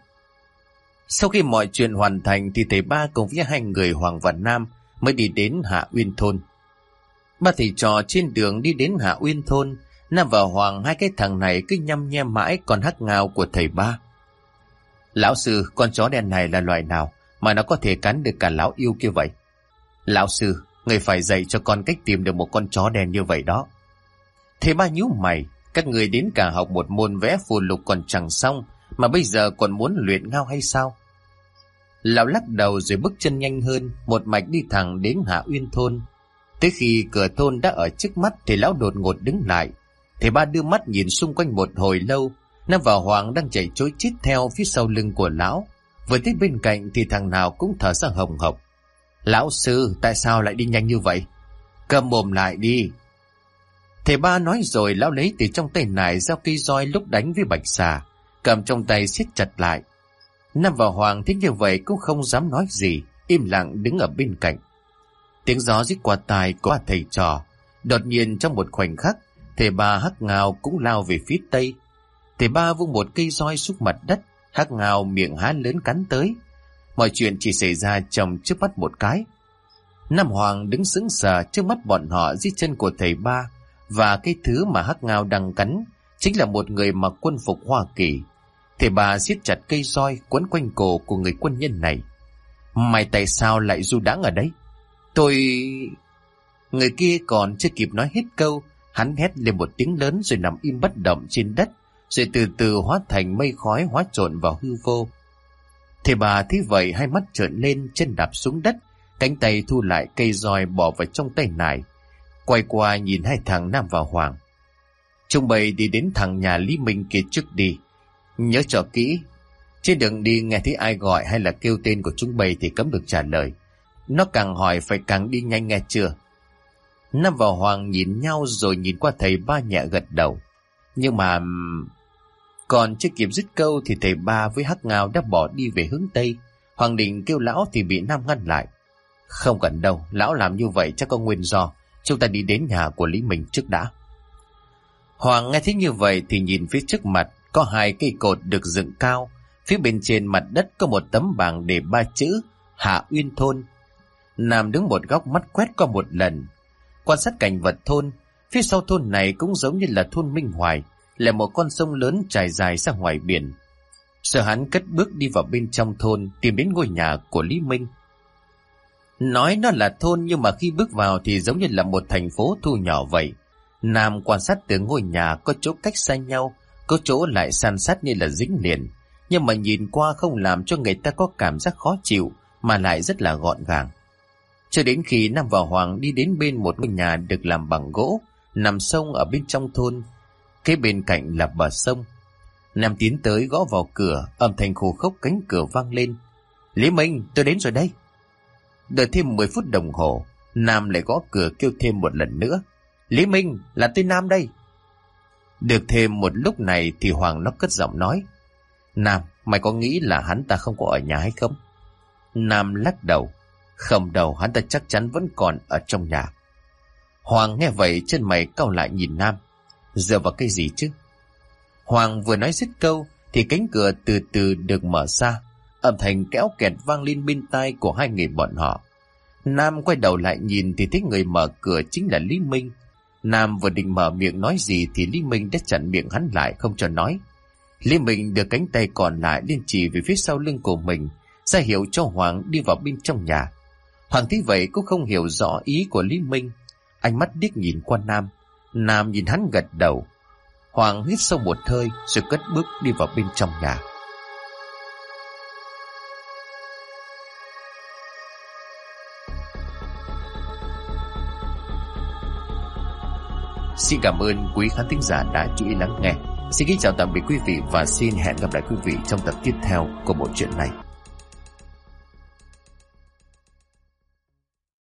Sau khi mọi chuyện hoàn thành thì thầy ba cùng với hai người Hoàng và Nam mới đi đến Hạ Uyên thôn. Ba thầy trò trên đường đi đến Hạ Uyên thôn, Nam và Hoàng hai cái thằng này cứ nhăm nhe mãi con Hắc Ngao của thầy ba. Lão sư, con chó đen này là loài nào mà nó có thể cắn được cả lão yêu kia vậy? Lão sư, người phải dạy cho con cách tìm được một con chó đen như vậy đó. Thầy ba nhíu mày, các người đến cả học một môn vẽ phù lục còn chẳng xong, mà bây giờ còn muốn luyện ngao hay sao? Lão lắc đầu rồi bước chân nhanh hơn, một mạch đi thẳng đến Hạ Uyên thôn. Tới khi cửa thôn đã ở trước mắt thì lão đột ngột đứng lại. Thầy ba đưa mắt nhìn xung quanh một hồi lâu. Nam và Hoàng đang chạy trối chết theo phía sau lưng của lão. Vừa tới bên cạnh thì thằng nào cũng thở ra hồng hộc. Lão sư, tại sao lại đi nhanh như vậy? Câm mồm lại đi. Thầy ba nói rồi lão lấy từ trong tay nải dao cây roi lúc đánh với bạch xà, cầm trong tay siết chặt lại. Nam và Hoàng thấy như vậy cũng không dám nói gì, im lặng đứng ở bên cạnh. Tiếng gió rít qua tai của thầy trò. Đột nhiên trong một khoảnh khắc, thầy ba Hắc Ngao cũng lao về phía tây. Thầy ba vung một cây roi xuống mặt đất, Hắc Ngao miệng há lớn cắn tới. Mọi chuyện chỉ xảy ra trong trước mắt một cái. Nam Hoàng đứng sững sờ trước mắt bọn họ dưới chân của thầy ba, và cái thứ mà Hắc Ngao đang cắn chính là một người mặc quân phục Hoa Kỳ. Thầy ba siết chặt cây roi quấn quanh cổ của người quân nhân này. Mày tại sao lại du đãng ở đây? Tôi... Người kia còn chưa kịp nói hết câu, hắn hét lên một tiếng lớn rồi nằm im bất động trên đất, rồi từ từ hóa thành mây khói hóa trộn vào hư vô. Thầy bà thấy vậy hai mắt trợn lên, chân đạp xuống đất, cánh tay thu lại cây roi bỏ vào trong tay nải, quay qua nhìn hai thằng Nam và Hoàng. Chúng bày đi đến thằng nhà Lý Minh kia trước đi. Nhớ cho kỹ, Trên đường đi nghe thấy ai gọi hay là kêu tên của chúng bay thì cấm được trả lời. Nó càng hỏi phải càng đi nhanh, nghe chưa? Nam và Hoàng nhìn nhau rồi nhìn qua thầy Ba nhẹ gật đầu. Nhưng mà... Còn chưa kịp dứt câu thì thầy Ba với Hắc Ngao đã bỏ đi về hướng Tây. Hoàng định kêu lão thì bị Nam ngăn lại. Không cần đâu, lão làm như vậy chắc có nguyên do. Chúng ta đi đến nhà của Lý Minh trước đã. Hoàng nghe thấy như vậy thì nhìn phía trước mặt có 2 cây cột được dựng cao. Phía bên trên mặt đất có một tấm bảng để 3 chữ Hạ Uyên Thôn. Nam đứng một góc mắt quét qua một lần, quan sát cảnh vật thôn. Phía sau thôn này cũng giống như là thôn Minh Hoài, là một con sông lớn trải dài ra ngoài biển. Rồi hắn cất bước đi vào bên trong thôn, tìm đến ngôi nhà của Lý Minh. Nói nó là thôn nhưng mà khi bước vào thì giống như là một thành phố thu nhỏ vậy. Nam quan sát từ ngôi nhà có chỗ cách xa nhau, có chỗ lại san sát như là dính liền, nhưng mà nhìn qua không làm cho người ta có cảm giác khó chịu, mà lại rất là gọn gàng. Cho đến khi Nam và Hoàng đi đến bên một ngôi nhà được làm bằng gỗ, nằm sông ở bên trong thôn. Kế bên cạnh là bờ sông. Nam tiến tới gõ vào cửa, âm thanh khô khốc cánh cửa vang lên. Lý Minh, tôi đến rồi đây. Đợi thêm 10 phút đồng hồ, Nam lại gõ cửa kêu thêm một lần nữa. Lý Minh, là tôi Nam đây. Được thêm một lúc này thì Hoàng nó cất giọng nói. Nam, mày có nghĩ là hắn ta không có ở nhà hay không? Nam lắc đầu. Không đâu, hắn ta chắc chắn vẫn còn ở trong nhà. Hoàng nghe vậy chân mày cau lại nhìn Nam. Dựa vào cái gì chứ? Hoàng vừa nói dứt câu thì cánh cửa từ từ được mở ra, âm thanh kéo kẹt vang lên bên tai của 2 người bọn họ. Nam quay đầu lại nhìn thì thấy người mở cửa chính là Lý Minh. Nam vừa định mở miệng nói gì thì Lý Minh đã chặn miệng hắn lại không cho nói. Lý Minh đưa cánh tay còn lại lên chỉ về phía sau lưng của mình, ra hiệu cho Hoàng đi vào bên trong nhà. Hoàng thấy vậy cũng không hiểu rõ ý của Lý Minh, ánh mắt điếc nhìn qua Nam. Nam nhìn hắn gật đầu. Hoàng hít sâu một hơi rồi cất bước đi vào bên trong nhà. Xin cảm ơn quý khán thính giả đã chú ý lắng nghe. Xin kính chào tạm biệt quý vị và xin hẹn gặp lại quý vị trong tập tiếp theo của bộ truyện này.